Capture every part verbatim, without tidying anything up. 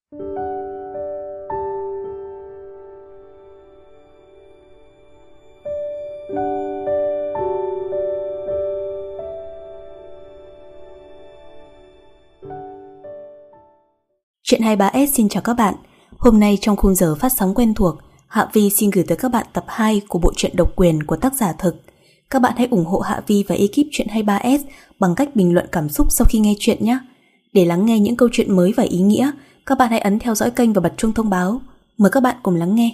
Chuyện hai mươi ba S xin chào các bạn. Hôm nay trong khung giờ phát sóng quen thuộc, Hạ Vi xin gửi tới các bạn tập hai của bộ truyện độc quyền của tác giả Thực. Các bạn hãy ủng hộ Hạ Vi và ekip Chuyện hai mươi ba S bằng cách bình luận cảm xúc sau khi nghe chuyện nhé. Để lắng nghe những câu chuyện mới và ý nghĩa, các bạn hãy ấn theo dõi kênh và bật chuông thông báo. Mời các bạn cùng lắng nghe.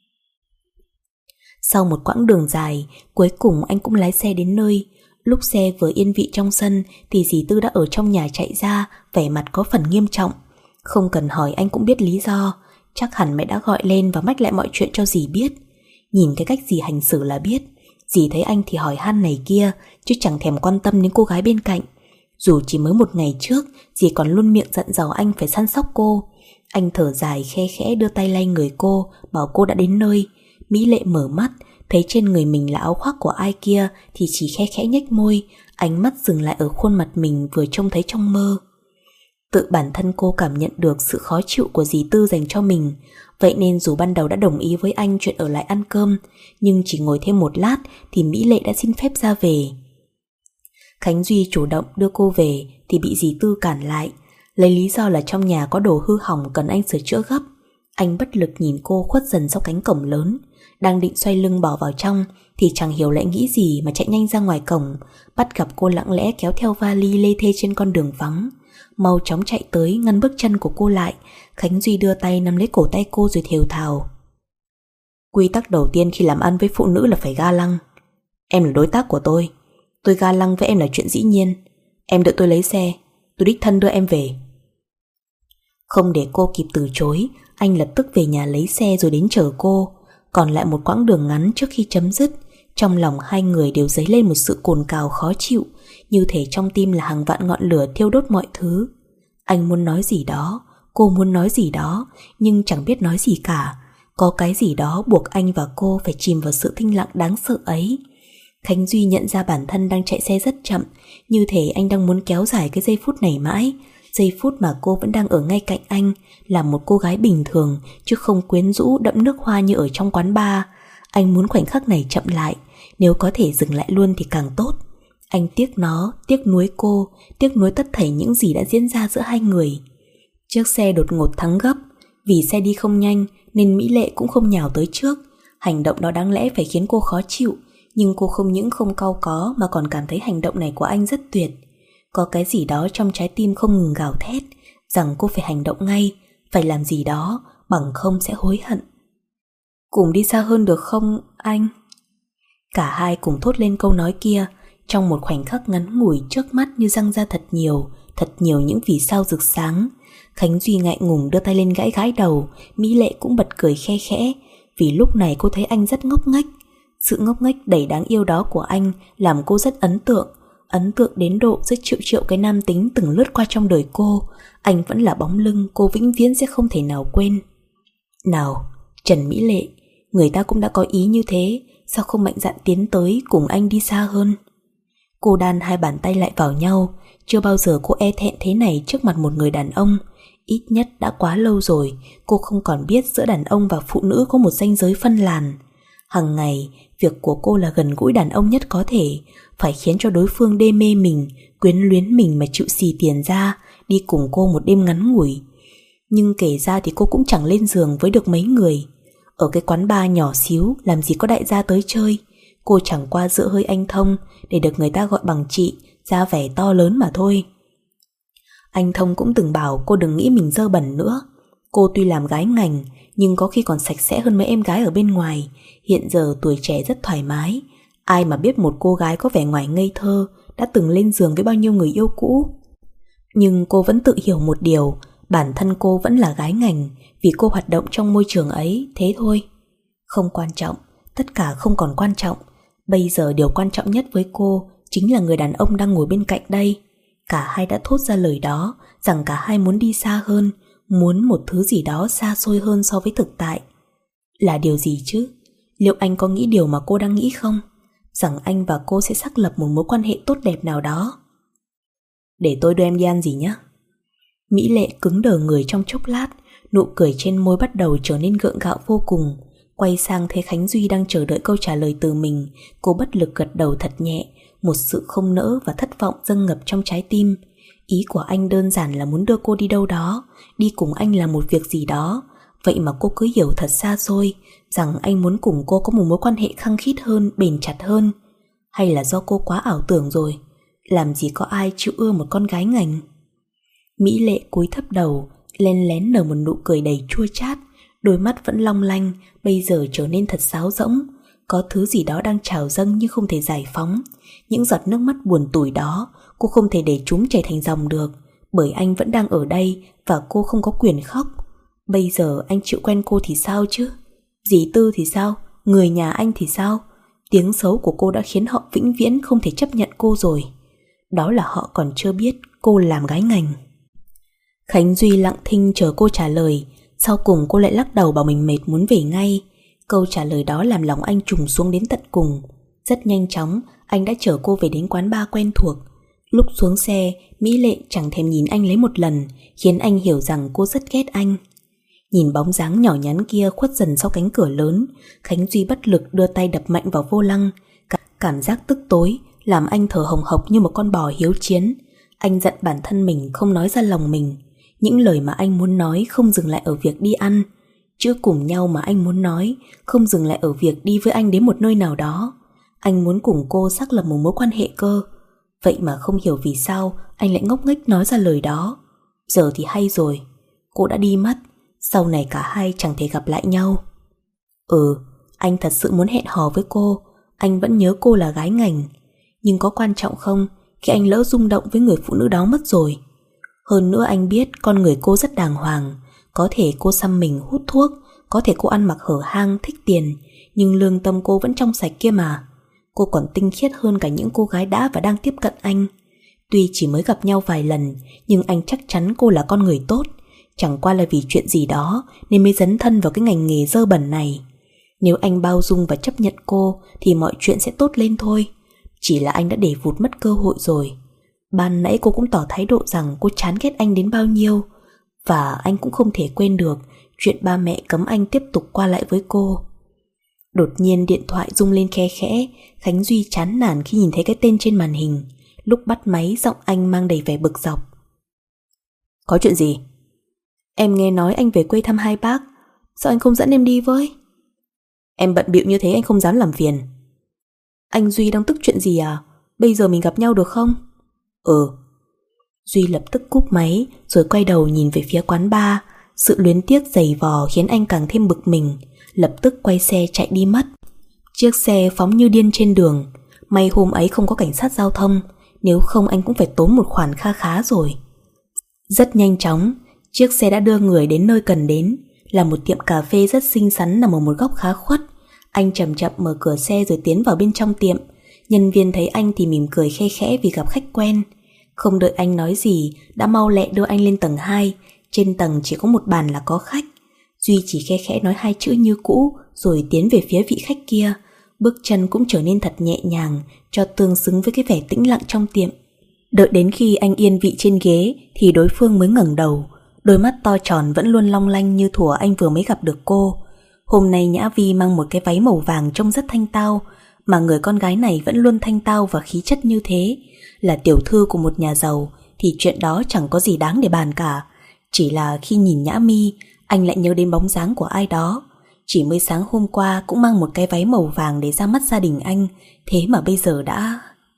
Sau một quãng đường dài, cuối cùng anh cũng lái xe đến nơi. Lúc xe vừa yên vị trong sân thì dì Tư đã ở trong nhà chạy ra, vẻ mặt có phần nghiêm trọng. Không cần hỏi anh cũng biết lý do. Chắc hẳn mẹ đã gọi lên và mách lại mọi chuyện cho dì biết. Nhìn cái cách dì hành xử là biết. Dì thấy anh thì hỏi han này kia, chứ chẳng thèm quan tâm đến cô gái bên cạnh. Dù chỉ mới một ngày trước, dì còn luôn miệng dặn dò anh phải săn sóc cô. Anh thở dài khe khẽ đưa tay lay người cô, bảo cô đã đến nơi. Mỹ Lệ mở mắt, thấy trên người mình là áo khoác của ai kia thì chỉ khe khẽ nhếch môi, ánh mắt dừng lại ở khuôn mặt mình vừa trông thấy trong mơ. Tự bản thân cô cảm nhận được sự khó chịu của dì Tư dành cho mình. Vậy nên dù ban đầu đã đồng ý với anh chuyện ở lại ăn cơm, nhưng chỉ ngồi thêm một lát thì Mỹ Lệ đã xin phép ra về. Khánh Duy chủ động đưa cô về thì bị dì Tư cản lại, lấy lý do là trong nhà có đồ hư hỏng cần anh sửa chữa gấp. Anh bất lực nhìn cô khuất dần sau cánh cổng lớn. Đang định xoay lưng bỏ vào trong thì chẳng hiểu lại nghĩ gì mà chạy nhanh ra ngoài cổng, bắt gặp cô lặng lẽ kéo theo vali lê thê trên con đường vắng. Mau chóng chạy tới ngăn bước chân của cô lại. Khánh Duy đưa tay nắm lấy cổ tay cô rồi thều thào: Quy tắc đầu tiên khi làm ăn với phụ nữ là phải ga lăng. Em là đối tác của tôi, tôi ga lăng với em là chuyện dĩ nhiên. Em đợi tôi lấy xe, tôi đích thân đưa em về. Không để cô kịp từ chối, anh lập tức về nhà lấy xe rồi đến chở cô. Còn lại một quãng đường ngắn trước khi chấm dứt, trong lòng hai người đều dấy lên một sự cồn cào khó chịu, như thể trong tim là hàng vạn ngọn lửa thiêu đốt mọi thứ. Anh muốn nói gì đó, cô muốn nói gì đó, nhưng chẳng biết nói gì cả. Có cái gì đó buộc anh và cô phải chìm vào sự thinh lặng đáng sợ ấy. Khánh Duy nhận ra bản thân đang chạy xe rất chậm, như thể anh đang muốn kéo dài cái giây phút này mãi. Giây phút mà cô vẫn đang ở ngay cạnh anh, là một cô gái bình thường, chứ không quyến rũ đẫm nước hoa như ở trong quán bar. Anh muốn khoảnh khắc này chậm lại, nếu có thể dừng lại luôn thì càng tốt. Anh tiếc nó, tiếc nuối cô, tiếc nuối tất thảy những gì đã diễn ra giữa hai người. Chiếc xe đột ngột thắng gấp. Vì xe đi không nhanh nên Mỹ Lệ cũng không nhào tới trước. Hành động đó đáng lẽ phải khiến cô khó chịu, nhưng cô không những không cau có mà còn cảm thấy hành động này của anh rất tuyệt. Có cái gì đó trong trái tim không ngừng gào thét rằng cô phải hành động ngay, phải làm gì đó, bằng không sẽ hối hận. Cùng đi xa hơn được không anh? Cả hai cùng thốt lên câu nói kia. Trong một khoảnh khắc ngắn ngủi, trước mắt như răng ra thật nhiều, thật nhiều những vì sao rực sáng. Khánh Duy ngại ngùng đưa tay lên gãi gãi đầu. Mỹ Lệ cũng bật cười khe khẽ, vì lúc này cô thấy anh rất ngốc nghếch. Sự ngốc nghếch đầy đáng yêu đó của anh làm cô rất ấn tượng. Ấn tượng đến độ rất triệu triệu cái nam tính từng lướt qua trong đời cô. Anh vẫn là bóng lưng cô vĩnh viễn sẽ không thể nào quên. Nào, Trần Mỹ Lệ, người ta cũng đã có ý như thế, sao không mạnh dạn tiến tới cùng anh đi xa hơn? Cô đan hai bàn tay lại vào nhau. Chưa bao giờ cô e thẹn thế này trước mặt một người đàn ông. Ít nhất đã quá lâu rồi cô không còn biết giữa đàn ông và phụ nữ có một ranh giới phân làn. Hằng ngày, việc của cô là gần gũi đàn ông nhất có thể, phải khiến cho đối phương đê mê mình, quyến luyến mình mà chịu xì tiền ra, đi cùng cô một đêm ngắn ngủi. Nhưng kể ra thì cô cũng chẳng lên giường với được mấy người. Ở cái quán bar nhỏ xíu làm gì có đại gia tới chơi. Cô chẳng qua dựa hơi anh Thông để được người ta gọi bằng chị, ra vẻ to lớn mà thôi. Anh Thông cũng từng bảo cô đừng nghĩ mình dơ bẩn nữa. Cô tuy làm gái ngành nhưng có khi còn sạch sẽ hơn mấy em gái ở bên ngoài. Hiện giờ tuổi trẻ rất thoải mái. Ai mà biết một cô gái có vẻ ngoài ngây thơ đã từng lên giường với bao nhiêu người yêu cũ. Nhưng cô vẫn tự hiểu một điều, bản thân cô vẫn là gái ngành, vì cô hoạt động trong môi trường ấy, thế thôi. Không quan trọng, tất cả không còn quan trọng. Bây giờ điều quan trọng nhất với cô chính là người đàn ông đang ngồi bên cạnh đây. Cả hai đã thốt ra lời đó, rằng cả hai muốn đi xa hơn, muốn một thứ gì đó xa xôi hơn so với thực tại. Là điều gì chứ? Liệu anh có nghĩ điều mà cô đang nghĩ không? Rằng anh và cô sẽ xác lập một mối quan hệ tốt đẹp nào đó. Để tôi đưa em đi ăn gì nhé. Mỹ Lệ cứng đờ người trong chốc lát, Nụ cười trên môi bắt đầu trở nên gượng gạo vô cùng. Quay sang thấy Khánh Duy đang chờ đợi câu trả lời từ mình, cô bất lực gật đầu thật nhẹ. Một sự không nỡ và thất vọng dâng ngập trong trái tim. Ý của anh đơn giản là muốn đưa cô đi đâu đó, đi cùng anh làm một việc gì đó. Vậy mà cô cứ hiểu thật xa xôi rằng anh muốn cùng cô có một mối quan hệ khăng khít hơn, bền chặt hơn. Hay là do cô quá ảo tưởng rồi? Làm gì có ai chịu ưa một con gái ngành. Mỹ Lệ cúi thấp đầu, len lén nở một nụ cười đầy chua chát. Đôi mắt vẫn long lanh, bây giờ trở nên thật sáo rỗng. Có thứ gì đó đang trào dâng nhưng không thể giải phóng. Những giọt nước mắt buồn tủi đó cô không thể để chúng chảy thành dòng được, bởi anh vẫn đang ở đây và cô không có quyền khóc. Bây giờ anh chịu quen cô thì sao chứ? Dì Tư thì sao? Người nhà anh thì sao? Tiếng xấu của cô đã khiến họ vĩnh viễn không thể chấp nhận cô rồi. Đó là họ còn chưa biết cô làm gái ngành. Khánh Duy lặng thinh chờ cô trả lời. Sau cùng cô lại lắc đầu bảo mình mệt muốn về ngay. Câu trả lời đó làm lòng anh trùng xuống đến tận cùng. Rất nhanh chóng anh đã chở cô về đến quán bar quen thuộc. Lúc xuống xe, Mỹ Lệ chẳng thèm nhìn anh lấy một lần, khiến anh hiểu rằng cô rất ghét anh. Nhìn bóng dáng nhỏ nhắn kia khuất dần sau cánh cửa lớn, Khánh Duy bất lực đưa tay đập mạnh vào vô lăng. Cảm giác tức tối làm anh thở hồng hộc như một con bò hiếu chiến. Anh giận bản thân mình không nói ra lòng mình. Những lời mà anh muốn nói không dừng lại ở việc đi ăn. Chữ cùng nhau mà anh muốn nói không dừng lại ở việc đi với anh đến một nơi nào đó. Anh muốn cùng cô xác lập một mối quan hệ cơ. Vậy mà không hiểu vì sao anh lại ngốc nghếch nói ra lời đó. Giờ thì hay rồi, cô đã đi mất. Sau này cả hai chẳng thể gặp lại nhau. Ừ, anh thật sự muốn hẹn hò với cô. Anh vẫn nhớ cô là gái ngành. Nhưng có quan trọng không khi anh lỡ rung động với người phụ nữ đó mất rồi? Hơn nữa anh biết con người cô rất đàng hoàng. Có thể cô xăm mình hút thuốc, có thể cô ăn mặc hở hang thích tiền, nhưng lương tâm cô vẫn trong sạch kia mà. Cô còn tinh khiết hơn cả những cô gái đã và đang tiếp cận anh. Tuy chỉ mới gặp nhau vài lần, nhưng anh chắc chắn cô là con người tốt. Chẳng qua là vì chuyện gì đó nên mới dấn thân vào cái ngành nghề dơ bẩn này. Nếu anh bao dung và chấp nhận cô thì mọi chuyện sẽ tốt lên thôi. Chỉ là anh đã để vụt mất cơ hội rồi. Ban nãy cô cũng tỏ thái độ rằng cô chán ghét anh đến bao nhiêu. Và anh cũng không thể quên được chuyện ba mẹ cấm anh tiếp tục qua lại với cô. Đột nhiên điện thoại rung lên khe khẽ. Khánh Duy chán nản khi nhìn thấy cái tên trên màn hình. Lúc bắt máy giọng anh mang đầy vẻ bực dọc. Có chuyện gì? Em nghe nói anh về quê thăm hai bác. Sao anh không dẫn em đi với? Em bận bịu như thế anh không dám làm phiền. Anh Duy đang tức chuyện gì à? Bây giờ mình gặp nhau được không? Ừ. Duy lập tức cúp máy rồi quay đầu nhìn về phía quán bar. Sự luyến tiếc dày vò khiến anh càng thêm bực mình. Lập tức quay xe chạy đi mất. Chiếc xe phóng như điên trên đường. May hôm ấy không có cảnh sát giao thông, nếu không anh cũng phải tốn một khoản kha khá rồi. Rất nhanh chóng, chiếc xe đã đưa người đến nơi cần đến, là một tiệm cà phê rất xinh xắn nằm ở một góc khá khuất. Anh chậm chậm mở cửa xe rồi tiến vào bên trong tiệm. Nhân viên thấy anh thì mỉm cười khe khẽ vì gặp khách quen. Không đợi anh nói gì, đã mau lẹ đưa anh lên tầng hai. Trên tầng chỉ có một bàn là có khách. Duy chỉ khe khẽ nói hai chữ như cũ rồi tiến về phía vị khách kia. Bước chân cũng trở nên thật nhẹ nhàng, cho tương xứng với cái vẻ tĩnh lặng trong tiệm. Đợi đến khi anh yên vị trên ghế thì đối phương mới ngẩng đầu. Đôi mắt to tròn vẫn luôn long lanh như thuở anh vừa mới gặp được cô. Hôm nay Nhã Vi mang một cái váy màu vàng trông rất thanh tao, mà người con gái này vẫn luôn thanh tao và khí chất như thế. Là tiểu thư của một nhà giàu thì chuyện đó chẳng có gì đáng để bàn cả. Chỉ là khi nhìn Nhã Mi, anh lại nhớ đến bóng dáng của ai đó. Chỉ mới sáng hôm qua cũng mang một cái váy màu vàng để ra mắt gia đình anh, thế mà bây giờ đã...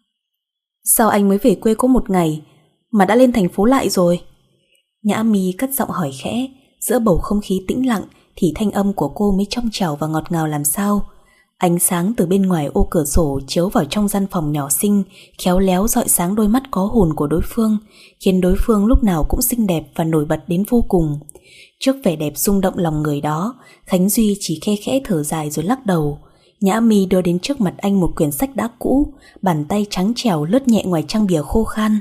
Sao anh mới về quê có một ngày mà đã lên thành phố lại rồi? Nhã Mi cất giọng hỏi khẽ. Giữa bầu không khí tĩnh lặng thì thanh âm của cô mới trong trẻo và ngọt ngào làm sao. Ánh sáng từ bên ngoài ô cửa sổ chiếu vào trong gian phòng nhỏ xinh, khéo léo rọi sáng đôi mắt có hồn của đối phương, khiến đối phương lúc nào cũng xinh đẹp và nổi bật đến vô cùng. Trước vẻ đẹp rung động lòng người đó, Khánh Duy chỉ khe khẽ thở dài rồi lắc đầu. Nhã Mi đưa đến trước mặt anh một quyển sách đã cũ, bàn tay trắng trẻo lướt nhẹ ngoài trang bìa khô khan.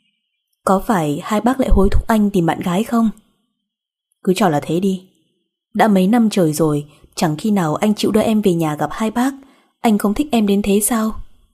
Có phải hai bác lại hối thúc anh tìm bạn gái không? Cứ cho là thế đi. Đã mấy năm trời rồi, chẳng khi nào anh chịu đưa em về nhà gặp hai bác. Anh không thích em đến thế sao?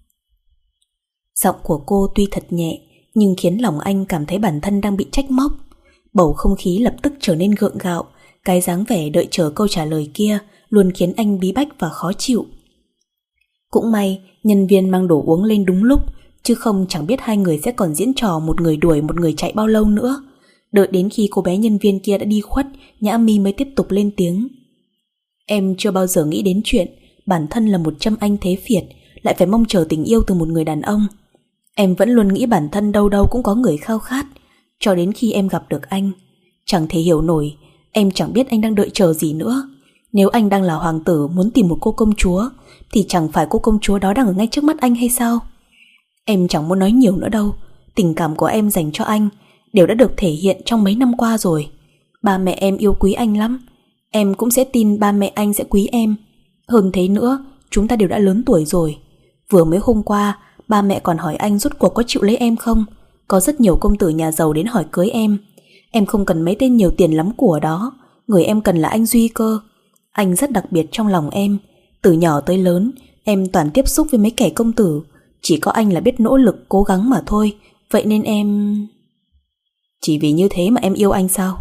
Giọng của cô tuy thật nhẹ, nhưng khiến lòng anh cảm thấy bản thân đang bị trách móc. Bầu không khí lập tức trở nên gượng gạo. Cái dáng vẻ đợi chờ câu trả lời kia luôn khiến anh bí bách và khó chịu. Cũng may nhân viên mang đồ uống lên đúng lúc, chứ không chẳng biết hai người sẽ còn diễn trò một người đuổi một người chạy bao lâu nữa. Đợi đến khi cô bé nhân viên kia đã đi khuất, Nhã Mi mới tiếp tục lên tiếng. Em chưa bao giờ nghĩ đến chuyện bản thân là một châm anh thế Việt lại phải mong chờ tình yêu từ một người đàn ông. Em vẫn luôn nghĩ bản thân đâu đâu cũng có người khao khát, cho đến khi em gặp được anh. Chẳng thể hiểu nổi, em chẳng biết anh đang đợi chờ gì nữa. Nếu anh đang là hoàng tử muốn tìm một cô công chúa, thì chẳng phải cô công chúa đó đang ở ngay trước mắt anh hay sao? Em chẳng muốn nói nhiều nữa đâu. Tình cảm của em dành cho anh đều đã được thể hiện trong mấy năm qua rồi. Ba mẹ em yêu quý anh lắm. Em cũng sẽ tin ba mẹ anh sẽ quý em. Hơn thế nữa, chúng ta đều đã lớn tuổi rồi. Vừa mới hôm qua, ba mẹ còn hỏi anh rốt cuộc có chịu lấy em không. Có rất nhiều công tử nhà giàu đến hỏi cưới em. Em không cần mấy tên nhiều tiền lắm của đó. Người em cần là anh Duy cơ. Anh rất đặc biệt trong lòng em. Từ nhỏ tới lớn, em toàn tiếp xúc với mấy kẻ công tử. Chỉ có anh là biết nỗ lực, cố gắng mà thôi. Vậy nên em... Chỉ vì như thế mà em yêu anh sao?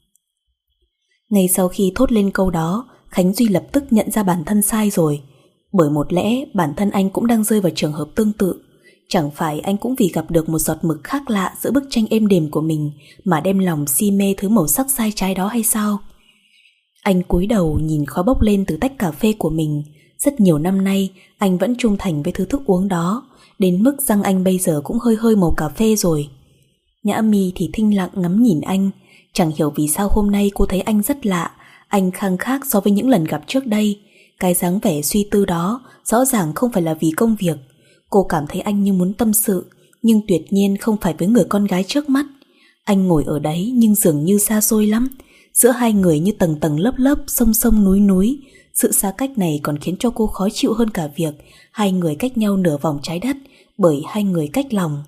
Ngay sau khi thốt lên câu đó, Khánh Duy lập tức nhận ra bản thân sai rồi. Bởi một lẽ bản thân anh cũng đang rơi vào trường hợp tương tự. Chẳng phải anh cũng vì gặp được một giọt mực khác lạ giữa bức tranh êm đềm của mình mà đem lòng si mê thứ màu sắc sai trái đó hay sao? Anh cúi đầu nhìn khói bốc lên từ tách cà phê của mình. Rất nhiều năm nay anh vẫn trung thành với thứ thức uống đó, đến mức răng anh bây giờ cũng hơi hơi màu cà phê rồi. Nhã Mi thì thinh lặng ngắm nhìn anh. Chẳng hiểu vì sao hôm nay cô thấy anh rất lạ. Anh khăng khác so với những lần gặp trước đây. Cái dáng vẻ suy tư đó rõ ràng không phải là vì công việc. Cô cảm thấy anh như muốn tâm sự, nhưng tuyệt nhiên không phải với người con gái trước mắt. Anh ngồi ở đấy nhưng dường như xa xôi lắm. Giữa hai người như tầng tầng lớp lớp, sông sông núi núi. Sự xa cách này còn khiến cho cô khó chịu hơn cả việc hai người cách nhau nửa vòng trái đất, bởi hai người cách lòng.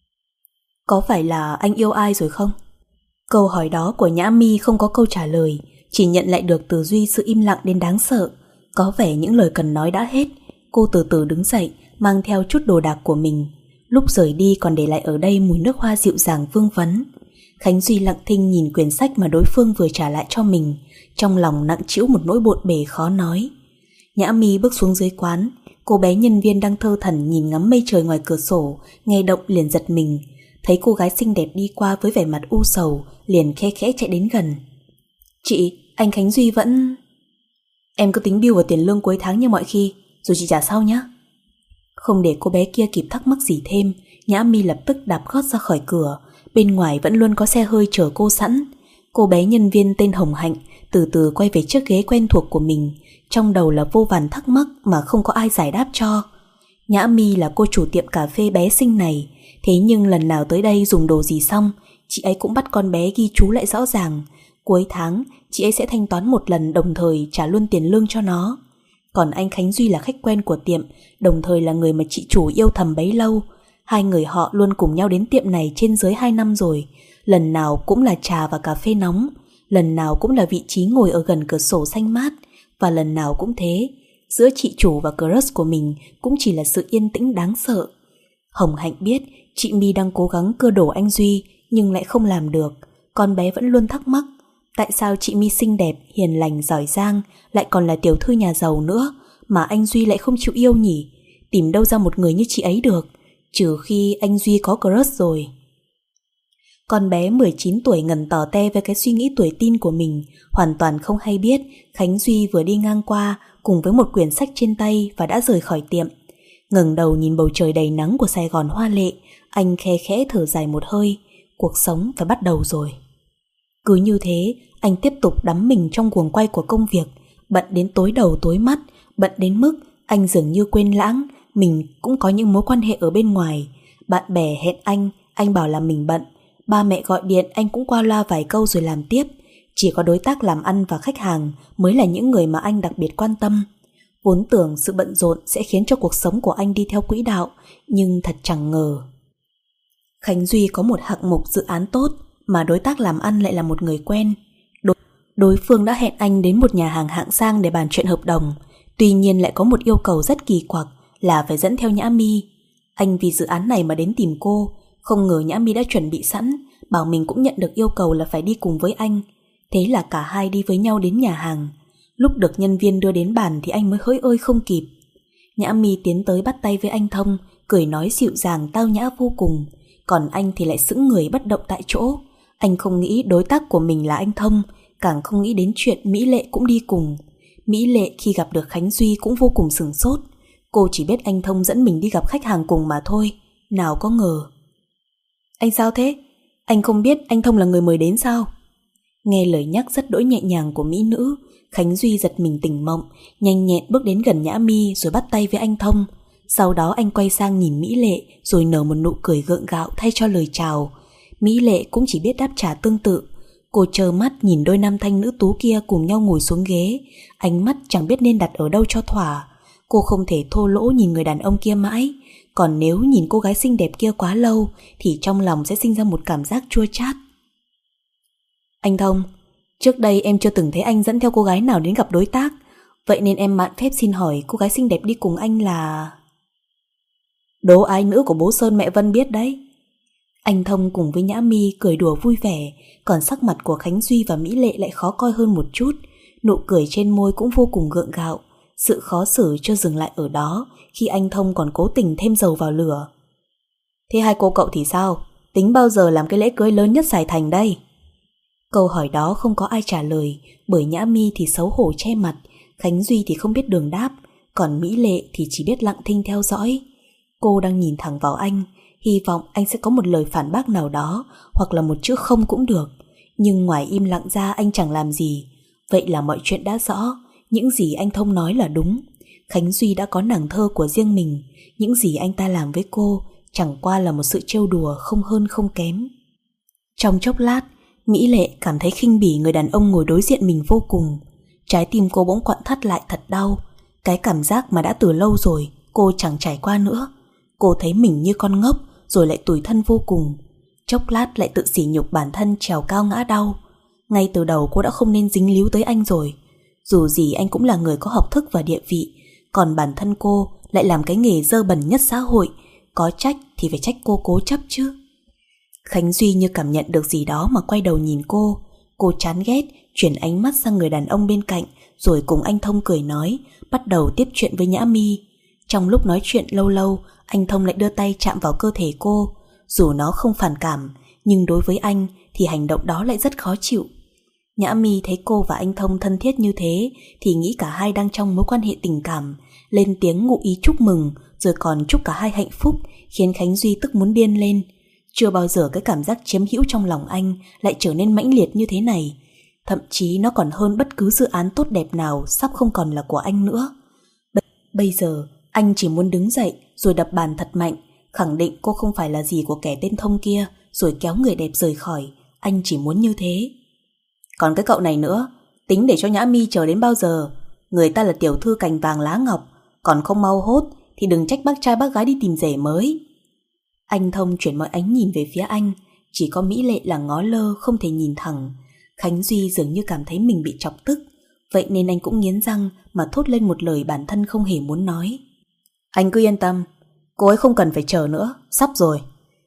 Có phải là anh yêu ai rồi không? Câu hỏi đó của Nhã Mi không có câu trả lời, chỉ nhận lại được từ Duy sự im lặng đến đáng sợ. Có vẻ những lời cần nói đã hết. Cô từ từ đứng dậy, mang theo chút đồ đạc của mình. Lúc rời đi còn để lại ở đây mùi nước hoa dịu dàng vương vấn. Khánh Duy lặng thinh nhìn quyển sách mà đối phương vừa trả lại cho mình, trong lòng nặng trĩu một nỗi bộn bề khó nói. Nhã Mi bước xuống dưới quán. Cô bé nhân viên đang thơ thẩn nhìn ngắm mây trời ngoài cửa sổ, nghe động liền giật mình. Thấy cô gái xinh đẹp đi qua với vẻ mặt u sầu, liền khe khẽ chạy đến gần. Chị, anh Khánh Duy vẫn... Em cứ tính bill vào tiền lương cuối tháng như mọi khi, rồi chị trả sau nhé. Không để cô bé kia kịp thắc mắc gì thêm, Nhã Mi lập tức đạp gót ra khỏi cửa. Bên ngoài vẫn luôn có xe hơi chờ cô sẵn. Cô bé nhân viên tên Hồng Hạnh từ từ quay về chiếc ghế quen thuộc của mình. Trong đầu là vô vàn thắc mắc mà không có ai giải đáp cho. Nhã Mi là cô chủ tiệm cà phê bé xinh này, thế nhưng lần nào tới đây dùng đồ gì xong, chị ấy cũng bắt con bé ghi chú lại rõ ràng. Cuối tháng chị ấy sẽ thanh toán một lần, đồng thời trả luôn tiền lương cho nó. Còn anh Khánh Duy là khách quen của tiệm, đồng thời là người mà chị chủ yêu thầm bấy lâu. Hai người họ luôn cùng nhau đến tiệm này trên dưới hai năm rồi. Lần nào cũng là trà và cà phê nóng, lần nào cũng là vị trí ngồi ở gần cửa sổ xanh mát, và lần nào cũng thế, giữa chị chủ và crush của mình cũng chỉ là sự yên tĩnh đáng sợ. Hồng Hạnh biết chị My đang cố gắng cưa đổ anh Duy, nhưng lại không làm được. Con bé vẫn luôn thắc mắc, tại sao chị My xinh đẹp, hiền lành, giỏi giang, lại còn là tiểu thư nhà giàu nữa, mà anh Duy lại không chịu yêu nhỉ? Tìm đâu ra một người như chị ấy được, trừ khi anh Duy có crush rồi. Con bé mười chín tuổi ngần tò te với cái suy nghĩ tuổi teen của mình, hoàn toàn không hay biết Khánh Duy vừa đi ngang qua cùng với một quyển sách trên tay và đã rời khỏi tiệm. Ngẩng đầu nhìn bầu trời đầy nắng của Sài Gòn hoa lệ, anh khe khẽ thở dài một hơi. Cuộc sống phải bắt đầu rồi. Cứ như thế, anh tiếp tục đắm mình trong guồng quay của công việc, bận đến tối đầu tối mắt, bận đến mức anh dường như quên lãng mình cũng có những mối quan hệ ở bên ngoài. Bạn bè hẹn anh, anh bảo là mình bận. Ba mẹ gọi điện, anh cũng qua loa vài câu rồi làm tiếp. Chỉ có đối tác làm ăn và khách hàng mới là những người mà anh đặc biệt quan tâm. Vốn tưởng sự bận rộn sẽ khiến cho cuộc sống của anh đi theo quỹ đạo, nhưng thật chẳng ngờ. Khánh Duy có một hạng mục dự án tốt, mà đối tác làm ăn lại là một người quen. Đối, đối phương đã hẹn anh đến một nhà hàng hạng sang để bàn chuyện hợp đồng. Tuy nhiên lại có một yêu cầu rất kỳ quặc là phải dẫn theo Nhã Mi. Anh vì dự án này mà đến tìm cô, không ngờ Nhã Mi đã chuẩn bị sẵn, bảo mình cũng nhận được yêu cầu là phải đi cùng với anh. Thế là cả hai đi với nhau đến nhà hàng. Lúc được nhân viên đưa đến bàn thì anh mới hỡi ơi không kịp. Nhã Mi tiến tới bắt tay với anh Thông, cười nói dịu dàng tao nhã vô cùng. Còn anh thì lại sững người bất động tại chỗ. Anh không nghĩ đối tác của mình là anh Thông, càng không nghĩ đến chuyện Mỹ Lệ cũng đi cùng. Mỹ Lệ khi gặp được Khánh Duy cũng vô cùng sửng sốt. Cô chỉ biết anh Thông dẫn mình đi gặp khách hàng cùng mà thôi, nào có ngờ. Anh sao thế? Anh không biết anh Thông là người mời đến sao? Nghe lời nhắc rất đỗi nhẹ nhàng của mỹ nữ, Khánh Duy giật mình tỉnh mộng, nhanh nhẹn bước đến gần Nhã Mi rồi bắt tay với anh Thông. Sau đó anh quay sang nhìn Mỹ Lệ rồi nở một nụ cười gượng gạo thay cho lời chào. Mỹ Lệ cũng chỉ biết đáp trả tương tự. Cô trơ mắt nhìn đôi nam thanh nữ tú kia cùng nhau ngồi xuống ghế, ánh mắt chẳng biết nên đặt ở đâu cho thỏa. Cô không thể thô lỗ nhìn người đàn ông kia mãi, còn nếu nhìn cô gái xinh đẹp kia quá lâu thì trong lòng sẽ sinh ra một cảm giác chua chát. Anh Thông, trước đây em chưa từng thấy anh dẫn theo cô gái nào đến gặp đối tác, vậy nên em mạn phép xin hỏi cô gái xinh đẹp đi cùng anh là... Đố ái nữ của bố Sơn mẹ Vân biết đấy. Anh Thông cùng với Nhã Mi cười đùa vui vẻ, còn sắc mặt của Khánh Duy và Mỹ Lệ lại khó coi hơn một chút, nụ cười trên môi cũng vô cùng gượng gạo. Sự khó xử chưa dừng lại ở đó khi anh Thông còn cố tình thêm dầu vào lửa. Thế hai cô cậu thì sao? Tính bao giờ làm cái lễ cưới lớn nhất Sài Thành đây? Câu hỏi đó không có ai trả lời, bởi Nhã Mi thì xấu hổ che mặt, Khánh Duy thì không biết đường đáp, còn Mỹ Lệ thì chỉ biết lặng thinh theo dõi. Cô đang nhìn thẳng vào anh, hy vọng anh sẽ có một lời phản bác nào đó, hoặc là một chữ không cũng được. Nhưng ngoài im lặng ra anh chẳng làm gì. Vậy là mọi chuyện đã rõ, những gì anh Thông nói là đúng. Khánh Duy đã có nàng thơ của riêng mình, những gì anh ta làm với cô chẳng qua là một sự trêu đùa không hơn không kém. Trong chốc lát, Mỹ Lệ cảm thấy khinh bỉ người đàn ông ngồi đối diện mình vô cùng. Trái tim cô bỗng quặn thắt lại thật đau. Cái cảm giác mà đã từ lâu rồi cô chẳng trải qua nữa. Cô thấy mình như con ngốc, rồi lại tủi thân vô cùng. Chốc lát lại tự sỉ nhục bản thân trèo cao ngã đau. Ngay từ đầu cô đã không nên dính líu tới anh rồi. Dù gì anh cũng là người có học thức và địa vị, còn bản thân cô lại làm cái nghề dơ bẩn nhất xã hội. Có trách thì phải trách cô cố chấp chứ. Khánh Duy như cảm nhận được gì đó mà quay đầu nhìn cô. Cô chán ghét, chuyển ánh mắt sang người đàn ông bên cạnh, rồi cùng anh Thông cười nói, bắt đầu tiếp chuyện với Nhã Mi. Trong lúc nói chuyện lâu lâu, anh Thông lại đưa tay chạm vào cơ thể cô. Dù nó không phản cảm, nhưng đối với anh thì hành động đó lại rất khó chịu. Nhã Mi thấy cô và anh Thông thân thiết như thế thì nghĩ cả hai đang trong mối quan hệ tình cảm, lên tiếng ngụ ý chúc mừng, rồi còn chúc cả hai hạnh phúc, khiến Khánh Duy tức muốn điên lên. Chưa bao giờ cái cảm giác chiếm hữu trong lòng anh lại trở nên mãnh liệt như thế này. Thậm chí nó còn hơn bất cứ dự án tốt đẹp nào sắp không còn là của anh nữa. Bây giờ anh chỉ muốn đứng dậy rồi đập bàn thật mạnh, khẳng định cô không phải là gì của kẻ tên Thông kia, rồi kéo người đẹp rời khỏi. Anh chỉ muốn như thế. Còn cái cậu này nữa, tính để cho Nhã Mi chờ đến bao giờ? Người ta là tiểu thư cành vàng lá ngọc, còn không mau hốt thì đừng trách bác trai bác gái đi tìm rể mới. Anh Thông chuyển mọi ánh nhìn về phía anh, chỉ có Mỹ Lệ là ngó lơ không thể nhìn thẳng. Khánh Duy dường như cảm thấy mình bị chọc tức, vậy nên anh cũng nghiến răng mà thốt lên một lời bản thân không hề muốn nói. Anh cứ yên tâm, cô ấy không cần phải chờ nữa, sắp rồi.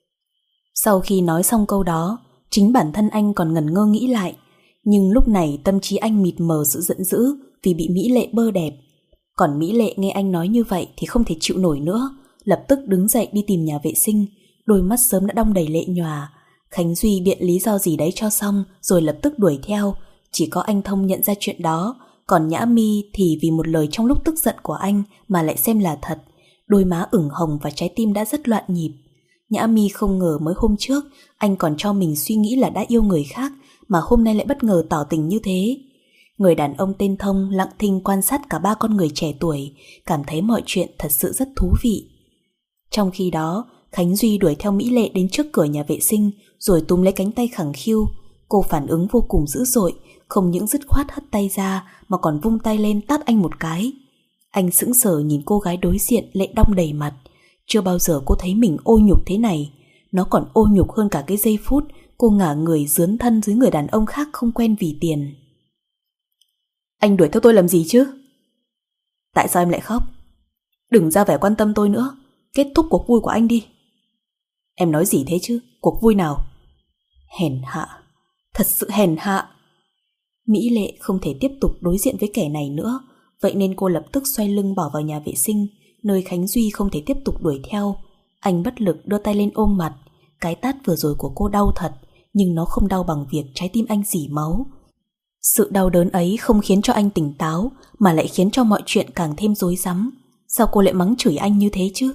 Sau khi nói xong câu đó, chính bản thân anh còn ngần ngơ nghĩ lại, nhưng lúc này tâm trí anh mịt mờ sự giận dữ vì bị Mỹ Lệ bơ đẹp. Còn Mỹ Lệ nghe anh nói như vậy thì không thể chịu nổi nữa, lập tức đứng dậy đi tìm nhà vệ sinh, đôi mắt sớm đã đong đầy lệ nhòa. Khánh Duy biện lý do gì đấy cho xong rồi lập tức đuổi theo. Chỉ có anh Thông nhận ra chuyện đó, còn Nhã Mi thì vì một lời trong lúc tức giận của anh mà lại xem là thật. Đôi má ửng hồng và trái tim đã rất loạn nhịp. Nhã Mi không ngờ mới hôm trước anh còn cho mình suy nghĩ là đã yêu người khác, mà hôm nay lại bất ngờ tỏ tình như thế. Người đàn ông tên Thông lặng thinh quan sát cả ba con người trẻ tuổi, cảm thấy mọi chuyện thật sự rất thú vị. Trong khi đó, Khánh Duy đuổi theo Mỹ Lệ đến trước cửa nhà vệ sinh, rồi túm lấy cánh tay khẳng khiu. Cô phản ứng vô cùng dữ dội, không những dứt khoát hất tay ra mà còn vung tay lên tát anh một cái. Anh sững sờ nhìn cô gái đối diện lệ đong đầy mặt. Chưa bao giờ cô thấy mình ô nhục thế này. Nó còn ô nhục hơn cả cái giây phút cô ngả người dướn thân dưới người đàn ông khác không quen vì tiền. Anh đuổi theo tôi làm gì chứ? Tại sao em lại khóc? Đừng ra vẻ quan tâm tôi nữa, kết thúc cuộc vui của anh đi. Em nói gì thế chứ? Cuộc vui nào? Hèn hạ, thật sự hèn hạ. Mỹ Lệ không thể tiếp tục đối diện với kẻ này nữa, vậy nên cô lập tức xoay lưng bỏ vào nhà vệ sinh, nơi Khánh Duy không thể tiếp tục đuổi theo. Anh bất lực đưa tay lên ôm mặt. Cái tát vừa rồi của cô đau thật, nhưng nó không đau bằng việc trái tim anh rỉ máu. Sự đau đớn ấy không khiến cho anh tỉnh táo, mà lại khiến cho mọi chuyện càng thêm rối rắm. Sao cô lại mắng chửi anh như thế chứ?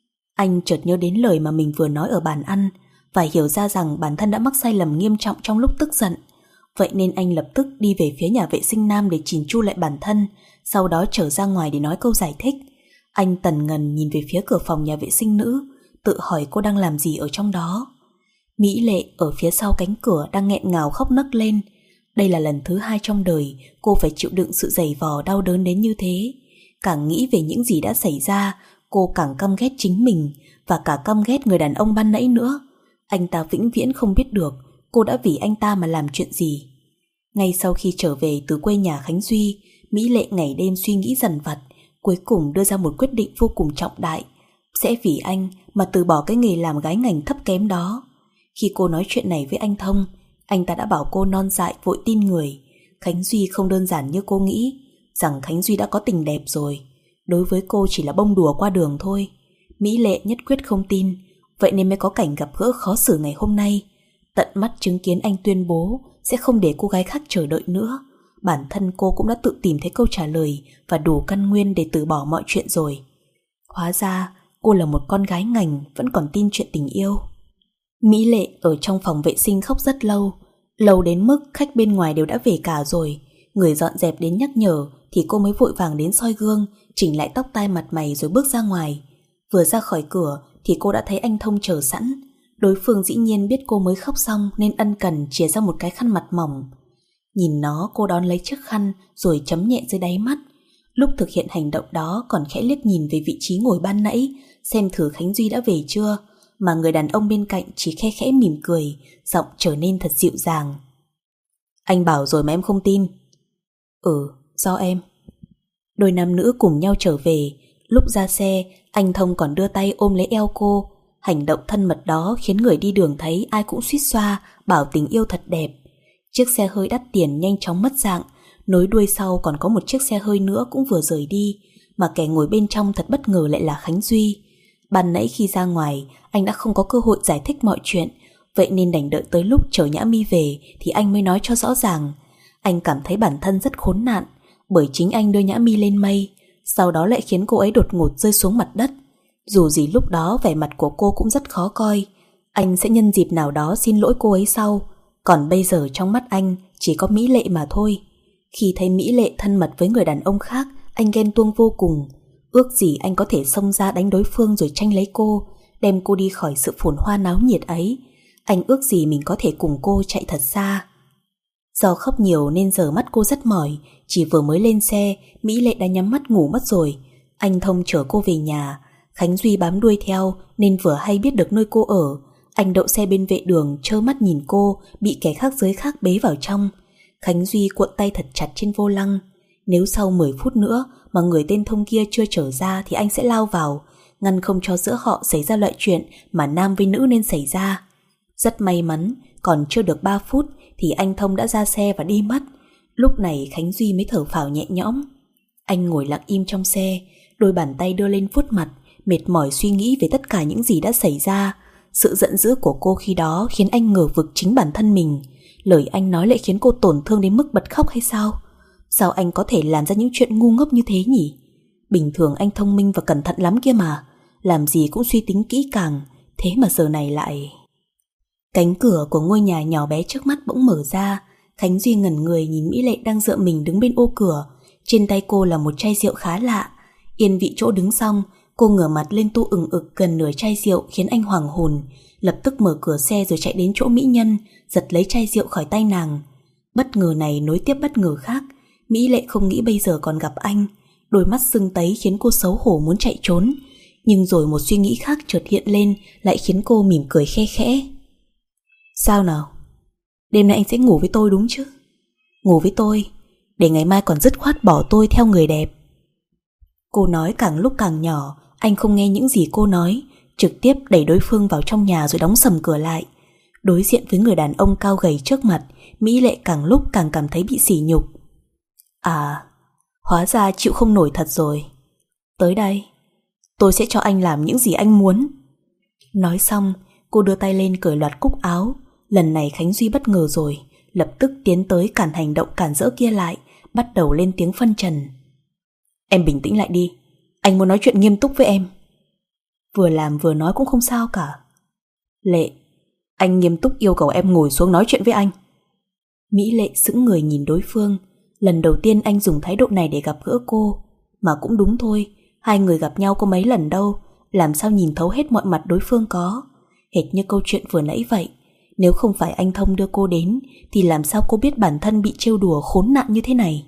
Anh chợt nhớ đến lời mà mình vừa nói ở bàn ăn và hiểu ra rằng bản thân đã mắc sai lầm nghiêm trọng trong lúc tức giận. Vậy nên anh lập tức đi về phía nhà vệ sinh nam để chỉn chu lại bản thân, sau đó trở ra ngoài để nói câu giải thích. Anh tần ngần nhìn về phía cửa phòng nhà vệ sinh nữ, tự hỏi cô đang làm gì ở trong đó. Mỹ Lệ ở phía sau cánh cửa đang nghẹn ngào khóc nấc lên. Đây là lần thứ hai trong đời cô phải chịu đựng sự giày vò đau đớn đến như thế. Càng nghĩ về những gì đã xảy ra, cô càng căm ghét chính mình và cả căm ghét người đàn ông ban nãy nữa. Anh ta vĩnh viễn không biết được cô đã vì anh ta mà làm chuyện gì. Ngay sau khi trở về từ quê nhà Khánh Duy, Mỹ Lệ ngày đêm suy nghĩ dằn vặt, cuối cùng đưa ra một quyết định vô cùng trọng đại. Sẽ vì anh mà từ bỏ cái nghề làm gái ngành thấp kém đó. Khi cô nói chuyện này với anh Thông, anh ta đã bảo cô non dại vội tin người. Khánh Duy không đơn giản như cô nghĩ, rằng Khánh Duy đã có tình đẹp rồi. Đối với cô chỉ là bông đùa qua đường thôi. Mỹ Lệ nhất quyết không tin, vậy nên mới có cảnh gặp gỡ khó xử ngày hôm nay. Tận mắt chứng kiến anh tuyên bố sẽ không để cô gái khác chờ đợi nữa. Bản thân cô cũng đã tự tìm thấy câu trả lời và đủ căn nguyên để từ bỏ mọi chuyện rồi. Hóa ra cô là một con gái ngành vẫn còn tin chuyện tình yêu. Mỹ Lệ ở trong phòng vệ sinh khóc rất lâu, lâu đến mức khách bên ngoài đều đã về cả rồi. Người dọn dẹp đến nhắc nhở thì cô mới vội vàng đến soi gương, chỉnh lại tóc tai mặt mày rồi bước ra ngoài. Vừa ra khỏi cửa thì cô đã thấy anh Thông chờ sẵn. Đối phương dĩ nhiên biết cô mới khóc xong nên ân cần chìa ra một cái khăn mặt mỏng. Nhìn nó, cô đón lấy chiếc khăn rồi chấm nhẹ dưới đáy mắt. Lúc thực hiện hành động đó còn khẽ liếc nhìn về vị trí ngồi ban nãy, xem thử Khánh Duy đã về chưa, mà người đàn ông bên cạnh chỉ khe khẽ mỉm cười, giọng trở nên thật dịu dàng. Anh bảo rồi mà em không tin. Ừ, do em. Đôi nam nữ cùng nhau trở về. Lúc ra xe, anh Thông còn đưa tay ôm lấy eo cô. Hành động thân mật đó khiến người đi đường thấy ai cũng suýt xoa, bảo tình yêu thật đẹp. Chiếc xe hơi đắt tiền nhanh chóng mất dạng, nối đuôi sau còn có một chiếc xe hơi nữa cũng vừa rời đi, mà kẻ ngồi bên trong thật bất ngờ lại là Khánh Duy. Ban nãy khi ra ngoài, anh đã không có cơ hội giải thích mọi chuyện, vậy nên đành đợi tới lúc chở Nhã Mi về thì anh mới nói cho rõ ràng. Anh cảm thấy bản thân rất khốn nạn, bởi chính anh đưa Nhã Mi lên mây, sau đó lại khiến cô ấy đột ngột rơi xuống mặt đất. Dù gì lúc đó vẻ mặt của cô cũng rất khó coi. Anh sẽ nhân dịp nào đó xin lỗi cô ấy sau. Còn bây giờ trong mắt anh chỉ có Mỹ Lệ mà thôi. Khi thấy Mỹ Lệ thân mật với người đàn ông khác, anh ghen tuông vô cùng. Ước gì anh có thể xông ra đánh đối phương rồi tranh lấy cô, đem cô đi khỏi sự phồn hoa náo nhiệt ấy. Anh ước gì mình có thể cùng cô chạy thật xa. Do khóc nhiều nên giờ mắt cô rất mỏi. Chỉ vừa mới lên xe, Mỹ Lệ đã nhắm mắt ngủ mất rồi. Anh Thông chở cô về nhà. Khánh Duy bám đuôi theo nên vừa hay biết được nơi cô ở. Anh đậu xe bên vệ đường, trơ mắt nhìn cô bị kẻ khác giới khác bế vào trong. Khánh Duy cuộn tay thật chặt trên vô lăng. Nếu sau mười phút nữa mà người tên Thông kia chưa trở ra thì anh sẽ lao vào, ngăn không cho giữa họ xảy ra loại chuyện mà nam với nữ nên xảy ra. Rất may mắn, còn chưa được ba phút thì anh Thông đã ra xe và đi mất. Lúc này Khánh Duy mới thở phào nhẹ nhõm. Anh ngồi lặng im trong xe, đôi bàn tay đưa lên vuốt mặt, mệt mỏi suy nghĩ về tất cả những gì đã xảy ra. Sự giận dữ của cô khi đó khiến anh ngờ vực chính bản thân mình. Lời anh nói lại khiến cô tổn thương đến mức bật khóc hay sao? Sao anh có thể làm ra những chuyện ngu ngốc như thế nhỉ? Bình thường anh thông minh và cẩn thận lắm kia mà, làm gì cũng suy tính kỹ càng, thế mà giờ này lại... Cánh cửa của ngôi nhà nhỏ bé trước mắt bỗng mở ra. Khánh Duy ngẩn người nhìn Mỹ Lệ đang dựa mình đứng bên ô cửa. Trên tay cô là một chai rượu khá lạ. Yên vị chỗ đứng xong, cô ngửa mặt lên tu ửng ực gần nửa chai rượu khiến anh hoảng hồn. Lập tức mở cửa xe rồi chạy đến chỗ mỹ nhân, giật lấy chai rượu khỏi tay nàng. Bất ngờ này nối tiếp bất ngờ khác. Mỹ Lệ không nghĩ bây giờ còn gặp anh. Đôi mắt sưng tấy khiến cô xấu hổ muốn chạy trốn. Nhưng rồi một suy nghĩ khác chợt hiện lên, lại khiến cô mỉm cười khe khẽ. Sao nào? Đêm nay anh sẽ ngủ với tôi đúng chứ? Ngủ với tôi, để ngày mai còn dứt khoát bỏ tôi theo người đẹp. Cô nói càng lúc càng nhỏ, anh không nghe những gì cô nói, trực tiếp đẩy đối phương vào trong nhà rồi đóng sầm cửa lại. Đối diện với người đàn ông cao gầy trước mặt, Mỹ Lệ càng lúc càng cảm thấy bị sỉ nhục. À, hóa ra chịu không nổi thật rồi. Tới đây, tôi sẽ cho anh làm những gì anh muốn. Nói xong, cô đưa tay lên cởi loạt cúc áo. Lần này Khánh Duy bất ngờ rồi, lập tức tiến tới cản hành động cản rỡ kia lại, bắt đầu lên tiếng phân trần. Em bình tĩnh lại đi, anh muốn nói chuyện nghiêm túc với em. Vừa làm vừa nói cũng không sao cả. Lệ, anh nghiêm túc yêu cầu em ngồi xuống nói chuyện với anh. Mỹ Lệ sững người nhìn đối phương. Lần đầu tiên anh dùng thái độ này để gặp gỡ cô. Mà cũng đúng thôi, hai người gặp nhau có mấy lần đâu, làm sao nhìn thấu hết mọi mặt đối phương có. Hệt như câu chuyện vừa nãy vậy. Nếu không phải anh Thông đưa cô đến, thì làm sao cô biết bản thân bị trêu đùa khốn nạn như thế này.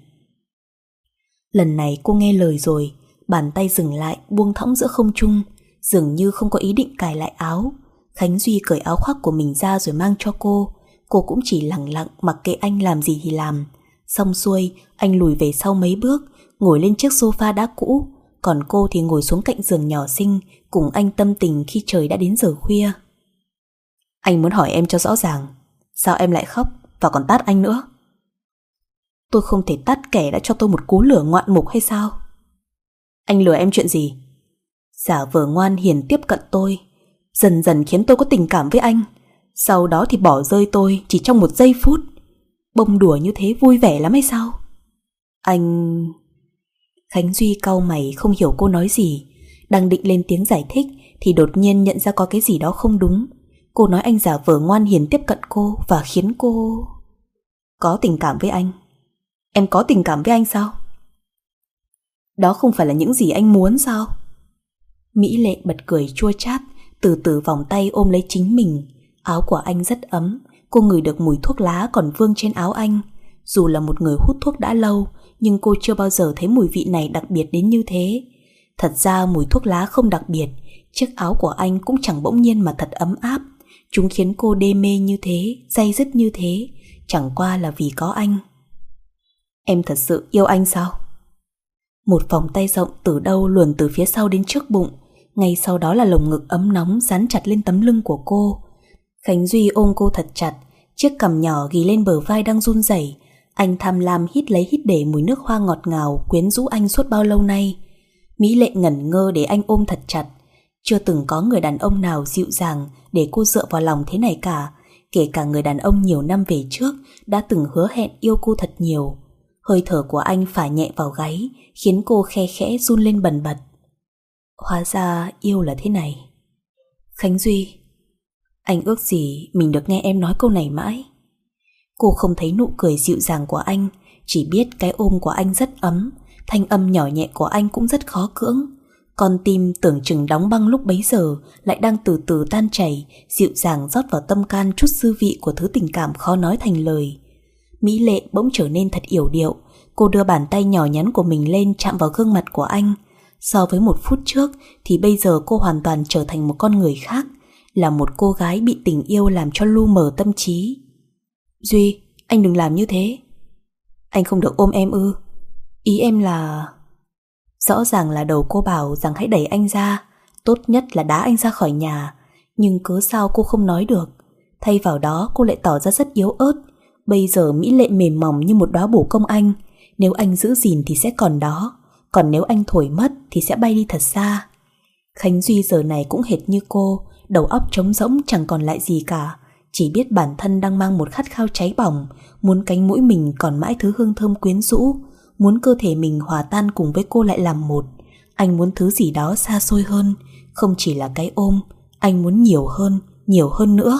Lần này cô nghe lời rồi, bàn tay dừng lại buông thõng giữa không trung, dường như không có ý định cài lại áo. Khánh Duy cởi áo khoác của mình ra rồi mang cho cô. Cô cũng chỉ lặng lặng mặc kệ anh làm gì thì làm. Xong xuôi, anh lùi về sau mấy bước, ngồi lên chiếc sofa đã cũ. Còn cô thì ngồi xuống cạnh giường nhỏ xinh, cùng anh tâm tình khi trời đã đến giờ khuya. Anh muốn hỏi em cho rõ ràng, sao em lại khóc và còn tát anh nữa? Tôi không thể tát kẻ đã cho tôi một cú lửa ngoạn mục hay sao? Anh lừa em chuyện gì? Giả vờ ngoan hiền tiếp cận tôi, dần dần khiến tôi có tình cảm với anh, sau đó thì bỏ rơi tôi chỉ trong một giây phút. Bông đùa như thế vui vẻ lắm hay sao? Anh... Khánh Duy cau mày không hiểu cô nói gì. Đang định lên tiếng giải thích thì đột nhiên nhận ra có cái gì đó không đúng. Cô nói anh giả vờ ngoan hiền tiếp cận cô và khiến cô... Có tình cảm với anh? Em có tình cảm với anh sao? Đó không phải là những gì anh muốn sao? Mỹ Lệ bật cười chua chát, từ từ vòng tay ôm lấy chính mình. Áo của anh rất ấm, cô ngửi được mùi thuốc lá còn vương trên áo anh. Dù là một người hút thuốc đã lâu, nhưng cô chưa bao giờ thấy mùi vị này đặc biệt đến như thế. Thật ra mùi thuốc lá không đặc biệt, chiếc áo của anh cũng chẳng bỗng nhiên mà thật ấm áp. Chúng khiến cô đê mê như thế, day dứt như thế, chẳng qua là vì có anh. Em thật sự yêu anh sao? Một vòng tay rộng từ đâu luồn từ phía sau đến trước bụng, ngay sau đó là lồng ngực ấm nóng dán chặt lên tấm lưng của cô. Khánh Duy ôm cô thật chặt, chiếc cằm nhỏ ghì lên bờ vai đang run rẩy. Anh tham lam hít lấy hít để mùi nước hoa ngọt ngào quyến rũ anh suốt bao lâu nay. Mỹ Lệ ngẩn ngơ để anh ôm thật chặt. Chưa từng có người đàn ông nào dịu dàng để cô dựa vào lòng thế này cả. Kể cả người đàn ông nhiều năm về trước đã từng hứa hẹn yêu cô thật nhiều. Hơi thở của anh phả nhẹ vào gáy, khiến cô khe khẽ run lên bần bật. Hóa ra yêu là thế này. Khánh Duy, anh ước gì mình được nghe em nói câu này mãi. Cô không thấy nụ cười dịu dàng của anh, chỉ biết cái ôm của anh rất ấm, thanh âm nhỏ nhẹ của anh cũng rất khó cưỡng. Con tim tưởng chừng đóng băng lúc bấy giờ lại đang từ từ tan chảy, dịu dàng rót vào tâm can chút dư vị của thứ tình cảm khó nói thành lời. Mỹ Lệ bỗng trở nên thật yểu điệu. Cô đưa bàn tay nhỏ nhắn của mình lên chạm vào gương mặt của anh. So với một phút trước thì bây giờ cô hoàn toàn trở thành một con người khác, là một cô gái bị tình yêu làm cho lu mờ tâm trí. Duy, anh đừng làm như thế. Anh không được ôm em ư? Ý em là... Rõ ràng là đầu cô bảo rằng hãy đẩy anh ra, tốt nhất là đá anh ra khỏi nhà. Nhưng cớ sao cô không nói được. Thay vào đó cô lại tỏ ra rất yếu ớt. Bây giờ Mỹ Lệ mềm mỏng như một đóa bồ công anh. Nếu anh giữ gìn thì sẽ còn đó, còn nếu anh thổi mất thì sẽ bay đi thật xa. Khánh Duy giờ này cũng hệt như cô, đầu óc trống rỗng chẳng còn lại gì cả. Chỉ biết bản thân đang mang một khát khao cháy bỏng, muốn cánh mũi mình còn mãi thứ hương thơm quyến rũ, muốn cơ thể mình hòa tan cùng với cô lại làm một. Anh muốn thứ gì đó xa xôi hơn, không chỉ là cái ôm, anh muốn nhiều hơn, nhiều hơn nữa.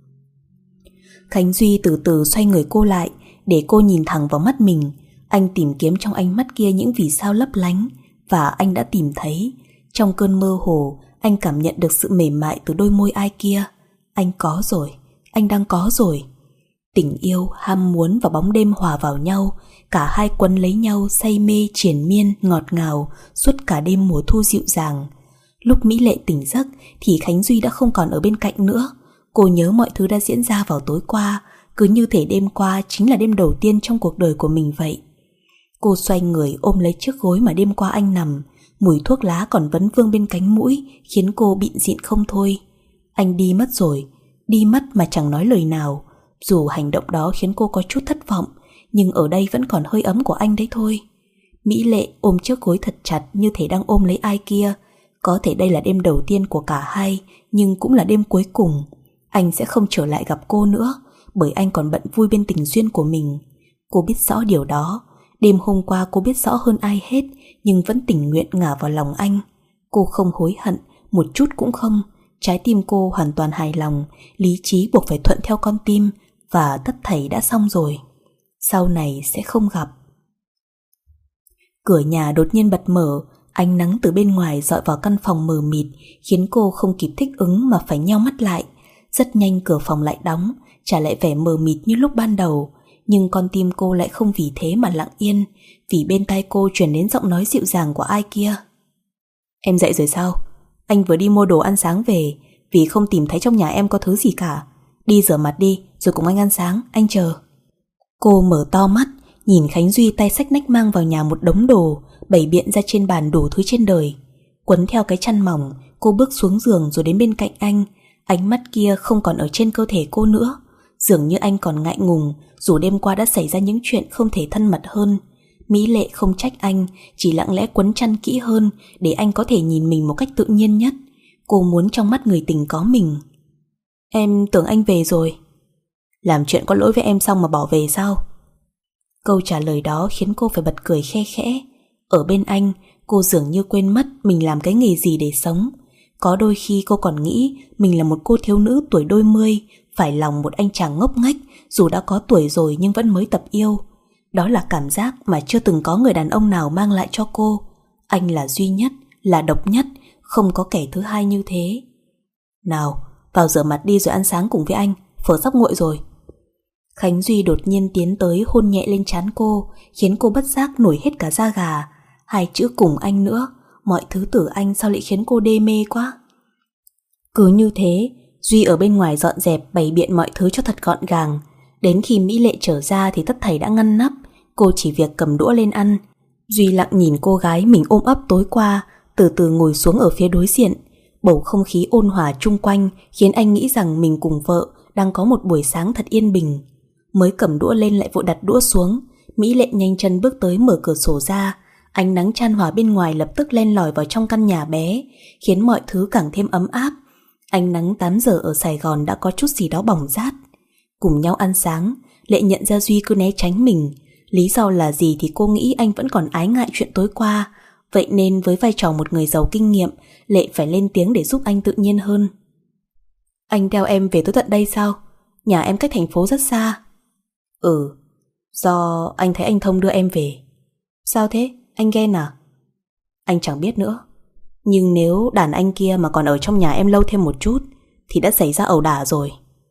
Khánh Duy từ từ xoay người cô lại, để cô nhìn thẳng vào mắt mình. Anh tìm kiếm trong ánh mắt kia những vì sao lấp lánh, và anh đã tìm thấy. Trong cơn mơ hồ, anh cảm nhận được sự mềm mại từ đôi môi ai kia. Anh có rồi, anh đang có rồi. Tình yêu, ham muốn và bóng đêm hòa vào nhau. Cả hai quấn lấy nhau say mê triền miên ngọt ngào suốt cả đêm mùa thu dịu dàng. Lúc Mỹ Lệ tỉnh giấc thì Khánh Duy đã không còn ở bên cạnh nữa. Cô nhớ mọi thứ đã diễn ra vào tối qua, cứ như thể đêm qua chính là đêm đầu tiên trong cuộc đời của mình vậy. Cô xoay người ôm lấy chiếc gối mà đêm qua anh nằm. Mùi thuốc lá còn vấn vương bên cánh mũi khiến cô bịn dịn không thôi. Anh đi mất rồi, đi mất mà chẳng nói lời nào. Dù hành động đó khiến cô có chút thất vọng, nhưng ở đây vẫn còn hơi ấm của anh đấy thôi. Mỹ Lệ ôm chiếc gối thật chặt như thể đang ôm lấy ai kia. Có thể đây là đêm đầu tiên của cả hai, nhưng cũng là đêm cuối cùng. Anh sẽ không trở lại gặp cô nữa, bởi anh còn bận vui bên tình duyên của mình. Cô biết rõ điều đó. Đêm hôm qua cô biết rõ hơn ai hết, nhưng vẫn tình nguyện ngả vào lòng anh. Cô không hối hận, một chút cũng không. Trái tim cô hoàn toàn hài lòng, lý trí buộc phải thuận theo con tim, và tất thảy đã xong rồi. Sau này sẽ không gặp. Cửa nhà đột nhiên bật mở, ánh nắng từ bên ngoài dọi vào căn phòng mờ mịt, khiến cô không kịp thích ứng mà phải nheo mắt lại. Rất nhanh cửa phòng lại đóng, trả lại vẻ mờ mịt như lúc ban đầu. Nhưng con tim cô lại không vì thế mà lặng yên, vì bên tai cô truyền đến giọng nói dịu dàng của ai kia. Em dậy rồi sao? Anh vừa đi mua đồ ăn sáng về, vì không tìm thấy trong nhà em có thứ gì cả. Đi rửa mặt đi, rồi cùng anh ăn sáng, anh chờ. Cô mở to mắt, nhìn Khánh Duy tay xách nách mang vào nhà một đống đồ, bày biện ra trên bàn đủ thứ trên đời. Quấn theo cái chăn mỏng, cô bước xuống giường rồi đến bên cạnh anh. Ánh mắt kia không còn ở trên cơ thể cô nữa. Dường như anh còn ngại ngùng, dù đêm qua đã xảy ra những chuyện không thể thân mật hơn. Mỹ Lệ không trách anh, chỉ lặng lẽ quấn chăn kỹ hơn để anh có thể nhìn mình một cách tự nhiên nhất. Cô muốn trong mắt người tình có mình. Em tưởng anh về rồi. Làm chuyện có lỗi với em xong mà bỏ về sao? Câu trả lời đó khiến cô phải bật cười khe khẽ. Ở bên anh, cô dường như quên mất mình làm cái nghề gì để sống. Có đôi khi cô còn nghĩ mình là một cô thiếu nữ tuổi đôi mươi, phải lòng một anh chàng ngốc nghếch, dù đã có tuổi rồi nhưng vẫn mới tập yêu. Đó là cảm giác mà chưa từng có người đàn ông nào mang lại cho cô. Anh là duy nhất, là độc nhất, không có kẻ thứ hai như thế. Nào, vào rửa mặt đi rồi ăn sáng cùng với anh, phở sắp nguội rồi. Khánh Duy đột nhiên tiến tới hôn nhẹ lên trán cô, khiến cô bất giác nổi hết cả da gà. Hai chữ cùng anh nữa, mọi thứ từ anh sao lại khiến cô đê mê quá. Cứ như thế, Duy ở bên ngoài dọn dẹp bày biện mọi thứ cho thật gọn gàng. Đến khi Mỹ Lệ trở ra thì tất thảy đã ngăn nắp, cô chỉ việc cầm đũa lên ăn. Duy lặng nhìn cô gái mình ôm ấp tối qua, từ từ ngồi xuống ở phía đối diện. Bầu không khí ôn hòa chung quanh khiến anh nghĩ rằng mình cùng vợ đang có một buổi sáng thật yên bình. Mới cầm đũa lên lại vội đặt đũa xuống, Mỹ Lệ nhanh chân bước tới mở cửa sổ ra. Ánh nắng chan hòa bên ngoài lập tức len lỏi vào trong căn nhà bé, khiến mọi thứ càng thêm ấm áp. Ánh nắng tám giờ ở Sài Gòn đã có chút gì đó bỏng rát. Cùng nhau ăn sáng, Lệ nhận ra Duy cứ né tránh mình. Lý do là gì thì cô nghĩ anh vẫn còn ái ngại chuyện tối qua. Vậy nên với vai trò một người giàu kinh nghiệm, Lệ phải lên tiếng để giúp anh tự nhiên hơn. Anh theo em về tới tận đây sao? Nhà em cách thành phố rất xa. Ừ, do anh thấy anh Thông đưa em về. Sao thế? Anh ghen à? Anh chẳng biết nữa. Nhưng nếu đàn anh kia mà còn ở trong nhà em lâu thêm một chút thì đã xảy ra ẩu đả rồi.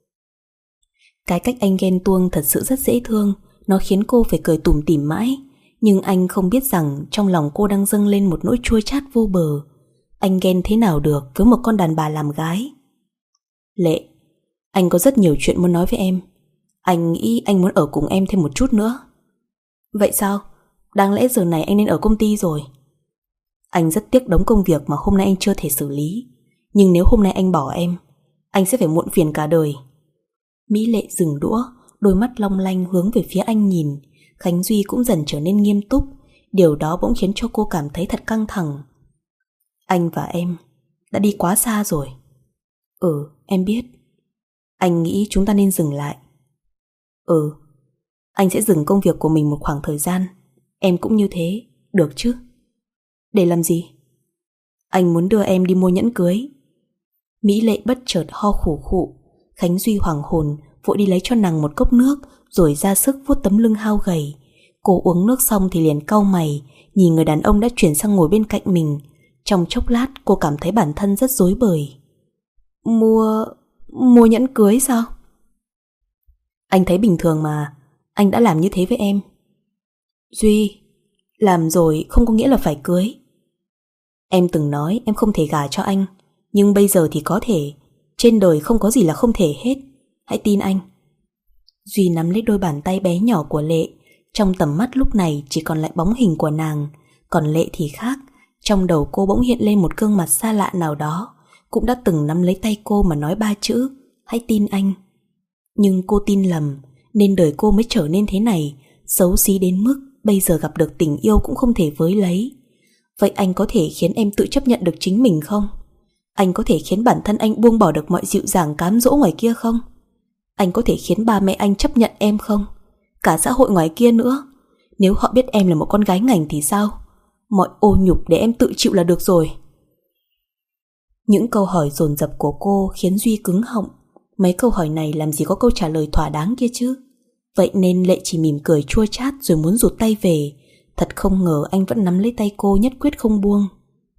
Cái cách anh ghen tuông thật sự rất dễ thương. Nó khiến cô phải cười tủm tỉm mãi. Nhưng anh không biết rằng trong lòng cô đang dâng lên một nỗi chua chát vô bờ. Anh ghen thế nào được với một con đàn bà làm gái. Lệ, anh có rất nhiều chuyện muốn nói với em. Anh nghĩ anh muốn ở cùng em thêm một chút nữa. Vậy sao? Đáng lẽ giờ này anh nên ở công ty rồi. Anh rất tiếc đống công việc mà hôm nay anh chưa thể xử lý. Nhưng nếu hôm nay anh bỏ em, anh sẽ phải muộn phiền cả đời. Mỹ Lệ dừng đũa, đôi mắt long lanh hướng về phía anh nhìn. Khánh Duy cũng dần trở nên nghiêm túc. Điều đó bỗng khiến cho cô cảm thấy thật căng thẳng. Anh và em đã đi quá xa rồi. Ừ, em biết. Anh nghĩ chúng ta nên dừng lại. Ừ, anh sẽ dừng công việc của mình một khoảng thời gian. Em cũng như thế, được chứ? Để làm gì? Anh muốn đưa em đi mua nhẫn cưới. Mỹ Lệ bất chợt ho khủ khụ. Khánh Duy hoảng hồn, vội đi lấy cho nàng một cốc nước, rồi ra sức vuốt tấm lưng hao gầy. Cô uống nước xong thì liền cau mày, nhìn người đàn ông đã chuyển sang ngồi bên cạnh mình. Trong chốc lát cô cảm thấy bản thân rất rối bời. Mua... mua nhẫn cưới sao? Anh thấy bình thường mà. Anh đã làm như thế với em. Duy, làm rồi không có nghĩa là phải cưới. Em từng nói em không thể gả cho anh, nhưng bây giờ thì có thể. Trên đời không có gì là không thể hết. Hãy tin anh. Duy nắm lấy đôi bàn tay bé nhỏ của Lệ. Trong tầm mắt lúc này chỉ còn lại bóng hình của nàng. Còn Lệ thì khác. Trong đầu cô bỗng hiện lên một gương mặt xa lạ nào đó, cũng đã từng nắm lấy tay cô mà nói ba chữ hãy tin anh. Nhưng cô tin lầm, nên đời cô mới trở nên thế này, xấu xí đến mức bây giờ gặp được tình yêu cũng không thể với lấy. Vậy anh có thể khiến em tự chấp nhận được chính mình không? Anh có thể khiến bản thân anh buông bỏ được mọi dịu dàng cám dỗ ngoài kia không? Anh có thể khiến ba mẹ anh chấp nhận em không? Cả xã hội ngoài kia nữa. Nếu họ biết em là một con gái ngành thì sao? Mọi ô nhục để em tự chịu là được rồi. Những câu hỏi dồn dập của cô khiến Duy cứng họng. Mấy câu hỏi này làm gì có câu trả lời thỏa đáng kia chứ. Vậy nên Lệ chỉ mỉm cười chua chát rồi muốn rụt tay về. Thật không ngờ anh vẫn nắm lấy tay cô nhất quyết không buông.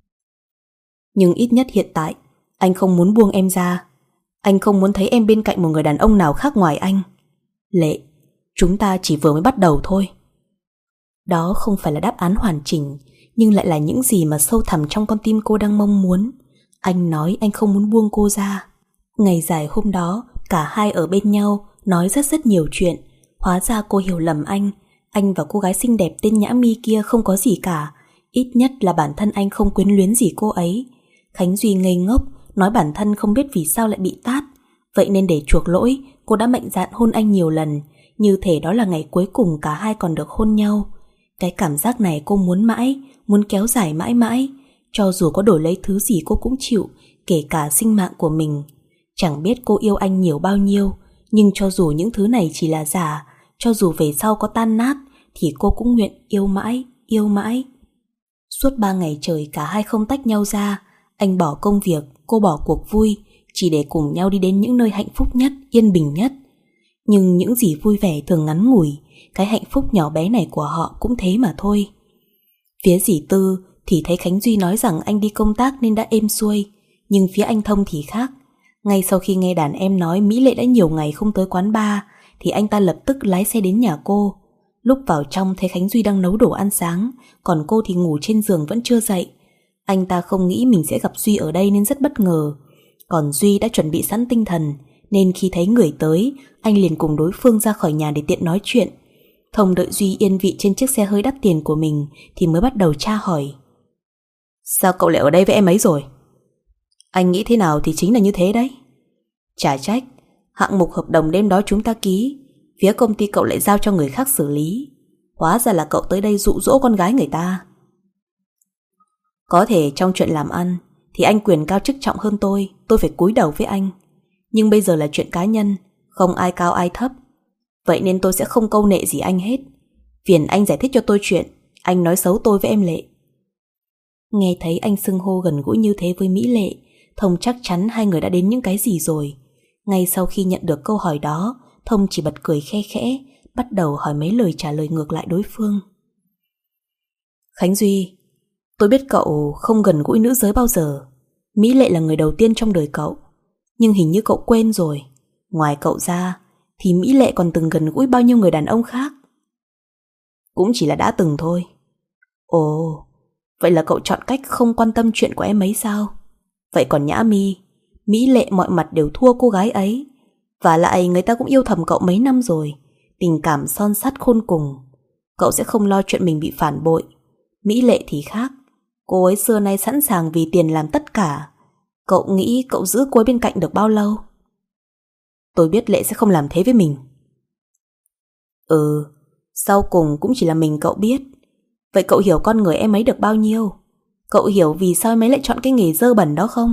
Nhưng ít nhất hiện tại anh không muốn buông em ra. Anh không muốn thấy em bên cạnh một người đàn ông nào khác ngoài anh. Lệ, chúng ta chỉ vừa mới bắt đầu thôi. Đó không phải là đáp án hoàn chỉnh, nhưng lại là những gì mà sâu thẳm trong con tim cô đang mong muốn. Anh nói anh không muốn buông cô ra. Ngày dài hôm đó, cả hai ở bên nhau, nói rất rất nhiều chuyện. Hóa ra cô hiểu lầm anh. Anh và cô gái xinh đẹp tên Nhã Mi kia không có gì cả. Ít nhất là bản thân anh không quyến luyến gì cô ấy. Khánh Duy ngây ngốc, nói bản thân không biết vì sao lại bị tát. Vậy nên để chuộc lỗi, cô đã mạnh dạn hôn anh nhiều lần. Như thể đó là ngày cuối cùng cả hai còn được hôn nhau. Cái cảm giác này cô muốn mãi, muốn kéo dài mãi mãi. Cho dù có đổi lấy thứ gì cô cũng chịu, kể cả sinh mạng của mình. Chẳng biết cô yêu anh nhiều bao nhiêu, nhưng cho dù những thứ này chỉ là giả, cho dù về sau có tan nát, thì cô cũng nguyện yêu mãi, yêu mãi. Suốt ba ngày trời cả hai không tách nhau ra. Anh bỏ công việc, cô bỏ cuộc vui, chỉ để cùng nhau đi đến những nơi hạnh phúc nhất, yên bình nhất. Nhưng những gì vui vẻ thường ngắn ngủi, cái hạnh phúc nhỏ bé này của họ cũng thế mà thôi. Phía dì Tư thì thấy Khánh Duy nói rằng anh đi công tác nên đã êm xuôi, nhưng phía anh Thông thì khác. Ngay sau khi nghe đàn em nói Mỹ Lệ đã nhiều ngày không tới quán bar, thì anh ta lập tức lái xe đến nhà cô. Lúc vào trong thấy Khánh Duy đang nấu đồ ăn sáng, còn cô thì ngủ trên giường vẫn chưa dậy. Anh ta không nghĩ mình sẽ gặp Duy ở đây nên rất bất ngờ. Còn Duy đã chuẩn bị sẵn tinh thần, nên khi thấy người tới, anh liền cùng đối phương ra khỏi nhà để tiện nói chuyện. Thông đợi Duy yên vị trên chiếc xe hơi đắt tiền của mình thì mới bắt đầu tra hỏi. Sao cậu lại ở đây với em ấy rồi? Anh nghĩ thế nào thì chính là như thế đấy. Chả trách, hạng mục hợp đồng đêm đó chúng ta ký, phía công ty cậu lại giao cho người khác xử lý. Hóa ra là cậu tới đây dụ dỗ con gái người ta. Có thể trong chuyện làm ăn thì anh quyền cao chức trọng hơn tôi, tôi phải cúi đầu với anh. Nhưng bây giờ là chuyện cá nhân, không ai cao ai thấp. Vậy nên tôi sẽ không câu nệ gì anh hết. Phiền anh giải thích cho tôi chuyện anh nói xấu tôi với em Lệ. Nghe thấy anh xưng hô gần gũi như thế với Mỹ Lệ, Thông chắc chắn hai người đã đến những cái gì rồi. Ngay sau khi nhận được câu hỏi đó, Thông chỉ bật cười khe khẽ, bắt đầu hỏi mấy lời trả lời ngược lại đối phương. Khánh Duy, tôi biết cậu không gần gũi nữ giới bao giờ. Mỹ Lệ là người đầu tiên trong đời cậu. Nhưng hình như cậu quên rồi, ngoài cậu ra thì Mỹ Lệ còn từng gần gũi bao nhiêu người đàn ông khác. Cũng chỉ là đã từng thôi. Ồ, vậy là cậu chọn cách không quan tâm chuyện của em ấy sao? Vậy còn Nhã Mi, Mỹ Lệ mọi mặt đều thua cô gái ấy. Và lại người ta cũng yêu thầm cậu mấy năm rồi, tình cảm son sắt khôn cùng. Cậu sẽ không lo chuyện mình bị phản bội. Mỹ Lệ thì khác, cô ấy xưa nay sẵn sàng vì tiền làm tất cả. Cậu nghĩ cậu giữ cô ấy bên cạnh được bao lâu? Tôi biết Lệ sẽ không làm thế với mình. Ừ, sau cùng cũng chỉ là mình cậu biết. Vậy cậu hiểu con người em ấy được bao nhiêu? Cậu hiểu vì sao em ấy lại chọn cái nghề dơ bẩn đó không?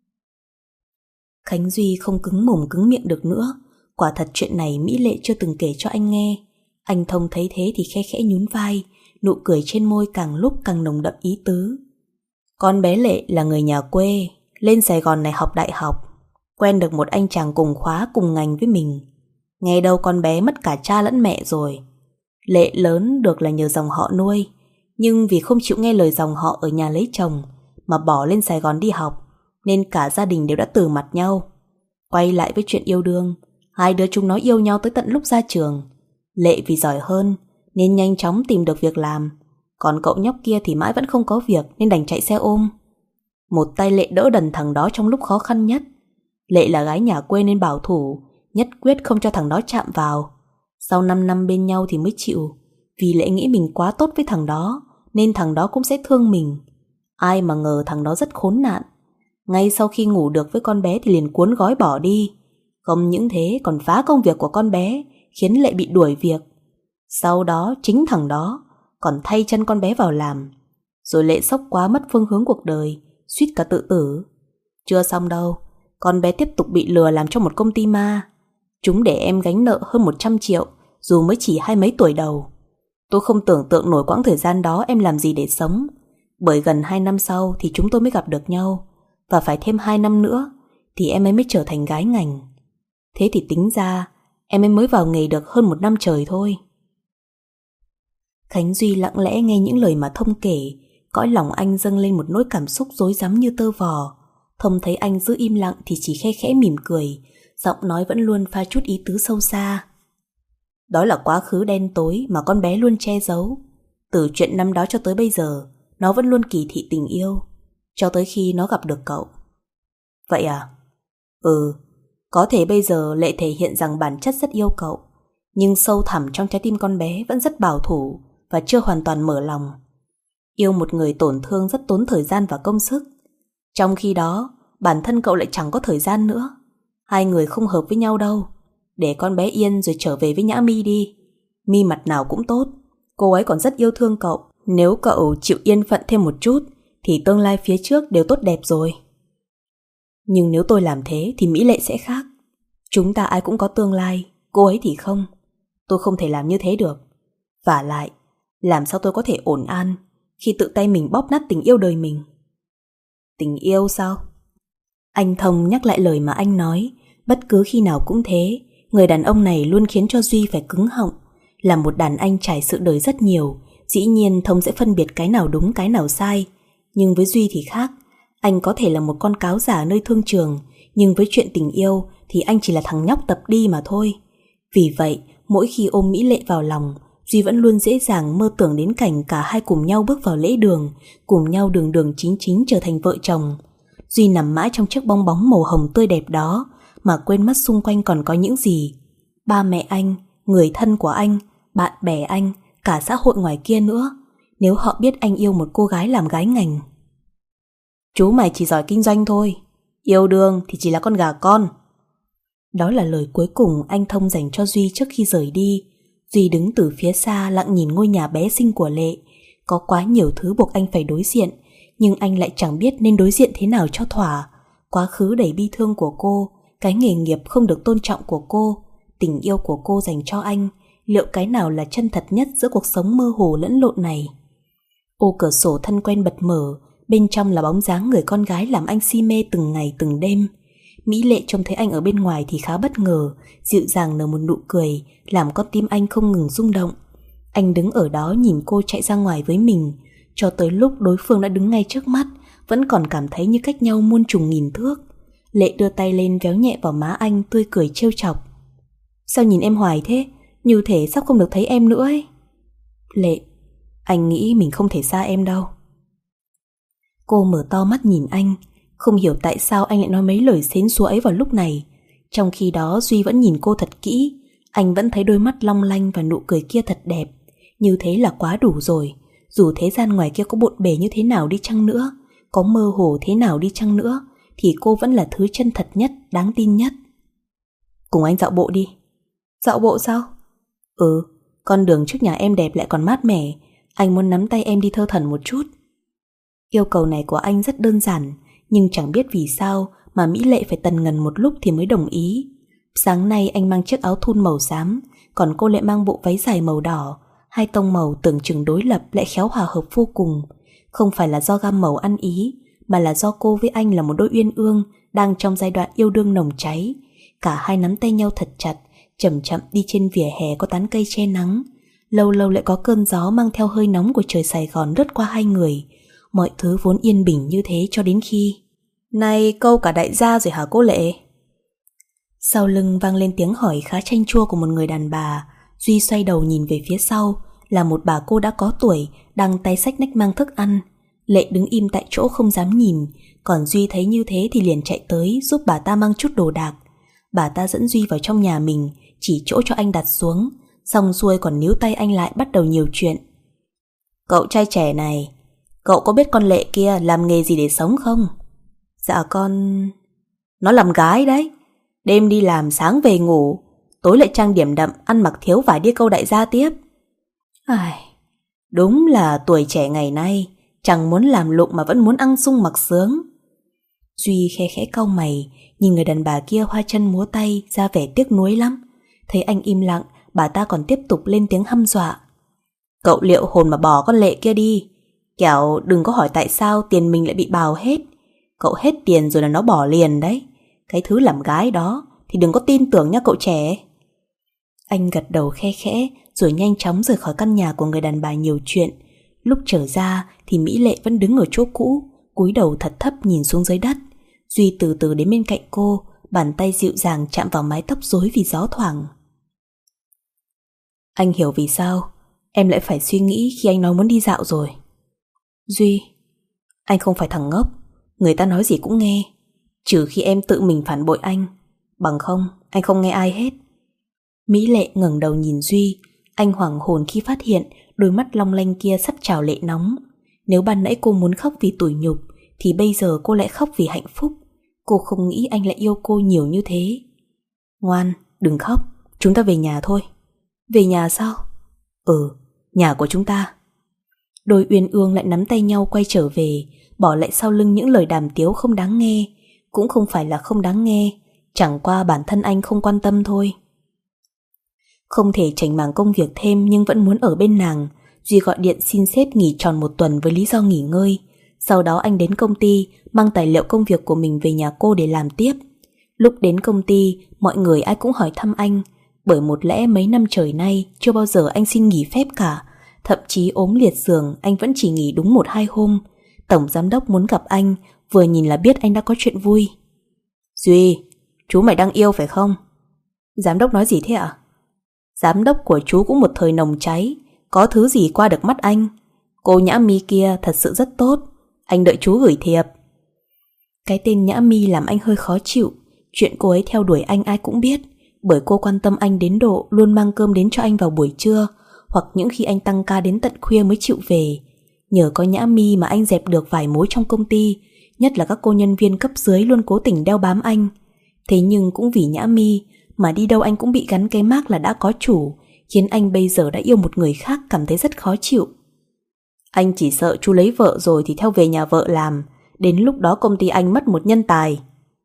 Khánh Duy không cứng mồm cứng miệng được nữa. Quả thật chuyện này Mỹ Lệ chưa từng kể cho anh nghe. Anh Thông thấy thế thì khe khẽ nhún vai, nụ cười trên môi càng lúc càng nồng đậm ý tứ. Con bé Lệ là người nhà quê, lên Sài Gòn này học đại học, quen được một anh chàng cùng khóa cùng ngành với mình. Nghe đâu con bé mất cả cha lẫn mẹ rồi. Lệ lớn được là nhờ dòng họ nuôi, nhưng vì không chịu nghe lời dòng họ ở nhà lấy chồng mà bỏ lên Sài Gòn đi học, nên cả gia đình đều đã từ mặt nhau. Quay lại với chuyện yêu đương, hai đứa chúng nó yêu nhau tới tận lúc ra trường. Lệ vì giỏi hơn nên nhanh chóng tìm được việc làm, còn cậu nhóc kia thì mãi vẫn không có việc nên đành chạy xe ôm. Một tay Lệ đỡ đần thằng đó trong lúc khó khăn nhất. Lệ là gái nhà quê nên bảo thủ, nhất quyết không cho thằng đó chạm vào. Sau năm năm bên nhau thì mới chịu, vì Lệ nghĩ mình quá tốt với thằng đó nên thằng đó cũng sẽ thương mình. Ai mà ngờ thằng đó rất khốn nạn. Ngay sau khi ngủ được với con bé thì liền cuốn gói bỏ đi. Không những thế còn phá công việc của con bé, khiến Lệ bị đuổi việc. Sau đó chính thằng đó còn thay chân con bé vào làm. Rồi Lệ sốc quá mất phương hướng cuộc đời, suýt cả tự tử. Chưa xong đâu, con bé tiếp tục bị lừa làm cho một công ty ma. Chúng để em gánh nợ hơn một trăm triệu, dù mới chỉ hai mấy tuổi đầu. Tôi không tưởng tượng nổi quãng thời gian đó em làm gì để sống. Bởi gần hai năm sau thì chúng tôi mới gặp được nhau, và phải thêm hai năm nữa thì em ấy mới trở thành gái ngành. Thế thì tính ra em ấy mới vào nghề được hơn một năm trời thôi. Khánh Duy lặng lẽ nghe những lời mà Thông kể. Cõi lòng anh dâng lên một nỗi cảm xúc rối rắm như tơ vò. Thông thấy anh giữ im lặng thì chỉ khe khẽ mỉm cười, giọng nói vẫn luôn pha chút ý tứ sâu xa. Đó là quá khứ đen tối mà con bé luôn che giấu. Từ chuyện năm đó cho tới bây giờ, nó vẫn luôn kỳ thị tình yêu, cho tới khi nó gặp được cậu. Vậy à? Ừ, có thể bây giờ Lệ thể hiện rằng bản chất rất yêu cậu, nhưng sâu thẳm trong trái tim con bé vẫn rất bảo thủ và chưa hoàn toàn mở lòng. Yêu một người tổn thương rất tốn thời gian và công sức. Trong khi đó, bản thân cậu lại chẳng có thời gian nữa. Hai người không hợp với nhau đâu. Để con bé yên rồi trở về với Nhã Mi đi. Mi mặt nào cũng tốt, cô ấy còn rất yêu thương cậu. Nếu cậu chịu yên phận thêm một chút thì tương lai phía trước đều tốt đẹp rồi. Nhưng nếu tôi làm thế thì Mỹ Lệ sẽ khác. Chúng ta ai cũng có tương lai, cô ấy thì không. Tôi không thể làm như thế được. Vả lại, làm sao tôi có thể ổn an khi tự tay mình bóp nát tình yêu đời mình? Tình yêu sao? Anh Thông nhắc lại lời mà anh nói. Bất cứ khi nào cũng thế, người đàn ông này luôn khiến cho Duy phải cứng họng. Là một đàn anh trải sự đời rất nhiều, dĩ nhiên Thông sẽ phân biệt cái nào đúng cái nào sai. Nhưng với Duy thì khác. Anh có thể là một con cáo giả nơi thương trường, nhưng với chuyện tình yêu thì anh chỉ là thằng nhóc tập đi mà thôi. Vì vậy, mỗi khi ôm Mỹ Lệ vào lòng, Duy vẫn luôn dễ dàng mơ tưởng đến cảnh cả hai cùng nhau bước vào lễ đường, cùng nhau đường đường chính chính trở thành vợ chồng. Duy nằm mãi trong chiếc bong bóng màu hồng tươi đẹp đó, mà quên mất xung quanh còn có những gì. Ba mẹ anh, người thân của anh, bạn bè anh, cả xã hội ngoài kia nữa, nếu họ biết anh yêu một cô gái làm gái ngành. Chú mày chỉ giỏi kinh doanh thôi, yêu đương thì chỉ là con gà con. Đó là lời cuối cùng anh Thông dành cho Duy trước khi rời đi. Duy đứng từ phía xa lặng nhìn ngôi nhà bé xinh của Lệ. Có quá nhiều thứ buộc anh phải đối diện, nhưng anh lại chẳng biết nên đối diện thế nào cho thỏa. Quá khứ đầy bi thương của cô, cái nghề nghiệp không được tôn trọng của cô, tình yêu của cô dành cho anh, liệu cái nào là chân thật nhất giữa cuộc sống mơ hồ lẫn lộn này? Ô cửa sổ thân quen bật mở, bên trong là bóng dáng người con gái làm anh si mê từng ngày từng đêm. Mỹ Lệ trông thấy anh ở bên ngoài thì khá bất ngờ, dịu dàng nở một nụ cười, làm con tim anh không ngừng rung động. Anh đứng ở đó nhìn cô chạy ra ngoài với mình, cho tới lúc đối phương đã đứng ngay trước mắt, vẫn còn cảm thấy như cách nhau muôn trùng nghìn thước. Lệ đưa tay lên véo nhẹ vào má anh, tươi cười trêu chọc. Sao nhìn em hoài thế? Như thể sắp không được thấy em nữa ấy. Lệ, anh nghĩ mình không thể xa em đâu. Cô mở to mắt nhìn anh, không hiểu tại sao anh lại nói mấy lời xến xúa ấy vào lúc này. Trong khi đó Duy vẫn nhìn cô thật kỹ, anh vẫn thấy đôi mắt long lanh và nụ cười kia thật đẹp. Như thế là quá đủ rồi. Dù thế gian ngoài kia có bộn bề như thế nào đi chăng nữa, có mơ hồ thế nào đi chăng nữa, thì cô vẫn là thứ chân thật nhất, đáng tin nhất. Cùng anh dạo bộ đi. Dạo bộ sao? Ừ, con đường trước nhà em đẹp lại còn mát mẻ. Anh muốn nắm tay em đi thơ thẩn một chút. Yêu cầu này của anh rất đơn giản, nhưng chẳng biết vì sao mà Mỹ Lệ phải tần ngần một lúc thì mới đồng ý. Sáng nay anh mang chiếc áo thun màu xám, còn cô lại mang bộ váy dài màu đỏ. Hai tông màu tưởng chừng đối lập lại khéo hòa hợp vô cùng. Không phải là do gam màu ăn ý, mà là do cô với anh là một đôi uyên ương đang trong giai đoạn yêu đương nồng cháy. Cả hai nắm tay nhau thật chặt, chậm chậm đi trên vỉa hè có tán cây che nắng. Lâu lâu lại có cơn gió mang theo hơi nóng của trời Sài Gòn lướt qua hai người. Mọi thứ vốn yên bình như thế cho đến khi... Này, câu cả đại gia rồi hả cô Lệ? Sau lưng vang lên tiếng hỏi khá chanh chua của một người đàn bà. Duy xoay đầu nhìn về phía sau, là một bà cô đã có tuổi, đang tay xách nách mang thức ăn. Lệ đứng im tại chỗ không dám nhìn, còn Duy thấy như thế thì liền chạy tới giúp bà ta mang chút đồ đạc. Bà ta dẫn Duy vào trong nhà mình, chỉ chỗ cho anh đặt xuống, xong xuôi còn níu tay anh lại bắt đầu nhiều chuyện. Cậu trai trẻ này, cậu có biết con Lệ kia làm nghề gì để sống không? Dạ con... Nó làm gái đấy. Đêm đi làm sáng về ngủ, tối lại trang điểm đậm, ăn mặc thiếu vải đi câu đại gia tiếp. Ai, đúng là tuổi trẻ ngày nay, chẳng muốn làm lụng mà vẫn muốn ăn sung mặc sướng. Duy khẽ khẽ cau mày, nhìn người đàn bà kia hoa chân múa tay, ra vẻ tiếc nuối lắm. Thấy anh im lặng, bà ta còn tiếp tục lên tiếng hăm dọa. Cậu liệu hồn mà bỏ con Lệ kia đi, kẻo đừng có hỏi tại sao tiền mình lại bị bào hết. Cậu hết tiền rồi là nó bỏ liền đấy. Cái thứ làm gái đó thì đừng có tin tưởng nha cậu trẻ. Anh gật đầu khe khẽ rồi nhanh chóng rời khỏi căn nhà của người đàn bà nhiều chuyện. Lúc trở ra thì Mỹ Lệ vẫn đứng ở chỗ cũ, cúi đầu thật thấp nhìn xuống dưới đất. Duy từ từ đến bên cạnh cô, bàn tay dịu dàng chạm vào mái tóc rối vì gió thoảng. Anh hiểu vì sao em lại phải suy nghĩ khi anh nói muốn đi dạo rồi. Duy, anh không phải thằng ngốc, người ta nói gì cũng nghe, trừ khi em tự mình phản bội anh, bằng không anh không nghe ai hết. Mỹ Lệ ngẩng đầu nhìn Duy, anh hoảng hồn khi phát hiện đôi mắt long lanh kia sắp trào lệ nóng. Nếu ban nãy cô muốn khóc vì tủi nhục thì bây giờ cô lại khóc vì hạnh phúc. Cô không nghĩ anh lại yêu cô nhiều như thế. Ngoan, đừng khóc, chúng ta về nhà thôi. Về nhà sao? Ừ, nhà của chúng ta. Đôi uyên ương lại nắm tay nhau quay trở về, bỏ lại sau lưng những lời đàm tiếu không đáng nghe. Cũng không phải là không đáng nghe, chẳng qua bản thân anh không quan tâm thôi. Không thể chảnh mảng công việc thêm nhưng vẫn muốn ở bên nàng, Duy gọi điện xin sếp nghỉ tròn một tuần với lý do nghỉ ngơi. Sau đó anh đến công ty, mang tài liệu công việc của mình về nhà cô để làm tiếp. Lúc đến công ty, mọi người ai cũng hỏi thăm anh, bởi một lẽ mấy năm trời nay chưa bao giờ anh xin nghỉ phép cả. Thậm chí ốm liệt giường anh vẫn chỉ nghỉ đúng một hai hôm. Tổng giám đốc muốn gặp anh, vừa nhìn là biết anh đã có chuyện vui. Duy, chú mày đang yêu phải không? Giám đốc nói gì thế ạ? Giám đốc của chú cũng một thời nồng cháy, có thứ gì qua được mắt anh. Cô Nhã Mi kia thật sự rất tốt, anh đợi chú gửi thiệp. Cái tên Nhã Mi làm anh hơi khó chịu. Chuyện cô ấy theo đuổi anh ai cũng biết, bởi cô quan tâm anh đến độ luôn mang cơm đến cho anh vào buổi trưa, hoặc những khi anh tăng ca đến tận khuya mới chịu về. Nhờ có Nhã Mi mà anh dẹp được vài mối trong công ty, nhất là các cô nhân viên cấp dưới luôn cố tình đeo bám anh. Thế nhưng cũng vì Nhã Mi mà đi đâu anh cũng bị gắn cái mác là đã có chủ, khiến anh bây giờ đã yêu một người khác cảm thấy rất khó chịu. Anh chỉ sợ chú lấy vợ rồi thì theo về nhà vợ làm, đến lúc đó công ty anh mất một nhân tài.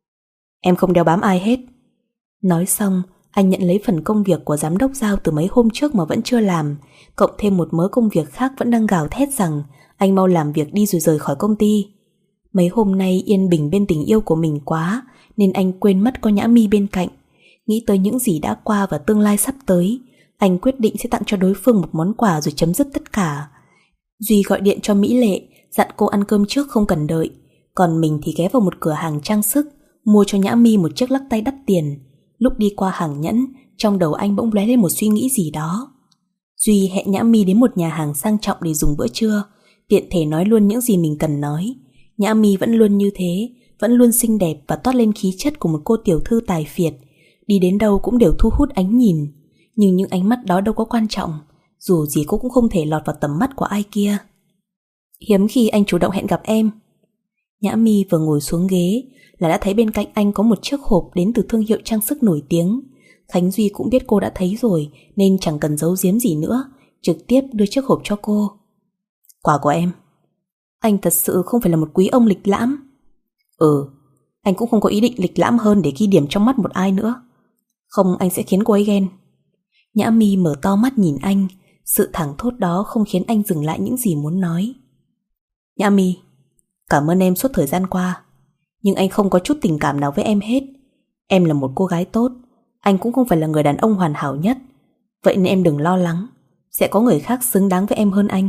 Em không đeo bám ai hết. Nói xong, anh nhận lấy phần công việc của giám đốc giao từ mấy hôm trước mà vẫn chưa làm, cộng thêm một mớ công việc khác vẫn đang gào thét rằng anh mau làm việc đi rồi rời khỏi công ty. Mấy hôm nay yên bình bên tình yêu của mình quá, nên anh quên mất có Nhã Mi bên cạnh. Nghĩ tới những gì đã qua và tương lai sắp tới, anh quyết định sẽ tặng cho đối phương một món quà rồi chấm dứt tất cả. Duy gọi điện cho Mỹ Lệ, dặn cô ăn cơm trước không cần đợi, còn mình thì ghé vào một cửa hàng trang sức, mua cho Nhã Mi một chiếc lắc tay đắt tiền. Lúc đi qua hàng nhẫn, trong đầu anh bỗng lóe lên một suy nghĩ gì đó. Duy hẹn Nhã Mi đến một nhà hàng sang trọng để dùng bữa trưa, tiện thể nói luôn những gì mình cần nói. Nhã Mi vẫn luôn như thế, vẫn luôn xinh đẹp và toát lên khí chất của một cô tiểu thư tài phiệt. Đi đến đâu cũng đều thu hút ánh nhìn, nhưng những ánh mắt đó đâu có quan trọng, dù gì cô cũng không thể lọt vào tầm mắt của ai kia. Hiếm khi anh chủ động hẹn gặp em. Nhã Mi vừa ngồi xuống ghế là đã thấy bên cạnh anh có một chiếc hộp đến từ thương hiệu trang sức nổi tiếng. Khánh Duy cũng biết cô đã thấy rồi nên chẳng cần giấu giếm gì nữa, trực tiếp đưa chiếc hộp cho cô. Quà của em. Anh thật sự không phải là một quý ông lịch lãm. Ừ, anh cũng không có ý định lịch lãm hơn để ghi điểm trong mắt một ai nữa. Không, anh sẽ khiến cô ấy ghen. Nhã Mi mở to mắt nhìn anh, sự thẳng thốt đó không khiến anh dừng lại những gì muốn nói. Nhã Mi, cảm ơn em suốt thời gian qua, nhưng anh không có chút tình cảm nào với em hết. Em là một cô gái tốt, anh cũng không phải là người đàn ông hoàn hảo nhất, vậy nên em đừng lo lắng, sẽ có người khác xứng đáng với em hơn anh.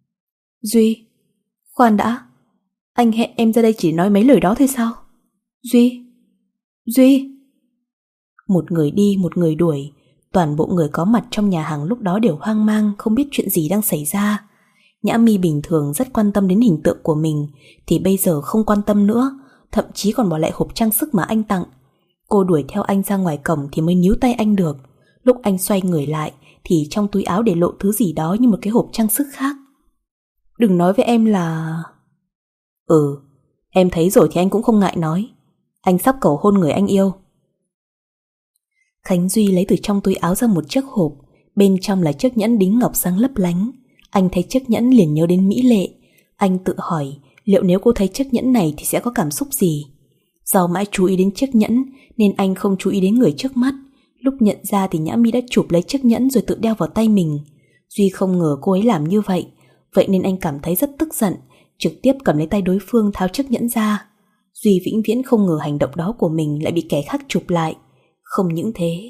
Duy, khoan đã, anh hẹn em ra đây chỉ nói mấy lời đó thôi sao? Duy, Duy. Một người đi, một người đuổi. Toàn bộ người có mặt trong nhà hàng lúc đó đều hoang mang, không biết chuyện gì đang xảy ra. Nhã Mi bình thường rất quan tâm đến hình tượng của mình thì bây giờ không quan tâm nữa, thậm chí còn bỏ lại hộp trang sức mà anh tặng. Cô đuổi theo anh ra ngoài cổng thì mới níu tay anh được. Lúc anh xoay người lại thì trong túi áo để lộ thứ gì đó như một cái hộp trang sức khác. Đừng nói với em là... Ừ, em thấy rồi thì anh cũng không ngại nói. Anh sắp cầu hôn người anh yêu. Khánh Duy lấy từ trong túi áo ra một chiếc hộp, bên trong là chiếc nhẫn đính ngọc sáng lấp lánh. Anh thấy chiếc nhẫn liền nhớ đến Mỹ Lệ. Anh tự hỏi liệu nếu cô thấy chiếc nhẫn này thì sẽ có cảm xúc gì. Do mãi chú ý đến chiếc nhẫn nên anh không chú ý đến người trước mắt. Lúc nhận ra thì Nhã Mi đã chụp lấy chiếc nhẫn rồi tự đeo vào tay mình. Duy không ngờ cô ấy làm như vậy, vậy nên anh cảm thấy rất tức giận, trực tiếp cầm lấy tay đối phương tháo chiếc nhẫn ra. Duy vĩnh viễn không ngờ hành động đó của mình lại bị kẻ khác chụp lại. Không những thế,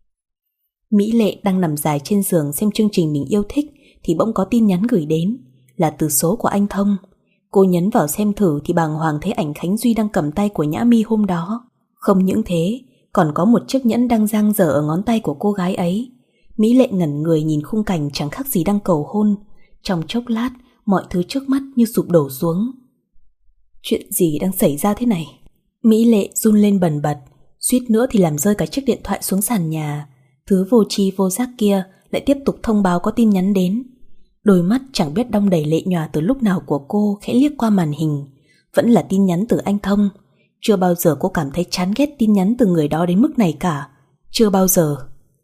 Mỹ Lệ đang nằm dài trên giường xem chương trình mình yêu thích thì bỗng có tin nhắn gửi đến, là từ số của anh Thông. Cô nhấn vào xem thử thì bàng hoàng thấy ảnh Khánh Duy đang cầm tay của Nhã Mi hôm đó. Không những thế, còn có một chiếc nhẫn đang dang dở ở ngón tay của cô gái ấy. Mỹ Lệ ngẩn người nhìn khung cảnh chẳng khác gì đang cầu hôn. Trong chốc lát, mọi thứ trước mắt như sụp đổ xuống. Chuyện gì đang xảy ra thế này? Mỹ Lệ run lên bần bật, suýt nữa thì làm rơi cả chiếc điện thoại xuống sàn nhà. Thứ vô tri vô giác kia lại tiếp tục thông báo có tin nhắn đến. Đôi mắt chẳng biết đong đầy lệ nhòa từ lúc nào của cô khẽ liếc qua màn hình. Vẫn là tin nhắn từ anh Thông. Chưa bao giờ cô cảm thấy chán ghét tin nhắn từ người đó đến mức này cả. Chưa bao giờ.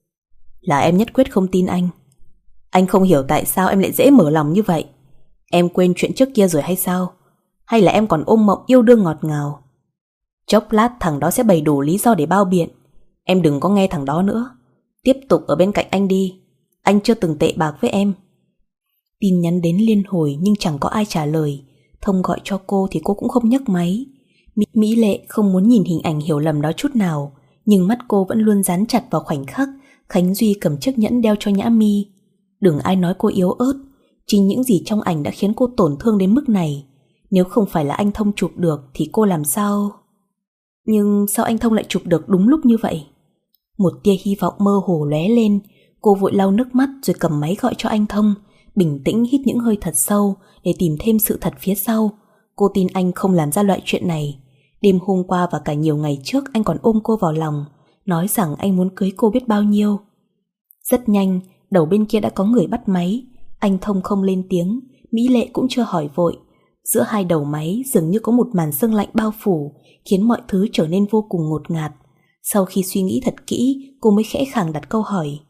Là em nhất quyết không tin anh. Anh không hiểu tại sao em lại dễ mở lòng như vậy. Em quên chuyện trước kia rồi hay sao? Hay là em còn ôm mộng yêu đương ngọt ngào? Chốc lát thằng đó sẽ bày đủ lý do để bao biện. Em đừng có nghe thằng đó nữa. Tiếp tục ở bên cạnh anh đi. Anh chưa từng tệ bạc với em. Tin nhắn đến liên hồi nhưng chẳng có ai trả lời. Thông gọi cho cô thì cô cũng không nhấc máy. Mỹ, Mỹ Lệ không muốn nhìn hình ảnh hiểu lầm đó chút nào, nhưng mắt cô vẫn luôn dán chặt vào khoảnh khắc Khánh Duy cầm chiếc nhẫn đeo cho Nhã Mi. Đừng ai nói cô yếu ớt, chính những gì trong ảnh đã khiến cô tổn thương đến mức này. Nếu không phải là anh Thông chụp được thì cô làm sao? Nhưng sao anh Thông lại chụp được đúng lúc như vậy? Một tia hy vọng mơ hồ lóe lên. Cô vội lau nước mắt rồi cầm máy gọi cho anh Thông, bình tĩnh hít những hơi thật sâu để tìm thêm sự thật phía sau. Cô tin anh không làm ra loại chuyện này. Đêm hôm qua và cả nhiều ngày trước anh còn ôm cô vào lòng, nói rằng anh muốn cưới cô biết bao nhiêu. Rất nhanh, đầu bên kia đã có người bắt máy. Anh Thông không lên tiếng, Mỹ Lệ cũng chưa hỏi vội. Giữa hai đầu máy dường như có một màn sương lạnh bao phủ, khiến mọi thứ trở nên vô cùng ngột ngạt. Sau khi suy nghĩ thật kỹ, cô mới khẽ khàng đặt câu hỏi.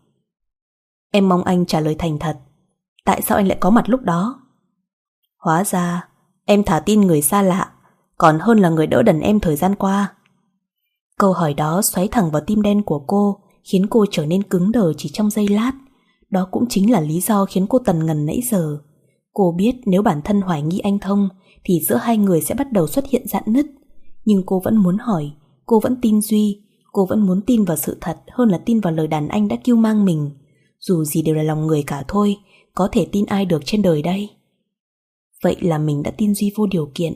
Em mong anh trả lời thành thật. Tại sao anh lại có mặt lúc đó? Hóa ra em thả tin người xa lạ còn hơn là người đỡ đần em thời gian qua. Câu hỏi đó xoáy thẳng vào tim đen của cô, khiến cô trở nên cứng đờ chỉ trong giây lát. Đó cũng chính là lý do khiến cô tần ngần nãy giờ. Cô biết nếu bản thân hoài nghi anh Thông thì giữa hai người sẽ bắt đầu xuất hiện rạn nứt. Nhưng cô vẫn muốn hỏi, cô vẫn tin Duy. Cô vẫn muốn tin vào sự thật hơn là tin vào lời đàn anh đã cưu mang mình. Dù gì đều là lòng người cả thôi, có thể tin ai được trên đời đây. Vậy là mình đã tin Duy vô điều kiện.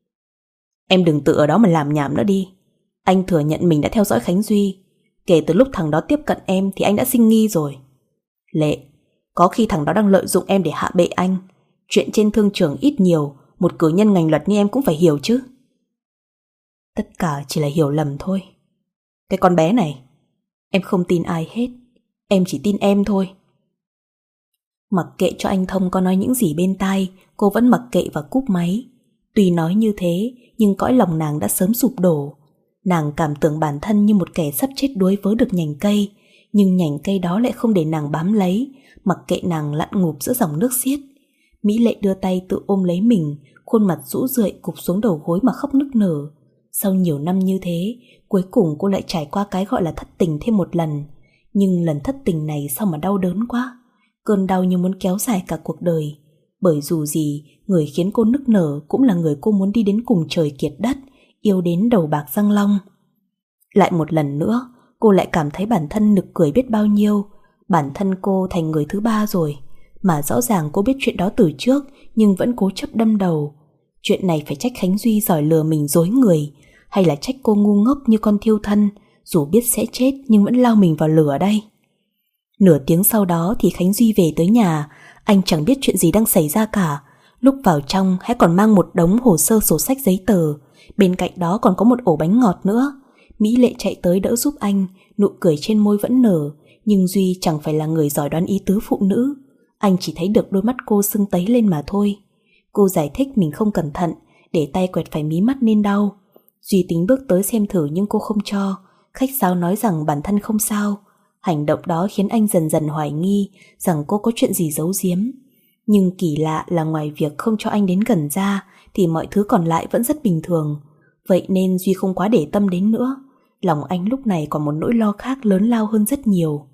Em đừng tự ở đó mà làm nhảm nữa đi. Anh thừa nhận mình đã theo dõi Khánh Duy. Kể từ lúc thằng đó tiếp cận em thì anh đã sinh nghi rồi. Lệ, có khi thằng đó đang lợi dụng em để hạ bệ anh. Chuyện trên thương trường ít nhiều, một cử nhân ngành luật như em cũng phải hiểu chứ. Tất cả chỉ là hiểu lầm thôi. Cái con bé này, em không tin ai hết. Em chỉ tin em thôi. Mặc kệ cho anh Thông có nói những gì bên tai, cô vẫn mặc kệ và cúp máy. Tuy nói như thế, nhưng cõi lòng nàng đã sớm sụp đổ. Nàng cảm tưởng bản thân như một kẻ sắp chết đuối vớ được nhành cây, nhưng nhành cây đó lại không để nàng bám lấy, mặc kệ nàng lặn ngụp giữa dòng nước xiết. Mỹ Lệ đưa tay tự ôm lấy mình, khuôn mặt rũ rượi cụp xuống đầu gối mà khóc nức nở. Sau nhiều năm như thế, cuối cùng cô lại trải qua cái gọi là thất tình thêm một lần. Nhưng lần thất tình này sao mà đau đớn quá. Cơn đau như muốn kéo dài cả cuộc đời. Bởi dù gì, người khiến cô nức nở cũng là người cô muốn đi đến cùng trời kiệt đất, yêu đến đầu bạc răng long. Lại một lần nữa, cô lại cảm thấy bản thân nực cười biết bao nhiêu. Bản thân cô thành người thứ ba rồi. Mà rõ ràng cô biết chuyện đó từ trước, nhưng vẫn cố chấp đâm đầu. Chuyện này phải trách Khánh Duy giỏi lừa mình dối người, hay là trách cô ngu ngốc như con thiêu thân, dù biết sẽ chết nhưng vẫn lao mình vào lửa đây. Nửa tiếng sau đó thì Khánh Duy về tới nhà. Anh chẳng biết chuyện gì đang xảy ra cả. Lúc vào trong hãy còn mang một đống hồ sơ sổ sách giấy tờ. Bên cạnh đó còn có một ổ bánh ngọt nữa. Mỹ Lệ chạy tới đỡ giúp anh, nụ cười trên môi vẫn nở. Nhưng Duy chẳng phải là người giỏi đoán ý tứ phụ nữ. Anh chỉ thấy được đôi mắt cô sưng tấy lên mà thôi. Cô giải thích mình không cẩn thận, để tay quẹt phải mí mắt nên đau. Duy tính bước tới xem thử nhưng cô không cho. Khách sáo nói rằng bản thân không sao. Hành động đó khiến anh dần dần hoài nghi rằng cô có chuyện gì giấu giếm. Nhưng kỳ lạ là ngoài việc không cho anh đến gần ra thì mọi thứ còn lại vẫn rất bình thường. Vậy nên Duy không quá để tâm đến nữa. Lòng anh lúc này còn một nỗi lo khác lớn lao hơn rất nhiều.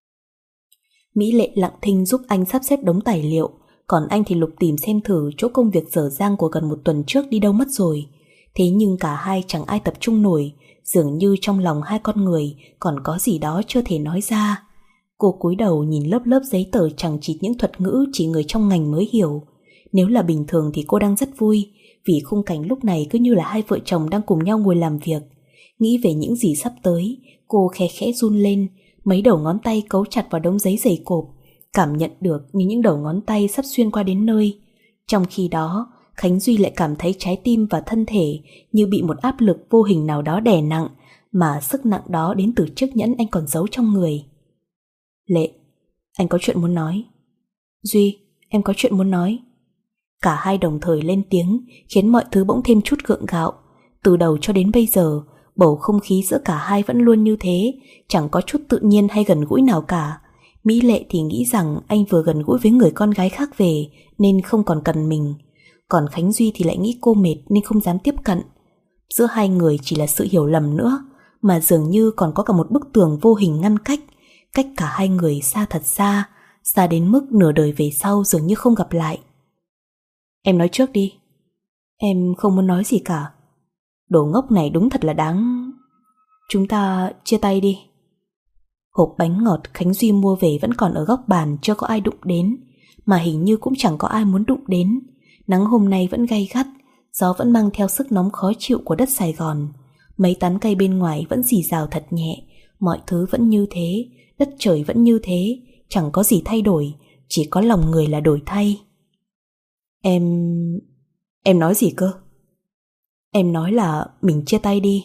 Mỹ Lệ lặng thinh giúp anh sắp xếp đống tài liệu, còn anh thì lục tìm xem thử chỗ công việc dở dang của gần một tuần trước đi đâu mất rồi. Thế nhưng cả hai chẳng ai tập trung nổi, dường như trong lòng hai con người còn có gì đó chưa thể nói ra. Cô cúi đầu nhìn lớp lớp giấy tờ chằng chịt những thuật ngữ chỉ người trong ngành mới hiểu. Nếu là bình thường thì cô đang rất vui, vì khung cảnh lúc này cứ như là hai vợ chồng đang cùng nhau ngồi làm việc. Nghĩ về những gì sắp tới, cô khẽ khẽ run lên, mấy đầu ngón tay cấu chặt vào đống giấy dày cộp, cảm nhận được như những đầu ngón tay sắp xuyên qua đến nơi. Trong khi đó, Khánh Duy lại cảm thấy trái tim và thân thể như bị một áp lực vô hình nào đó đè nặng, mà sức nặng đó đến từ chiếc nhẫn anh còn giấu trong người. Lệ, anh có chuyện muốn nói. Duy, em có chuyện muốn nói. Cả hai đồng thời lên tiếng, khiến mọi thứ bỗng thêm chút gượng gạo. Từ đầu cho đến bây giờ, bầu không khí giữa cả hai vẫn luôn như thế, chẳng có chút tự nhiên hay gần gũi nào cả. Mỹ Lệ thì nghĩ rằng anh vừa gần gũi với người con gái khác về nên không còn cần mình. Còn Khánh Duy thì lại nghĩ cô mệt nên không dám tiếp cận. Giữa hai người chỉ là sự hiểu lầm nữa, mà dường như còn có cả một bức tường vô hình ngăn cách, cách cả hai người xa thật xa, xa đến mức nửa đời về sau dường như không gặp lại. Em nói trước đi. Em không muốn nói gì cả. Đồ ngốc này đúng thật là đáng. Chúng ta chia tay đi. Hộp bánh ngọt Khánh Duy mua về vẫn còn ở góc bàn, chưa có ai đụng đến, mà hình như cũng chẳng có ai muốn đụng đến. Nắng hôm nay vẫn gay gắt, gió vẫn mang theo sức nóng khó chịu của đất Sài Gòn. Mấy tán cây bên ngoài vẫn rì rào thật nhẹ, mọi thứ vẫn như thế, đất trời vẫn như thế, chẳng có gì thay đổi, chỉ có lòng người là đổi thay. Em... em nói gì cơ? Em nói là mình chia tay đi.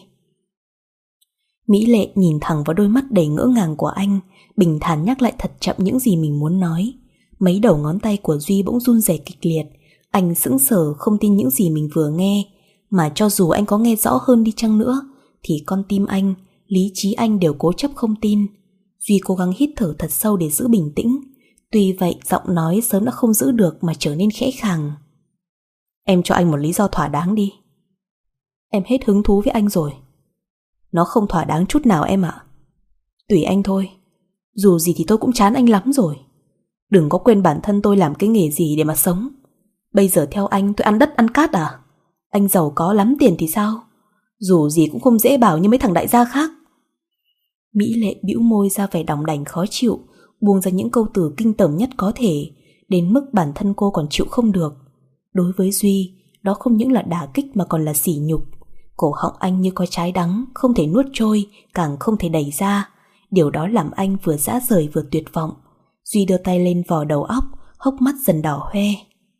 Mỹ Lệ nhìn thẳng vào đôi mắt đầy ngỡ ngàng của anh, bình thản nhắc lại thật chậm những gì mình muốn nói. Mấy đầu ngón tay của Duy bỗng run rẩy kịch liệt. Anh sững sờ không tin những gì mình vừa nghe. Mà cho dù anh có nghe rõ hơn đi chăng nữa thì con tim anh, lý trí anh đều cố chấp không tin. Duy cố gắng hít thở thật sâu để giữ bình tĩnh. Tuy vậy giọng nói sớm đã không giữ được mà trở nên khẽ khàng. Em cho anh một lý do thỏa đáng đi. Em hết hứng thú với anh rồi. Nó không thỏa đáng chút nào em ạ. Tùy anh thôi. Dù gì thì tôi cũng chán anh lắm rồi. Đừng có quên bản thân tôi làm cái nghề gì để mà sống. Bây giờ theo anh tôi ăn đất ăn cát à? Anh giàu có lắm tiền thì sao? Dù gì cũng không dễ bảo như mấy thằng đại gia khác. Mỹ Lệ bĩu môi ra vẻ đòng đành khó chịu, buông ra những câu từ kinh tởm nhất có thể, đến mức bản thân cô còn chịu không được. Đối với Duy, đó không những là đả kích mà còn là sỉ nhục. Cổ họng anh như có trái đắng, không thể nuốt trôi, càng không thể đẩy ra. Điều đó làm anh vừa rã rời vừa tuyệt vọng. Duy đưa tay lên vò đầu óc, hốc mắt dần đỏ hoe.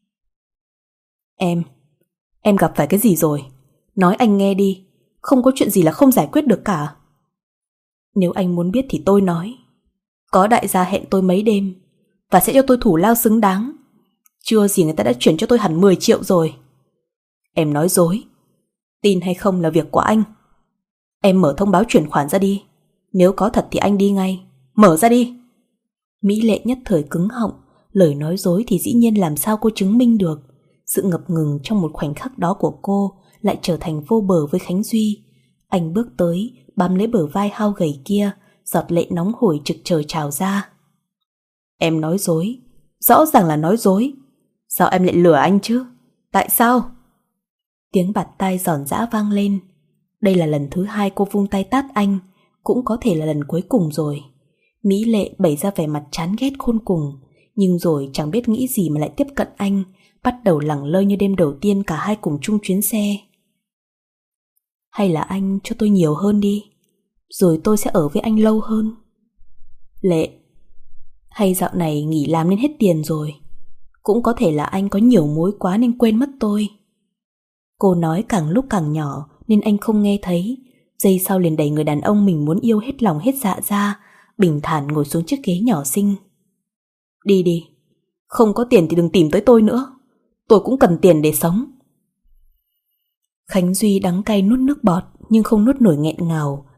Em, em gặp phải cái gì rồi? Nói anh nghe đi, không có chuyện gì là không giải quyết được cả. Nếu anh muốn biết thì tôi nói. Có đại gia hẹn tôi mấy đêm và sẽ cho tôi thủ lao xứng đáng. Chưa gì người ta đã chuyển cho tôi hẳn mười triệu rồi. Em nói dối. Tin hay không là việc của anh. Em mở thông báo chuyển khoản ra đi. Nếu có thật thì anh đi ngay. Mở ra đi. Mỹ Lệ nhất thời cứng họng. Lời nói dối thì dĩ nhiên làm sao cô chứng minh được. Sự ngập ngừng trong một khoảnh khắc đó của cô lại trở thành vô bờ với Khánh Duy. Anh bước tới, bám lấy bờ vai hao gầy kia, giọt lệ nóng hổi trực chờ trào ra. Em nói dối. Rõ ràng là nói dối. Sao em lại lừa anh chứ? Tại sao? Tiếng bạt tai giòn giã vang lên. Đây là lần thứ hai cô vung tay tát anh, cũng có thể là lần cuối cùng rồi. Mỹ Lệ bày ra vẻ mặt chán ghét khôn cùng, nhưng rồi chẳng biết nghĩ gì mà lại tiếp cận anh, bắt đầu lẳng lơ như đêm đầu tiên cả hai cùng chung chuyến xe. Hay là anh cho tôi nhiều hơn đi, rồi tôi sẽ ở với anh lâu hơn. Lệ, hay dạo này nghỉ làm nên hết tiền rồi. Cũng có thể là anh có nhiều mối quá nên quên mất tôi. Cô nói càng lúc càng nhỏ nên anh không nghe thấy. Giây sau liền đẩy người đàn ông mình muốn yêu hết lòng hết dạ ra, bình thản ngồi xuống chiếc ghế nhỏ xinh. Đi đi, không có tiền thì đừng tìm tới tôi nữa. Tôi cũng cần tiền để sống. Khánh Duy đắng cay nuốt nước bọt nhưng không nuốt nổi nghẹn ngào,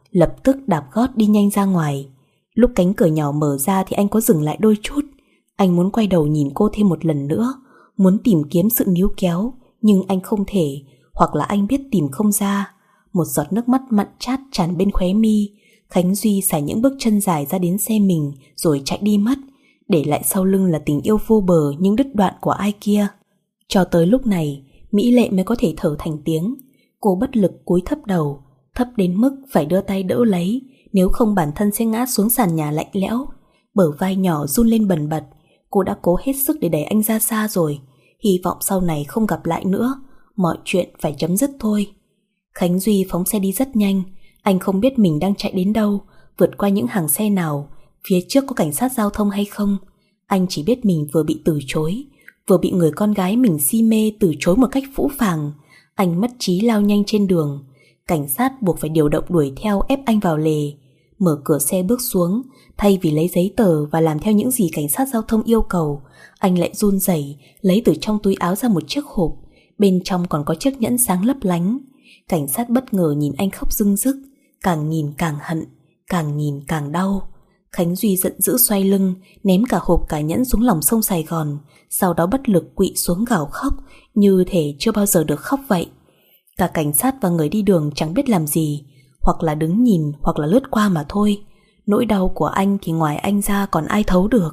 lập tức đạp gót đi nhanh ra ngoài. Lúc cánh cửa nhỏ mở ra thì anh có dừng lại đôi chút. Anh muốn quay đầu nhìn cô thêm một lần nữa, muốn tìm kiếm sự níu kéo, nhưng anh không thể, hoặc là anh biết tìm không ra. Một giọt nước mắt mặn chát tràn bên khóe mi. Khánh Duy xài những bước chân dài ra đến xe mình rồi chạy đi mất, để lại sau lưng là tình yêu vô bờ nhưng đứt đoạn của ai kia. Cho tới lúc này, Mỹ Lệ mới có thể thở thành tiếng. Cô bất lực cúi thấp đầu, thấp đến mức phải đưa tay đỡ lấy, nếu không bản thân sẽ ngã xuống sàn nhà lạnh lẽo. Bờ vai nhỏ run lên bần bật. Cô đã cố hết sức để đẩy anh ra xa rồi, hy vọng sau này không gặp lại nữa, mọi chuyện phải chấm dứt thôi. Khánh Duy phóng xe đi rất nhanh. Anh không biết mình đang chạy đến đâu, vượt qua những hàng xe nào, phía trước có cảnh sát giao thông hay không. Anh chỉ biết mình vừa bị từ chối, vừa bị người con gái mình si mê từ chối một cách phũ phàng. Anh mất trí lao nhanh trên đường. Cảnh sát buộc phải điều động đuổi theo ép anh vào lề. Mở cửa xe bước xuống, thay vì lấy giấy tờ và làm theo những gì cảnh sát giao thông yêu cầu, anh lại run rẩy lấy từ trong túi áo ra một chiếc hộp. Bên trong còn có chiếc nhẫn sáng lấp lánh. Cảnh sát bất ngờ nhìn anh khóc rưng rức, càng nhìn càng hận, càng nhìn càng đau. Khánh Duy giận dữ xoay lưng, ném cả hộp cả nhẫn xuống lòng sông Sài Gòn, sau đó bất lực quỵ xuống gào khóc, như thể chưa bao giờ được khóc vậy. Cả cảnh sát và người đi đường chẳng biết làm gì, hoặc là đứng nhìn hoặc là lướt qua mà thôi. Nỗi đau của anh thì ngoài anh ra còn ai thấu được.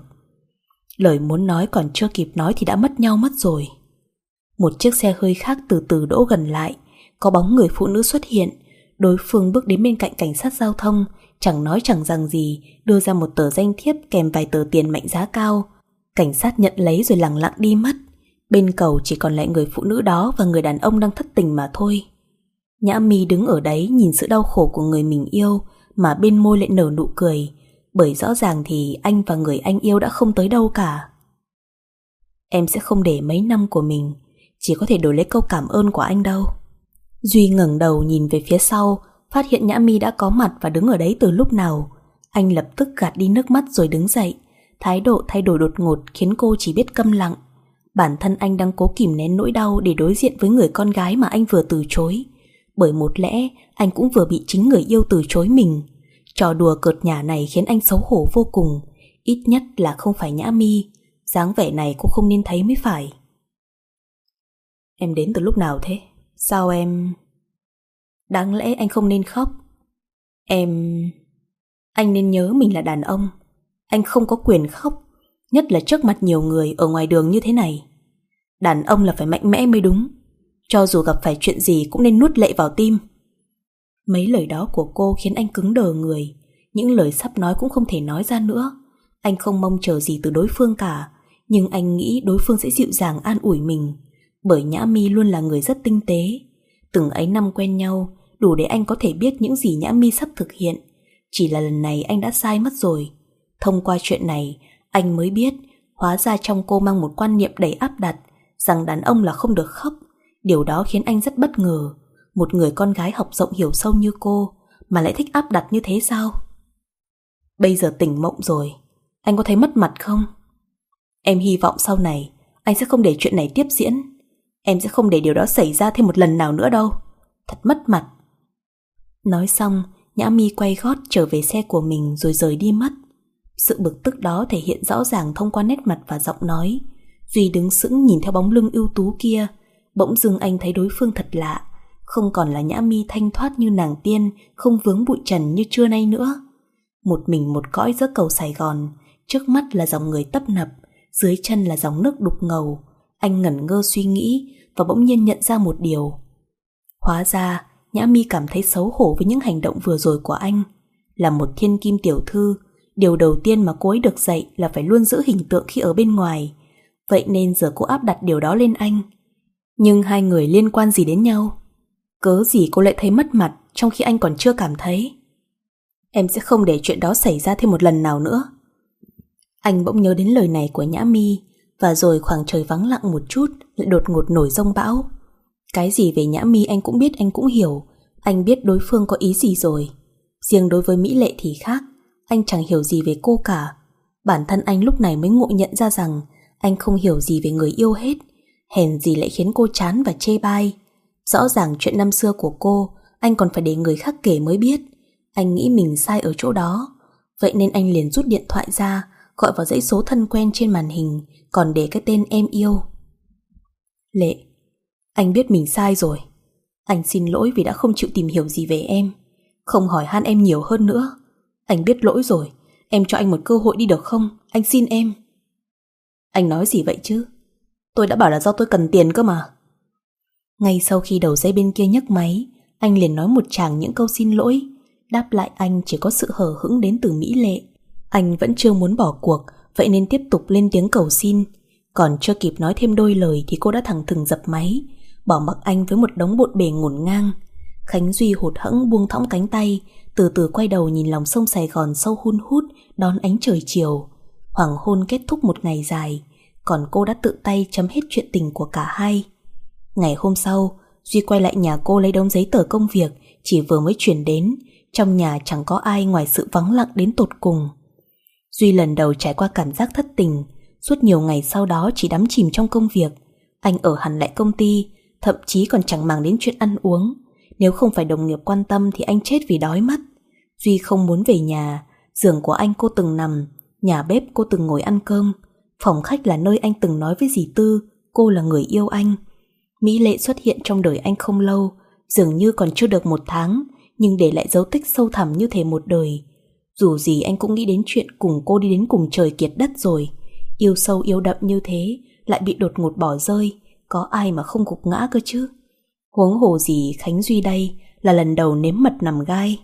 Lời muốn nói còn chưa kịp nói thì đã mất nhau mất rồi. Một chiếc xe hơi khác từ từ đỗ gần lại. Có bóng người phụ nữ xuất hiện. Đối phương bước đến bên cạnh cảnh sát giao thông, chẳng nói chẳng rằng gì, đưa ra một tờ danh thiếp kèm vài tờ tiền mệnh giá cao. Cảnh sát nhận lấy rồi lẳng lặng đi mất. Bên cầu chỉ còn lại người phụ nữ đó và người đàn ông đang thất tình mà thôi. Nhã Mi đứng ở đấy nhìn sự đau khổ của người mình yêu, mà bên môi lại nở nụ cười, bởi rõ ràng thì anh và người anh yêu đã không tới đâu cả. Em sẽ không để mấy năm của mình chỉ có thể đổi lấy câu cảm ơn của anh đâu. Duy ngẩng đầu nhìn về phía sau, phát hiện Nhã Mi đã có mặt và đứng ở đấy từ lúc nào. Anh lập tức gạt đi nước mắt rồi đứng dậy. Thái độ thay đổi đột ngột khiến cô chỉ biết câm lặng. Bản thân anh đang cố kìm nén nỗi đau để đối diện với người con gái mà anh vừa từ chối. Bởi một lẽ anh cũng vừa bị chính người yêu từ chối mình. Trò đùa cợt nhả này khiến anh xấu hổ vô cùng. Ít nhất là không phải Nhã Mi. Dáng vẻ này cô không nên thấy mới phải. Em đến từ lúc nào thế? Sao em... Đáng lẽ anh không nên khóc. Em... Anh nên nhớ mình là đàn ông. Anh không có quyền khóc, nhất là trước mặt nhiều người ở ngoài đường như thế này. Đàn ông là phải mạnh mẽ mới đúng. Cho dù gặp phải chuyện gì cũng nên nuốt lệ vào tim. Mấy lời đó của cô khiến anh cứng đờ người. Những lời sắp nói cũng không thể nói ra nữa. Anh không mong chờ gì từ đối phương cả, nhưng anh nghĩ đối phương sẽ dịu dàng an ủi mình. Bởi Nhã Mi luôn là người rất tinh tế. Từng ấy năm quen nhau, đủ để anh có thể biết những gì Nhã Mi sắp thực hiện. Chỉ là lần này anh đã sai mất rồi. Thông qua chuyện này, anh mới biết hóa ra trong cô mang một quan niệm đầy áp đặt, rằng đàn ông là không được khóc. Điều đó khiến anh rất bất ngờ. Một người con gái học rộng hiểu sâu như cô mà lại thích áp đặt như thế sao? Bây giờ tỉnh mộng rồi, anh có thấy mất mặt không? Em hy vọng sau này anh sẽ không để chuyện này tiếp diễn. Em sẽ không để điều đó xảy ra thêm một lần nào nữa đâu. Thật mất mặt. Nói xong, Nhã Mi quay gót trở về xe của mình rồi rời đi mất. Sự bực tức đó thể hiện rõ ràng thông qua nét mặt và giọng nói. Duy đứng sững nhìn theo bóng lưng ưu tú kia. Bỗng dưng anh thấy đối phương thật lạ. Không còn là Nhã Mi thanh thoát như nàng tiên, không vướng bụi trần như trưa nay nữa. Một mình một cõi giữa cầu Sài Gòn. Trước mắt là dòng người tấp nập, dưới chân là dòng nước đục ngầu. Anh ngẩn ngơ suy nghĩ và bỗng nhiên nhận ra một điều. Hóa ra Nhã Mi cảm thấy xấu hổ với những hành động vừa rồi của anh. Là một thiên kim tiểu thư, điều đầu tiên mà cô ấy được dạy là phải luôn giữ hình tượng khi ở bên ngoài. Vậy nên giờ cô áp đặt điều đó lên anh. Nhưng hai người liên quan gì đến nhau? Cớ gì cô lại thấy mất mặt trong khi anh còn chưa cảm thấy? Em sẽ không để chuyện đó xảy ra thêm một lần nào nữa. Anh bỗng nhớ đến lời này của Nhã Mi. Và rồi khoảng trời vắng lặng một chút lại đột ngột nổi giông bão. Cái gì về Nhã Mi anh cũng biết, anh cũng hiểu. Anh biết đối phương có ý gì rồi. Riêng đối với Mỹ Lệ thì khác. Anh chẳng hiểu gì về cô cả. Bản thân anh lúc này mới ngộ nhận ra rằng anh không hiểu gì về người yêu hết. Hèn gì lại khiến cô chán và chê bai. Rõ ràng chuyện năm xưa của cô anh còn phải để người khác kể mới biết. Anh nghĩ mình sai ở chỗ đó, vậy nên anh liền rút điện thoại ra, gọi vào dãy số thân quen trên màn hình, còn để cái tên em yêu. Lệ, anh biết mình sai rồi. Anh xin lỗi vì đã không chịu tìm hiểu gì về em, không hỏi han em nhiều hơn nữa. Anh biết lỗi rồi, em cho anh một cơ hội đi được không? Anh xin em. Anh nói gì vậy chứ? Tôi đã bảo là do tôi cần tiền cơ mà. Ngay sau khi đầu dây bên kia nhấc máy, anh liền nói một tràng những câu xin lỗi. Đáp lại anh chỉ có sự hờ hững đến từ Mỹ Lệ. Anh vẫn chưa muốn bỏ cuộc, vậy nên tiếp tục lên tiếng cầu xin. Còn chưa kịp nói thêm đôi lời thì cô đã thẳng thừng dập máy, bỏ mặc anh với một đống bộn bề ngổn ngang. Khánh Duy hụt hẫng buông thõng cánh tay, từ từ quay đầu nhìn lòng sông Sài Gòn sâu hun hút đón ánh trời chiều. Hoàng hôn kết thúc một ngày dài, còn cô đã tự tay chấm hết chuyện tình của cả hai. Ngày hôm sau, Duy quay lại nhà cô lấy đống giấy tờ công việc chỉ vừa mới chuyển đến. Trong nhà chẳng có ai ngoài sự vắng lặng đến tột cùng. Duy lần đầu trải qua cảm giác thất tình, suốt nhiều ngày sau đó chỉ đắm chìm trong công việc. Anh ở hẳn lại công ty, thậm chí còn chẳng màng đến chuyện ăn uống. Nếu không phải đồng nghiệp quan tâm thì anh chết vì đói mất. Duy không muốn về nhà, giường của anh cô từng nằm, nhà bếp cô từng ngồi ăn cơm, phòng khách là nơi anh từng nói với dì Tư cô là người yêu anh. Mỹ Lệ xuất hiện trong đời anh không lâu, dường như còn chưa được một tháng, nhưng để lại dấu tích sâu thẳm như thể một đời. Dù gì anh cũng nghĩ đến chuyện cùng cô đi đến cùng trời kiệt đất rồi. Yêu sâu yêu đậm như thế lại bị đột ngột bỏ rơi, có ai mà không gục ngã cơ chứ. Huống hồ gì Khánh Duy đây là lần đầu nếm mật nằm gai.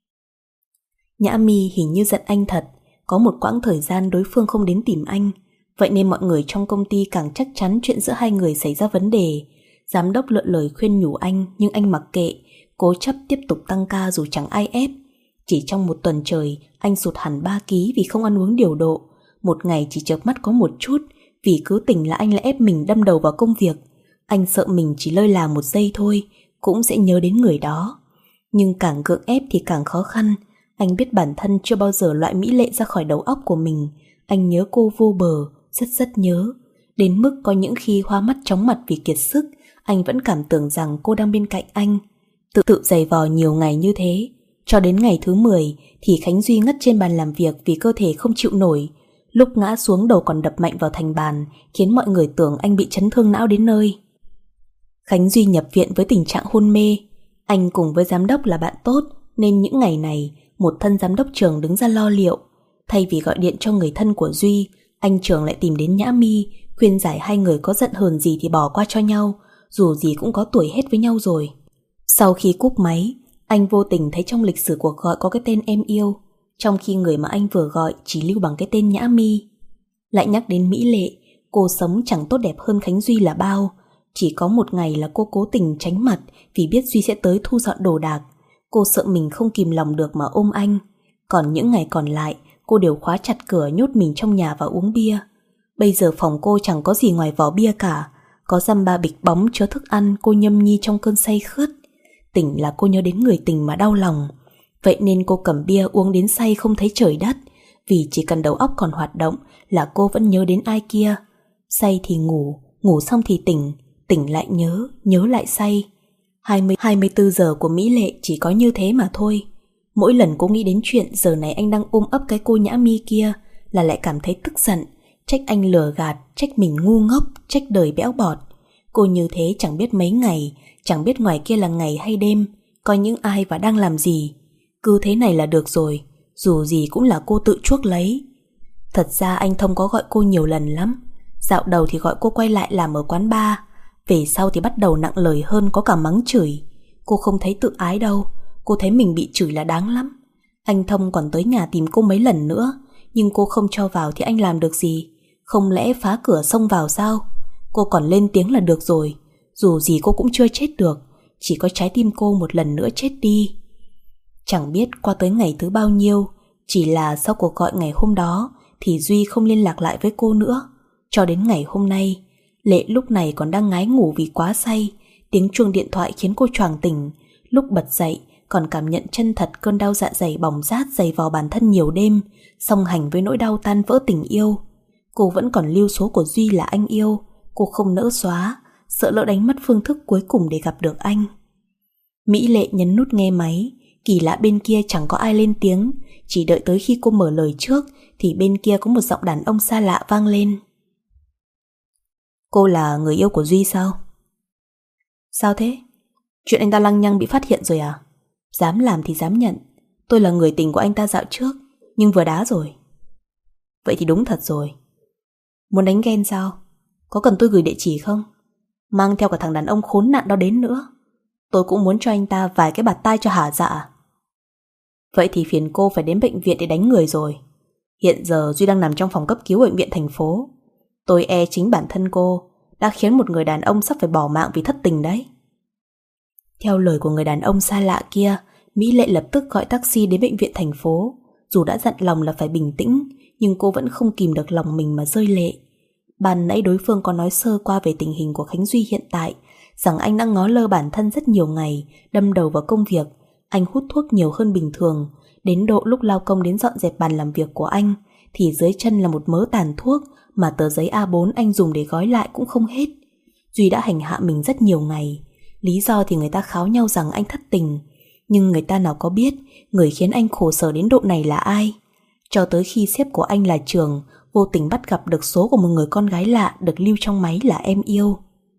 Nhã Mi hình như giận anh thật. Có một quãng thời gian đối phương không đến tìm anh, vậy nên mọi người trong công ty càng chắc chắn chuyện giữa hai người xảy ra vấn đề. Giám đốc lựa lời khuyên nhủ anh, nhưng anh mặc kệ, cố chấp tiếp tục tăng ca dù chẳng ai ép. Chỉ trong một tuần trời, anh sụt hẳn ba ký vì không ăn uống điều độ. Một ngày chỉ chợp mắt có một chút, vì cứ tỉnh là anh lại ép mình đâm đầu vào công việc. Anh sợ mình chỉ lơi là một giây thôi, cũng sẽ nhớ đến người đó. Nhưng càng gượng ép thì càng khó khăn. Anh biết bản thân chưa bao giờ loại Mỹ Lệ ra khỏi đầu óc của mình. Anh nhớ cô vô bờ, rất rất nhớ. Đến mức có những khi hoa mắt chóng mặt vì kiệt sức, anh vẫn cảm tưởng rằng cô đang bên cạnh anh. Tự tự giày vò nhiều ngày như thế, cho đến ngày thứ mười thì Khánh Duy ngất trên bàn làm việc vì cơ thể không chịu nổi. Lúc ngã xuống đầu còn đập mạnh vào thành bàn, khiến mọi người tưởng anh bị chấn thương não đến nơi. Khánh Duy nhập viện với tình trạng hôn mê. Anh cùng với giám đốc là bạn tốt, nên những ngày này một thân giám đốc Trường đứng ra lo liệu. Thay vì gọi điện cho người thân của Duy, anh Trường lại tìm đến Nhã Mi, khuyên giải hai người có giận hờn gì thì bỏ qua cho nhau, dù gì cũng có tuổi hết với nhau rồi. Sau khi cúp máy, anh vô tình thấy trong lịch sử cuộc gọi có cái tên em yêu, trong khi người mà anh vừa gọi chỉ lưu bằng cái tên Nhã Mi. Lại nhắc đến Mỹ Lệ, cô sống chẳng tốt đẹp hơn Khánh Duy là bao. Chỉ có một ngày là cô cố tình tránh mặt vì biết Duy sẽ tới thu dọn đồ đạc. Cô sợ mình không kìm lòng được mà ôm anh. Còn những ngày còn lại, cô đều khóa chặt cửa nhốt mình trong nhà và uống bia. Bây giờ phòng cô chẳng có gì ngoài vỏ bia cả. Có dăm ba bịch bóng chứa thức ăn cô nhâm nhi trong cơn say khướt. Tỉnh là cô nhớ đến người tình mà đau lòng. Vậy nên cô cầm bia uống đến say không thấy trời đất. Vì chỉ cần đầu óc còn hoạt động là cô vẫn nhớ đến ai kia. Say thì ngủ, ngủ xong thì tỉnh, tỉnh lại nhớ, nhớ lại say. hai mươi, hai mươi tư giờ của Mỹ Lệ chỉ có như thế mà thôi. Mỗi lần cô nghĩ đến chuyện giờ này anh đang ôm ấp cái cô Nhã Mi kia là lại cảm thấy tức giận, trách anh lừa gạt, trách mình ngu ngốc, trách đời bẽo bọt. Cô như thế chẳng biết mấy ngày, chẳng biết ngoài kia là ngày hay đêm, coi những ai và đang làm gì. Cứ thế này là được rồi, dù gì cũng là cô tự chuốc lấy. Thật ra anh Thông có gọi cô nhiều lần lắm. Dạo đầu thì gọi cô quay lại làm ở quán bar, về sau thì bắt đầu nặng lời hơn, có cả mắng chửi. Cô không thấy tự ái đâu, cô thấy mình bị chửi là đáng lắm. Anh Thông còn tới nhà tìm cô mấy lần nữa, nhưng cô không cho vào thì anh làm được gì? Không lẽ phá cửa xông vào sao? Cô còn lên tiếng là được rồi. Dù gì cô cũng chưa chết được, chỉ có trái tim cô một lần nữa chết đi. Chẳng biết qua tới ngày thứ bao nhiêu, chỉ là sau cuộc gọi ngày hôm đó thì Duy không liên lạc lại với cô nữa. Cho đến ngày hôm nay, Lệ lúc này còn đang ngái ngủ vì quá say. Tiếng chuông điện thoại khiến cô choàng tỉnh. Lúc bật dậy còn cảm nhận chân thật cơn đau dạ dày bỏng rát dày vò bản thân nhiều đêm, song hành với nỗi đau tan vỡ tình yêu. Cô vẫn còn lưu số của Duy là anh yêu. Cô không nỡ xóa, sợ lỡ đánh mất phương thức cuối cùng để gặp được anh. Mỹ Lệ nhấn nút nghe máy, kỳ lạ bên kia chẳng có ai lên tiếng, chỉ đợi tới khi cô mở lời trước thì bên kia có một giọng đàn ông xa lạ vang lên. Cô là người yêu của Duy sao? Sao thế? Chuyện anh ta lăng nhăng bị phát hiện rồi à? Dám làm thì dám nhận. Tôi là người tình của anh ta dạo trước, nhưng vừa đá rồi. Vậy thì đúng thật rồi. Muốn đánh ghen sao? Có cần tôi gửi địa chỉ không? Mang theo cả thằng đàn ông khốn nạn đó đến nữa. Tôi cũng muốn cho anh ta vài cái bạt tai cho hả dạ. Vậy thì phiền cô phải đến bệnh viện để đánh người rồi. Hiện giờ Duy đang nằm trong phòng cấp cứu bệnh viện thành phố. Tôi e chính bản thân cô đã khiến một người đàn ông sắp phải bỏ mạng vì thất tình đấy. Theo lời của người đàn ông xa lạ kia, Mỹ Lệ lập tức gọi taxi đến bệnh viện thành phố. Dù đã dặn lòng là phải bình tĩnh, nhưng cô vẫn không kìm được lòng mình mà rơi lệ. Ban nãy đối phương có nói sơ qua về tình hình của Khánh Duy hiện tại, rằng anh đang ngó lơ bản thân rất nhiều ngày, đâm đầu vào công việc. Anh hút thuốc nhiều hơn bình thường, đến độ lúc lao công đến dọn dẹp bàn làm việc của anh thì dưới chân là một mớ tàn thuốc mà tờ giấy A bốn anh dùng để gói lại cũng không hết. Duy đã hành hạ mình rất nhiều ngày. Lý do thì người ta kháo nhau rằng anh thất tình, nhưng người ta nào có biết người khiến anh khổ sở đến độ này là ai. Cho tới khi sếp của anh là Trường vô tình bắt gặp được số của một người con gái lạ được lưu trong máy là em yêu.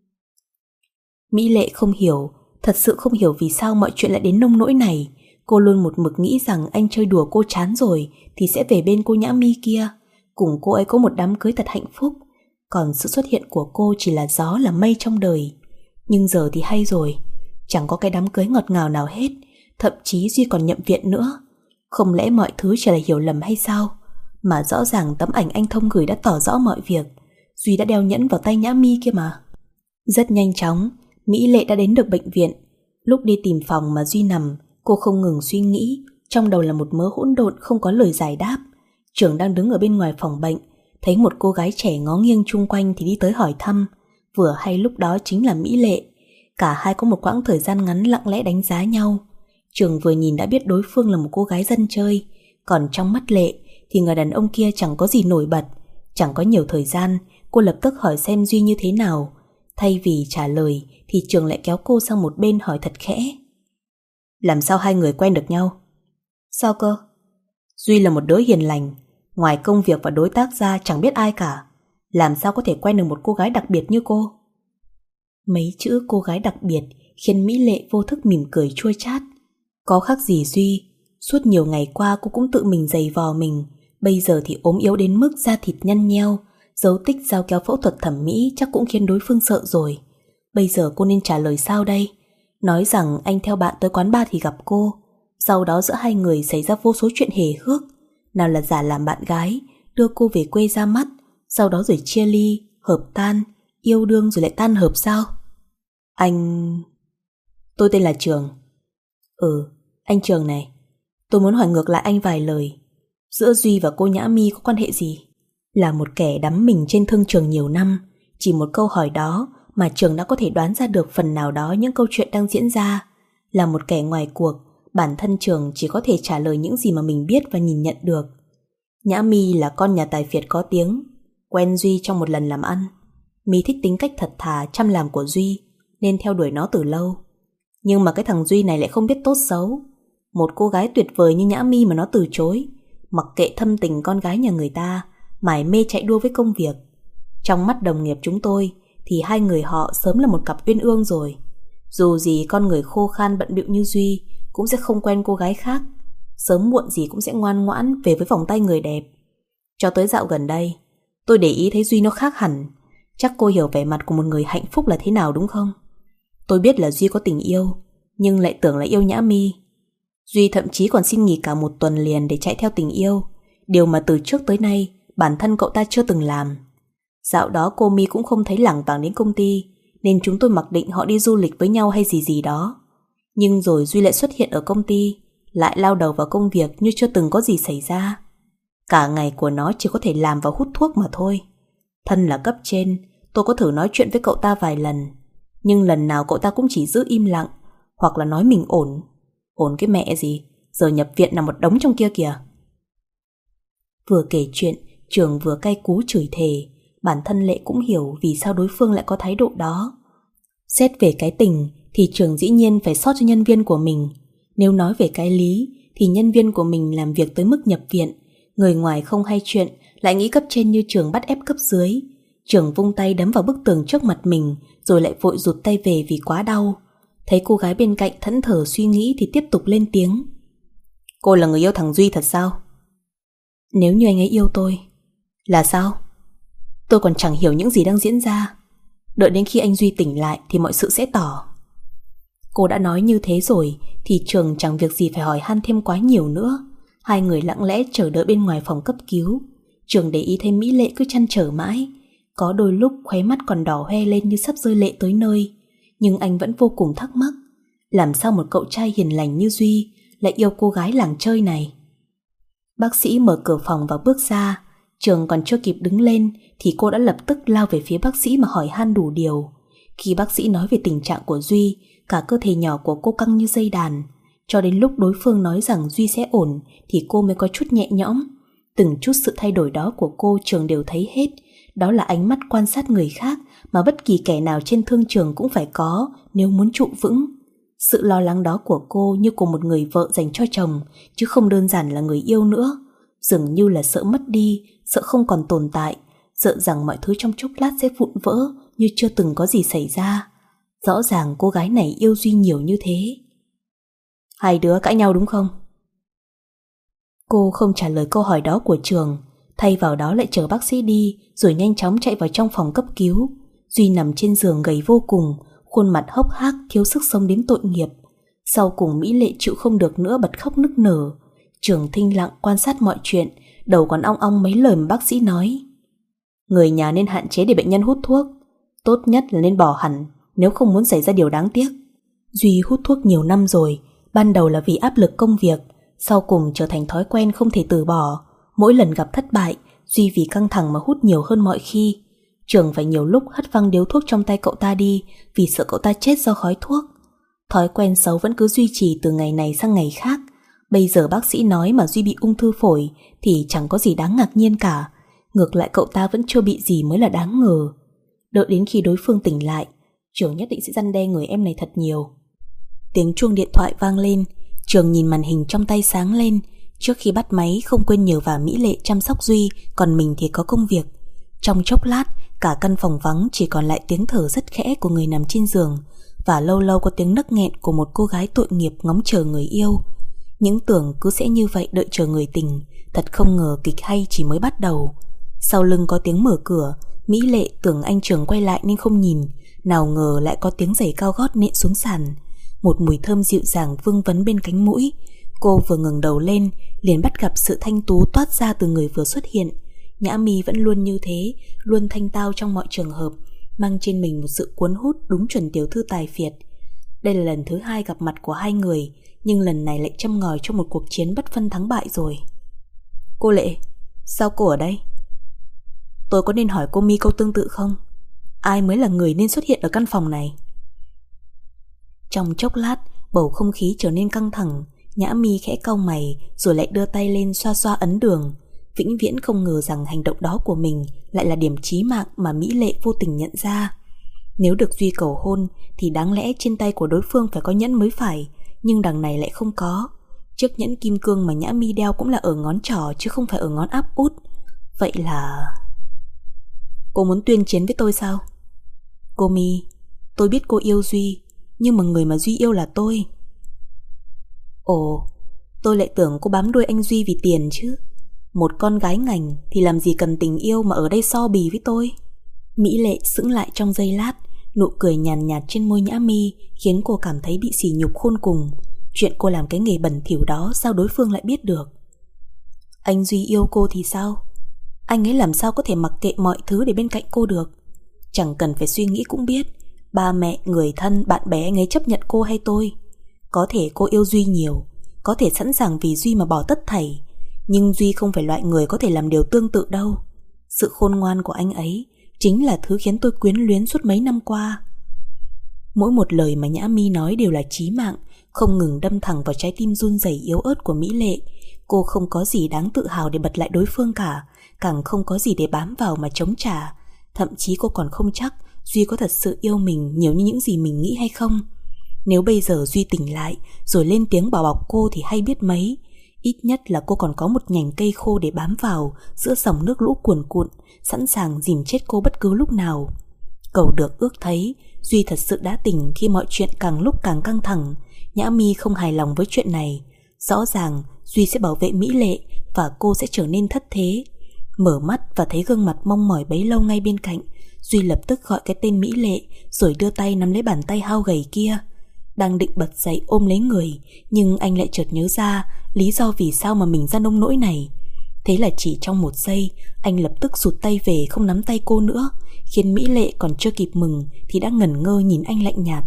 Mỹ Lệ không hiểu, thật sự không hiểu vì sao mọi chuyện lại đến nông nỗi này. Cô luôn một mực nghĩ rằng anh chơi đùa cô chán rồi thì sẽ về bên cô Nhã Mi kia, cùng cô ấy có một đám cưới thật hạnh phúc. Còn sự xuất hiện của cô chỉ là gió là mây trong đời. Nhưng giờ thì hay rồi, chẳng có cái đám cưới ngọt ngào nào hết. Thậm chí Duy còn nhậm viện nữa. Không lẽ mọi thứ chỉ là hiểu lầm hay sao? Mà rõ ràng tấm ảnh anh Thông gửi đã tỏ rõ mọi việc. Duy đã đeo nhẫn vào tay Nhã Mi kia mà. Rất nhanh chóng, Mỹ Lệ đã đến được bệnh viện. Lúc đi tìm phòng mà Duy nằm, cô không ngừng suy nghĩ. Trong đầu là một mớ hỗn độn không có lời giải đáp. Trưởng đang đứng ở bên ngoài phòng bệnh, thấy một cô gái trẻ ngó nghiêng chung quanh thì đi tới hỏi thăm. Vừa hay lúc đó chính là Mỹ Lệ. Cả hai có một quãng thời gian ngắn lặng lẽ đánh giá nhau. Trường vừa nhìn đã biết đối phương là một cô gái dân chơi, còn trong mắt Lệ thì người đàn ông kia chẳng có gì nổi bật. Chẳng có nhiều thời gian, cô lập tức hỏi xem Duy như thế nào. Thay vì trả lời thì Trường lại kéo cô sang một bên hỏi thật khẽ. Làm sao hai người quen được nhau? Sao cơ? Duy là một đứa hiền lành, ngoài công việc và đối tác ra chẳng biết ai cả. Làm sao có thể quen được một cô gái đặc biệt như cô? Mấy chữ cô gái đặc biệt khiến Mỹ Lệ vô thức mỉm cười chua chát. Có khác gì Duy, suốt nhiều ngày qua cô cũng tự mình giày vò mình. Bây giờ thì ốm yếu đến mức da thịt nhăn nheo. Dấu tích dao kéo phẫu thuật thẩm mỹ chắc cũng khiến đối phương sợ rồi. Bây giờ cô nên trả lời sao đây? Nói rằng anh theo bạn tới quán bar thì gặp cô, sau đó giữa hai người xảy ra vô số chuyện hề hước. Nào là giả làm bạn gái, đưa cô về quê ra mắt, sau đó rồi chia ly, hợp tan, yêu đương rồi lại tan hợp sao? Anh... Tôi tên là Trường. Ừ, anh Trường này, tôi muốn hỏi ngược lại anh vài lời. Giữa Duy và cô Nhã Mi có quan hệ gì? Là một kẻ đắm mình trên thương trường nhiều năm, chỉ một câu hỏi đó mà Trường đã có thể đoán ra được phần nào đó những câu chuyện đang diễn ra. Là một kẻ ngoài cuộc, bản thân Trường chỉ có thể trả lời những gì mà mình biết và nhìn nhận được. Nhã Mi là con nhà tài phiệt có tiếng, quen Duy trong một lần làm ăn. Mi thích tính cách thật thà, chăm làm của Duy, nên theo đuổi nó từ lâu. Nhưng mà cái thằng Duy này lại không biết tốt xấu. Một cô gái tuyệt vời như Nhã Mi mà nó từ chối, mặc kệ thâm tình con gái nhà người ta, mải mê chạy đua với công việc. Trong mắt đồng nghiệp chúng tôi thì hai người họ sớm là một cặp uyên ương rồi. Dù gì con người khô khan bận bịu như Duy cũng sẽ không quen cô gái khác, sớm muộn gì cũng sẽ ngoan ngoãn về với vòng tay người đẹp. Cho tới dạo gần đây, tôi để ý thấy Duy nó khác hẳn. Chắc cô hiểu vẻ mặt của một người hạnh phúc là thế nào đúng không? Tôi biết là Duy có tình yêu, nhưng lại tưởng là yêu Nhã Mi. Duy thậm chí còn xin nghỉ cả một tuần liền để chạy theo tình yêu, điều mà từ trước tới nay bản thân cậu ta chưa từng làm. Dạo đó cô Mi cũng không thấy lảng vảng đến công ty, nên chúng tôi mặc định họ đi du lịch với nhau hay gì gì đó. Nhưng rồi Duy lại xuất hiện ở công ty, lại lao đầu vào công việc như chưa từng có gì xảy ra. Cả ngày của nó chỉ có thể làm và hút thuốc mà thôi. Thân là cấp trên, tôi có thử nói chuyện với cậu ta vài lần, nhưng lần nào cậu ta cũng chỉ giữ im lặng, hoặc là nói mình ổn. Ổn cái mẹ gì, giờ nhập viện nằm một đống trong kia kìa. Vừa kể chuyện, Trường vừa cay cú chửi thề. Bản thân Lệ cũng hiểu vì sao đối phương lại có thái độ đó. Xét về cái tình thì Trường dĩ nhiên phải sót cho nhân viên của mình, Nếu nói về cái lý thì nhân viên của mình làm việc tới mức nhập viện, người ngoài không hay chuyện lại nghĩ cấp trên như Trường bắt ép cấp dưới. Trường vung tay đấm vào bức tường trước mặt mình, rồi lại vội rụt tay về vì quá đau. Thấy cô gái bên cạnh thẫn thờ suy nghĩ thì tiếp tục lên tiếng. Cô là người yêu thằng Duy thật sao? Nếu như anh ấy yêu tôi. Là sao? Tôi còn chẳng hiểu những gì đang diễn ra. Đợi đến khi anh Duy tỉnh lại thì mọi sự sẽ tỏ. Cô đã nói như thế rồi thì Trường chẳng việc gì phải hỏi han thêm quá nhiều nữa. Hai người lặng lẽ chờ đợi bên ngoài phòng cấp cứu. Trường để ý thấy Mỹ Lệ cứ chăn trở mãi, có đôi lúc khóe mắt còn đỏ hoe lên như sắp rơi lệ tới nơi. Nhưng anh vẫn vô cùng thắc mắc, làm sao một cậu trai hiền lành như Duy lại yêu cô gái làng chơi này. Bác sĩ mở cửa phòng và bước ra. Trường còn chưa kịp đứng lên thì cô đã lập tức lao về phía bác sĩ mà hỏi han đủ điều. Khi bác sĩ nói về tình trạng của Duy, cả cơ thể nhỏ của cô căng như dây đàn. Cho đến lúc đối phương nói rằng Duy sẽ ổn thì cô mới có chút nhẹ nhõm. Từng chút sự thay đổi đó của cô Trường đều thấy hết. Đó là ánh mắt quan sát người khác mà bất kỳ kẻ nào trên thương trường cũng phải có nếu muốn trụ vững. Sự lo lắng đó của cô như của một người vợ dành cho chồng, chứ không đơn giản là người yêu nữa. Dường như là sợ mất đi, sợ không còn tồn tại, sợ rằng mọi thứ trong chốc lát sẽ vụn vỡ như chưa từng có gì xảy ra. Rõ ràng cô gái này yêu Duy nhiều như thế. Hai đứa cãi nhau đúng không? Cô không trả lời câu hỏi đó của Trường, thay vào đó lại chở bác sĩ đi rồi nhanh chóng chạy vào trong phòng cấp cứu. Duy nằm trên giường gầy vô cùng, khuôn mặt hốc hác thiếu sức sống đến tội nghiệp. Sau cùng Mỹ Lệ chịu không được nữa bật khóc nức nở. Trường thinh lặng quan sát mọi chuyện, đầu còn ong ong mấy lời mà bác sĩ nói. Người nhà nên hạn chế để bệnh nhân hút thuốc, tốt nhất là nên bỏ hẳn nếu không muốn xảy ra điều đáng tiếc. Duy hút thuốc nhiều năm rồi, ban đầu là vì áp lực công việc, sau cùng trở thành thói quen không thể từ bỏ. Mỗi lần gặp thất bại, Duy vì căng thẳng mà hút nhiều hơn mọi khi. Trường phải nhiều lúc hất văng điếu thuốc trong tay cậu ta đi vì sợ cậu ta chết do khói thuốc. Thói quen xấu vẫn cứ duy trì từ ngày này sang ngày khác. Bây giờ bác sĩ nói mà Duy bị ung thư phổi thì chẳng có gì đáng ngạc nhiên cả. Ngược lại cậu ta vẫn chưa bị gì mới là đáng ngờ. Đợi đến khi đối phương tỉnh lại, Trường nhất định sẽ răn đe người em này thật nhiều. Tiếng chuông điện thoại vang lên. Trường nhìn màn hình trong tay sáng lên. Trước khi bắt máy không quên nhờ vả Mỹ Lệ chăm sóc Duy, còn mình thì có công việc. Trong chốc lát, cả căn phòng vắng chỉ còn lại tiếng thở rất khẽ của người nằm trên giường, và lâu lâu có tiếng nấc nghẹn của một cô gái tội nghiệp ngóng chờ người yêu. Những tưởng cứ sẽ như vậy đợi chờ người tình, thật không ngờ kịch hay chỉ mới bắt đầu. Sau lưng có tiếng mở cửa. Mỹ Lệ tưởng anh Trường quay lại nên không nhìn, nào ngờ lại có tiếng giày cao gót nện xuống sàn. Một mùi thơm dịu dàng vương vấn bên cánh mũi. Cô vừa ngẩng đầu lên liền bắt gặp sự thanh tú toát ra từ người vừa xuất hiện. Nhã Mi vẫn luôn như thế, luôn thanh tao trong mọi trường hợp, mang trên mình một sự cuốn hút đúng chuẩn tiểu thư tài phiệt. Đây là lần thứ hai gặp mặt của hai người, nhưng lần này lại châm ngòi cho một cuộc chiến bất phân thắng bại rồi. Cô Lệ, sao cô ở đây? Tôi có nên hỏi cô Mi câu tương tự không? Ai mới là người nên xuất hiện ở căn phòng này? Trong chốc lát, bầu không khí trở nên căng thẳng. Nhã Mi khẽ cau mày rồi lại đưa tay lên xoa xoa ấn đường. Vĩnh viễn không ngờ rằng hành động đó của mình lại là điểm chí mạng mà Mỹ Lệ vô tình nhận ra. Nếu được Duy cầu hôn thì đáng lẽ trên tay của đối phương phải có nhẫn mới phải, nhưng đằng này lại không có. Chiếc nhẫn kim cương mà Nhã Mi đeo cũng là ở ngón trỏ chứ không phải ở ngón áp út. Vậy là... Cô muốn tuyên chiến với tôi sao? Cô Mi, tôi biết cô yêu Duy, nhưng mà người mà Duy yêu là tôi. Ồ, tôi lại tưởng cô bám đuôi anh Duy vì tiền chứ. Một con gái ngành thì làm gì cần tình yêu mà ở đây so bì với tôi. Mỹ Lệ sững lại trong giây lát. Nụ cười nhàn nhạt trên môi Nhã Mi khiến cô cảm thấy bị sỉ nhục khôn cùng. Chuyện cô làm cái nghề bẩn thỉu đó sao đối phương lại biết được? Anh Duy yêu cô thì sao? Anh ấy làm sao có thể mặc kệ mọi thứ để bên cạnh cô được? Chẳng cần phải suy nghĩ cũng biết. Ba mẹ, người thân, bạn bè anh ấy chấp nhận cô hay tôi. Có thể cô yêu Duy nhiều, có thể sẵn sàng vì Duy mà bỏ tất thảy, nhưng Duy không phải loại người có thể làm điều tương tự đâu. Sự khôn ngoan của anh ấy chính là thứ khiến tôi quyến luyến suốt mấy năm qua. Mỗi một lời mà Nhã Mi nói đều là chí mạng, không ngừng đâm thẳng vào trái tim run rẩy yếu ớt của Mỹ Lệ. Cô không có gì đáng tự hào để bật lại đối phương cả, càng không có gì để bám vào mà chống trả. Thậm chí cô còn không chắc Duy có thật sự yêu mình nhiều như những gì mình nghĩ hay không. Nếu bây giờ Duy tỉnh lại rồi lên tiếng bảo bọc cô thì hay biết mấy. Ít nhất là cô còn có một nhành cây khô để bám vào giữa dòng nước lũ cuồn cuộn, sẵn sàng dìm chết cô bất cứ lúc nào. Cầu được ước thấy Duy thật sự đã tỉnh khi mọi chuyện càng lúc càng căng thẳng. Nhã Mi không hài lòng với chuyện này. Rõ ràng Duy sẽ bảo vệ Mỹ Lệ và cô sẽ trở nên thất thế. Mở mắt và thấy gương mặt mong mỏi bấy lâu ngay bên cạnh, Duy lập tức gọi cái tên Mỹ Lệ rồi đưa tay nắm lấy bàn tay hao gầy kia. Đang định bật dậy ôm lấy người, nhưng anh lại chợt nhớ ra lý do vì sao mà mình ra nông nỗi này. Thế là chỉ trong một giây, anh lập tức rụt tay về không nắm tay cô nữa, khiến Mỹ Lệ còn chưa kịp mừng thì đã ngẩn ngơ nhìn anh lạnh nhạt.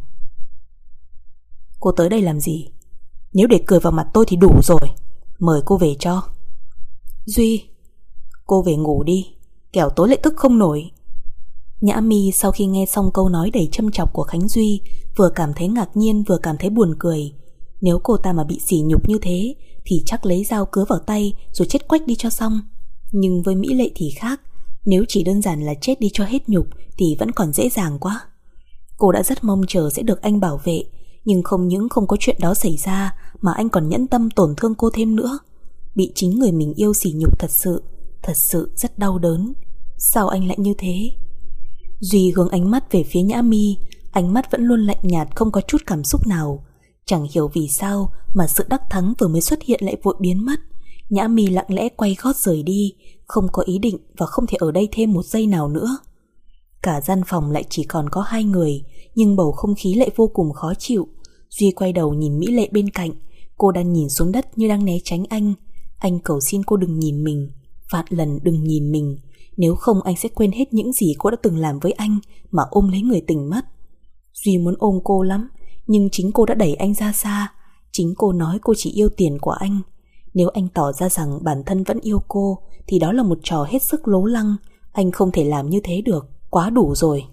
Cô tới đây làm gì? Nếu để cười vào mặt tôi thì đủ rồi. Mời cô về cho. Duy, cô về ngủ đi, kẻo tối lại tức không nổi. Nhã Mi sau khi nghe xong câu nói đầy châm chọc của Khánh Duy, vừa cảm thấy ngạc nhiên vừa cảm thấy buồn cười. Nếu cô ta mà bị sỉ nhục như thế thì chắc lấy dao cứa vào tay rồi chết quách đi cho xong. Nhưng với Mỹ Lệ thì khác, nếu chỉ đơn giản là chết đi cho hết nhục thì vẫn còn dễ dàng quá. Cô đã rất mong chờ sẽ được anh bảo vệ, nhưng không những không có chuyện đó xảy ra mà anh còn nhẫn tâm tổn thương cô thêm nữa. Bị chính người mình yêu sỉ nhục thật sự, thật sự rất đau đớn. Sao anh lại như thế? Duy hướng ánh mắt về phía Nhã Mi, ánh mắt vẫn luôn lạnh nhạt không có chút cảm xúc nào. Chẳng hiểu vì sao mà sự đắc thắng vừa mới xuất hiện lại vội biến mất. Nhã Mi lặng lẽ quay gót rời đi, không có ý định và không thể ở đây thêm một giây nào nữa. Cả gian phòng lại chỉ còn có hai người, nhưng bầu không khí lại vô cùng khó chịu. Duy quay đầu nhìn Mỹ Lệ bên cạnh, cô đang nhìn xuống đất như đang né tránh anh. Anh cầu xin cô đừng nhìn mình, vạn lần đừng nhìn mình, nếu không anh sẽ quên hết những gì cô đã từng làm với anh mà ôm lấy người tình mất. Duy muốn ôm cô lắm, nhưng chính cô đã đẩy anh ra xa. Chính cô nói cô chỉ yêu tiền của anh. Nếu anh tỏ ra rằng bản thân vẫn yêu cô thì đó là một trò hết sức lố lăng. Anh không thể làm như thế được, quá đủ rồi.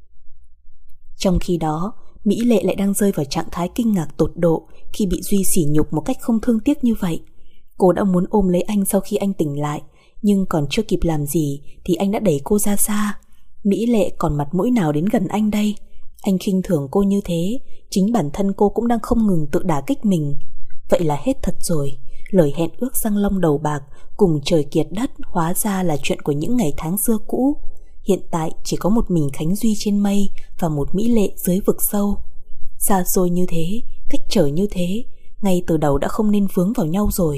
Trong khi đó, Mỹ Lệ lại đang rơi vào trạng thái kinh ngạc tột độ khi bị Duy sỉ nhục một cách không thương tiếc như vậy. Cô đã muốn ôm lấy anh sau khi anh tỉnh lại, nhưng còn chưa kịp làm gì thì anh đã đẩy cô ra xa. Mỹ Lệ còn mặt mũi nào đến gần anh đây? Anh khinh thường cô như thế, chính bản thân cô cũng đang không ngừng tự đả kích mình. Vậy là hết thật rồi. Lời hẹn ước răng long đầu bạc cùng trời kiệt đất hóa ra là chuyện của những ngày tháng xưa cũ. Hiện tại chỉ có một mình Khánh Duy trên mây và một Mỹ Lệ dưới vực sâu. Xa xôi như thế, cách trở như thế, ngay từ đầu đã không nên vướng vào nhau rồi.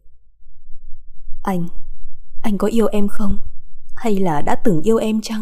Anh, anh có yêu em không? Hay là đã từng yêu em chăng?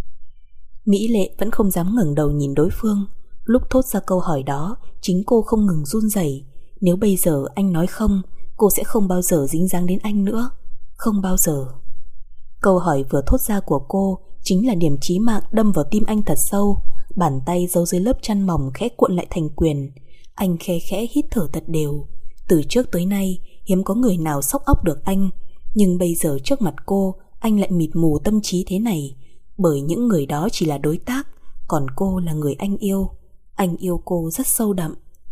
Mỹ Lệ vẫn không dám ngẩng đầu nhìn đối phương. Lúc thốt ra câu hỏi đó, chính cô không ngừng run rẩy. Nếu bây giờ anh nói không, cô sẽ không bao giờ dính dáng đến anh nữa. Không bao giờ. Câu hỏi vừa thốt ra của cô chính là điểm chí mạng đâm vào tim anh thật sâu. Bàn tay giấu dưới lớp chăn mỏng khẽ cuộn lại thành quyền. Anh khe khẽ hít thở thật đều. Từ trước tới nay hiếm có người nào xóc óc được anh, nhưng bây giờ trước mặt cô anh lại mịt mù tâm trí thế này. Bởi những người đó chỉ là đối tác, còn cô là người anh yêu. Anh yêu cô rất sâu đậm.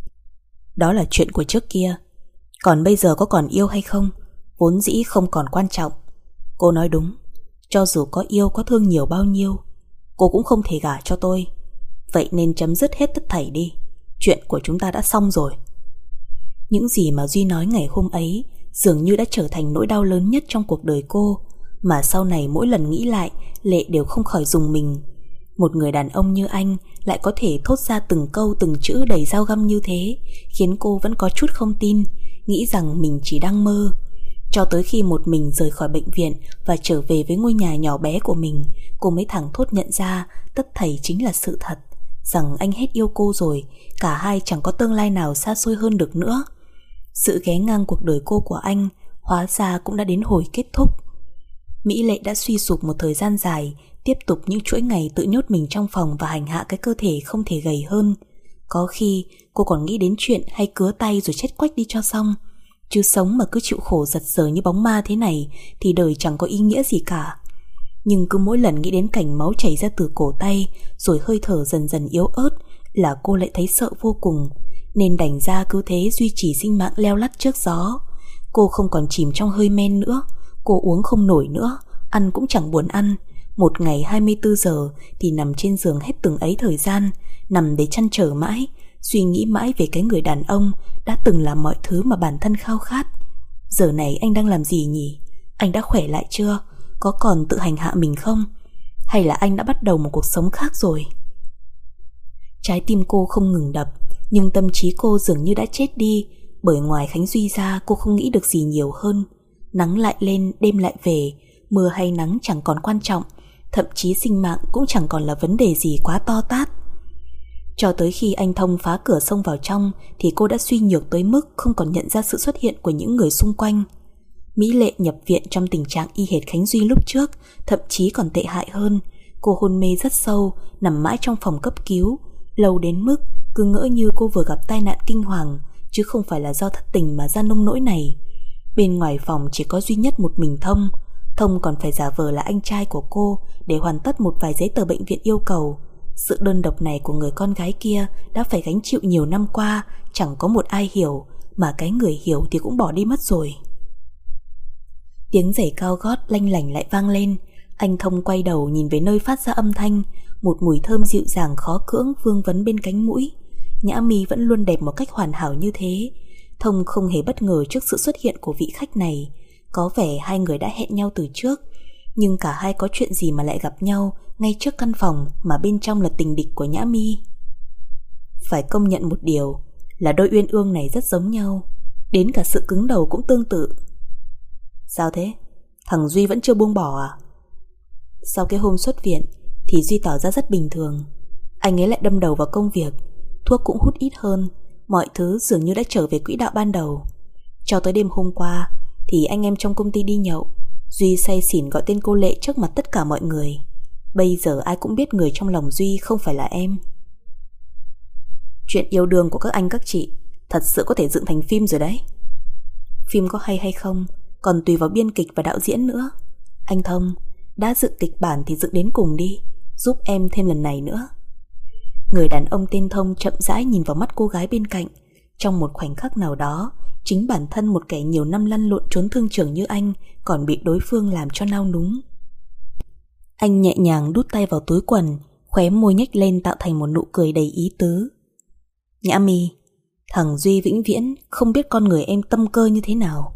Đó là chuyện của trước kia. Còn bây giờ có còn yêu hay không vốn dĩ không còn quan trọng. Cô nói đúng, cho dù có yêu có thương nhiều bao nhiêu, cô cũng không thể gả cho tôi. Vậy nên chấm dứt hết tất thảy đi. Chuyện của chúng ta đã xong rồi. Những gì mà Duy nói ngày hôm ấy dường như đã trở thành nỗi đau lớn nhất trong cuộc đời cô, mà sau này mỗi lần nghĩ lại, Lệ đều không khỏi rùng mình. Một người đàn ông như anh lại có thể thốt ra từng câu từng chữ đầy dao găm như thế, khiến cô vẫn có chút không tin, nghĩ rằng mình chỉ đang mơ. Cho tới khi một mình rời khỏi bệnh viện và trở về với ngôi nhà nhỏ bé của mình, cô mới thẳng thốt nhận ra tất thảy chính là sự thật, rằng anh hết yêu cô rồi, cả hai chẳng có tương lai nào xa xôi hơn được nữa. Sự ghé ngang cuộc đời cô của anh hóa ra cũng đã đến hồi kết thúc. Mỹ Lệ đã suy sụp một thời gian dài, tiếp tục những chuỗi ngày tự nhốt mình trong phòng và hành hạ cái cơ thể không thể gầy hơn. Có khi cô còn nghĩ đến chuyện hay cứa tay rồi chết quách đi cho xong. Chứ sống mà cứ chịu khổ giật giờ như bóng ma thế này thì đời chẳng có ý nghĩa gì cả. Nhưng cứ mỗi lần nghĩ đến cảnh máu chảy ra từ cổ tay rồi hơi thở dần dần yếu ớt là cô lại thấy sợ vô cùng, nên đành ra cứ thế duy trì sinh mạng leo lắt trước gió. Cô không còn chìm trong hơi men nữa, cô uống không nổi nữa, ăn cũng chẳng buồn ăn. Một ngày hai mươi bốn giờ thì nằm trên giường hết từng ấy thời gian, nằm để chăn trở mãi, suy nghĩ mãi về cái người đàn ông đã từng là mọi thứ mà bản thân khao khát. Giờ này anh đang làm gì nhỉ? Anh đã khỏe lại chưa? Có còn tự hành hạ mình không? Hay là anh đã bắt đầu một cuộc sống khác rồi? Trái tim cô không ngừng đập, nhưng tâm trí cô dường như đã chết đi, bởi ngoài Khánh Duy ra cô không nghĩ được gì nhiều hơn. Nắng lại lên, đêm lại về, mưa hay nắng chẳng còn quan trọng, thậm chí sinh mạng cũng chẳng còn là vấn đề gì quá to tát. Cho tới khi anh Thông phá cửa xông vào trong thì cô đã suy nhược tới mức không còn nhận ra sự xuất hiện của những người xung quanh. Mỹ Lệ nhập viện trong tình trạng y hệt Khánh Duy lúc trước, thậm chí còn tệ hại hơn. Cô hôn mê rất sâu, nằm mãi trong phòng cấp cứu, lâu đến mức cứ ngỡ như cô vừa gặp tai nạn kinh hoàng, chứ không phải là do thất tình mà ra nông nỗi này. Bên ngoài phòng chỉ có duy nhất một mình Thông. Thông còn phải giả vờ là anh trai của cô để hoàn tất một vài giấy tờ bệnh viện yêu cầu. Sự đơn độc này của người con gái kia đã phải gánh chịu nhiều năm qua, chẳng có một ai hiểu, mà cái người hiểu thì cũng bỏ đi mất rồi. Tiếng giày cao gót lanh lảnh lại vang lên. Anh Thông quay đầu nhìn về nơi phát ra âm thanh. Một mùi thơm dịu dàng khó cưỡng vương vấn bên cánh mũi. Nhã Mi vẫn luôn đẹp một cách hoàn hảo như thế. Thông không hề bất ngờ trước sự xuất hiện của vị khách này. Có vẻ hai người đã hẹn nhau từ trước, nhưng cả hai có chuyện gì mà lại gặp nhau ngay trước căn phòng mà bên trong là tình địch của Nhã Mi. Phải công nhận một điều là đôi uyên ương này rất giống nhau, đến cả sự cứng đầu cũng tương tự. Sao thế? Thằng Duy vẫn chưa buông bỏ à? Sau cái hôm xuất viện thì Duy tỏ ra rất bình thường. Anh ấy lại đâm đầu vào công việc, thuốc cũng hút ít hơn, mọi thứ dường như đã trở về quỹ đạo ban đầu. Cho tới đêm hôm qua thì anh em trong công ty đi nhậu, Duy say xỉn gọi tên cô Lệ trước mặt tất cả mọi người. Bây giờ ai cũng biết người trong lòng Duy không phải là em. Chuyện yêu đương của các anh các chị thật sự có thể dựng thành phim rồi đấy. Phim có hay hay không còn tùy vào biên kịch và đạo diễn nữa. Anh Thông, đã dựng kịch bản thì dựng đến cùng đi, giúp em thêm lần này nữa. Người đàn ông tên Thông chậm rãi nhìn vào mắt cô gái bên cạnh. Trong một khoảnh khắc nào đó, chính bản thân một kẻ nhiều năm lăn lộn trốn thương trường như anh còn bị đối phương làm cho nao núng. Anh nhẹ nhàng đút tay vào túi quần, khóe môi nhếch lên tạo thành một nụ cười đầy ý tứ. Nhã Mi, thằng Duy vĩnh viễn không biết con người em tâm cơ như thế nào.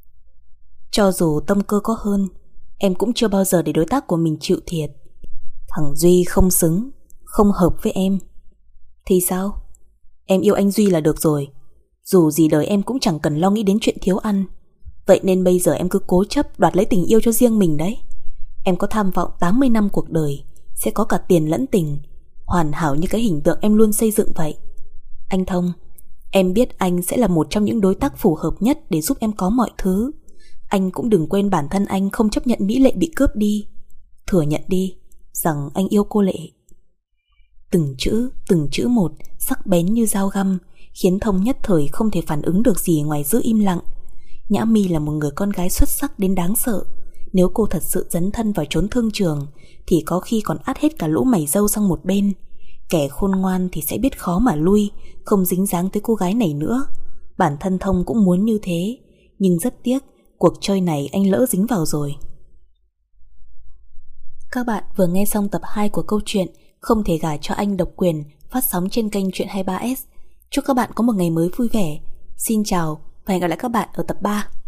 Cho dù tâm cơ có hơn, em cũng chưa bao giờ để đối tác của mình chịu thiệt. Thằng Duy không xứng, không hợp với em. Thì sao? Em yêu anh Duy là được rồi. Dù gì đời em cũng chẳng cần lo nghĩ đến chuyện thiếu ăn. Vậy nên bây giờ em cứ cố chấp đoạt lấy tình yêu cho riêng mình đấy. Em có tham vọng tám mươi năm cuộc đời sẽ có cả tiền lẫn tình, hoàn hảo như cái hình tượng em luôn xây dựng vậy. Anh Thông, em biết anh sẽ là một trong những đối tác phù hợp nhất để giúp em có mọi thứ. Anh cũng đừng quên bản thân anh không chấp nhận Mỹ Lệ bị cướp đi. Thừa nhận đi rằng anh yêu cô Lệ. Từng chữ, từng chữ một sắc bén như dao găm, khiến Thông nhất thời không thể phản ứng được gì ngoài giữ im lặng. Nhã Mi là một người con gái xuất sắc đến đáng sợ. Nếu cô thật sự dấn thân vào trốn thương trường thì có khi còn át hết cả lũ mày râu sang một bên. Kẻ khôn ngoan thì sẽ biết khó mà lui, không dính dáng tới cô gái này nữa. Bản thân Thông cũng muốn như thế, nhưng rất tiếc cuộc chơi này anh lỡ dính vào rồi. Các bạn vừa nghe xong tập hai của câu chuyện Không thể gả cho anh độc quyền, phát sóng trên kênh Chuyện hai mươi ba S. Chúc các bạn có một ngày mới vui vẻ. Xin chào và hẹn gặp lại các bạn ở tập ba.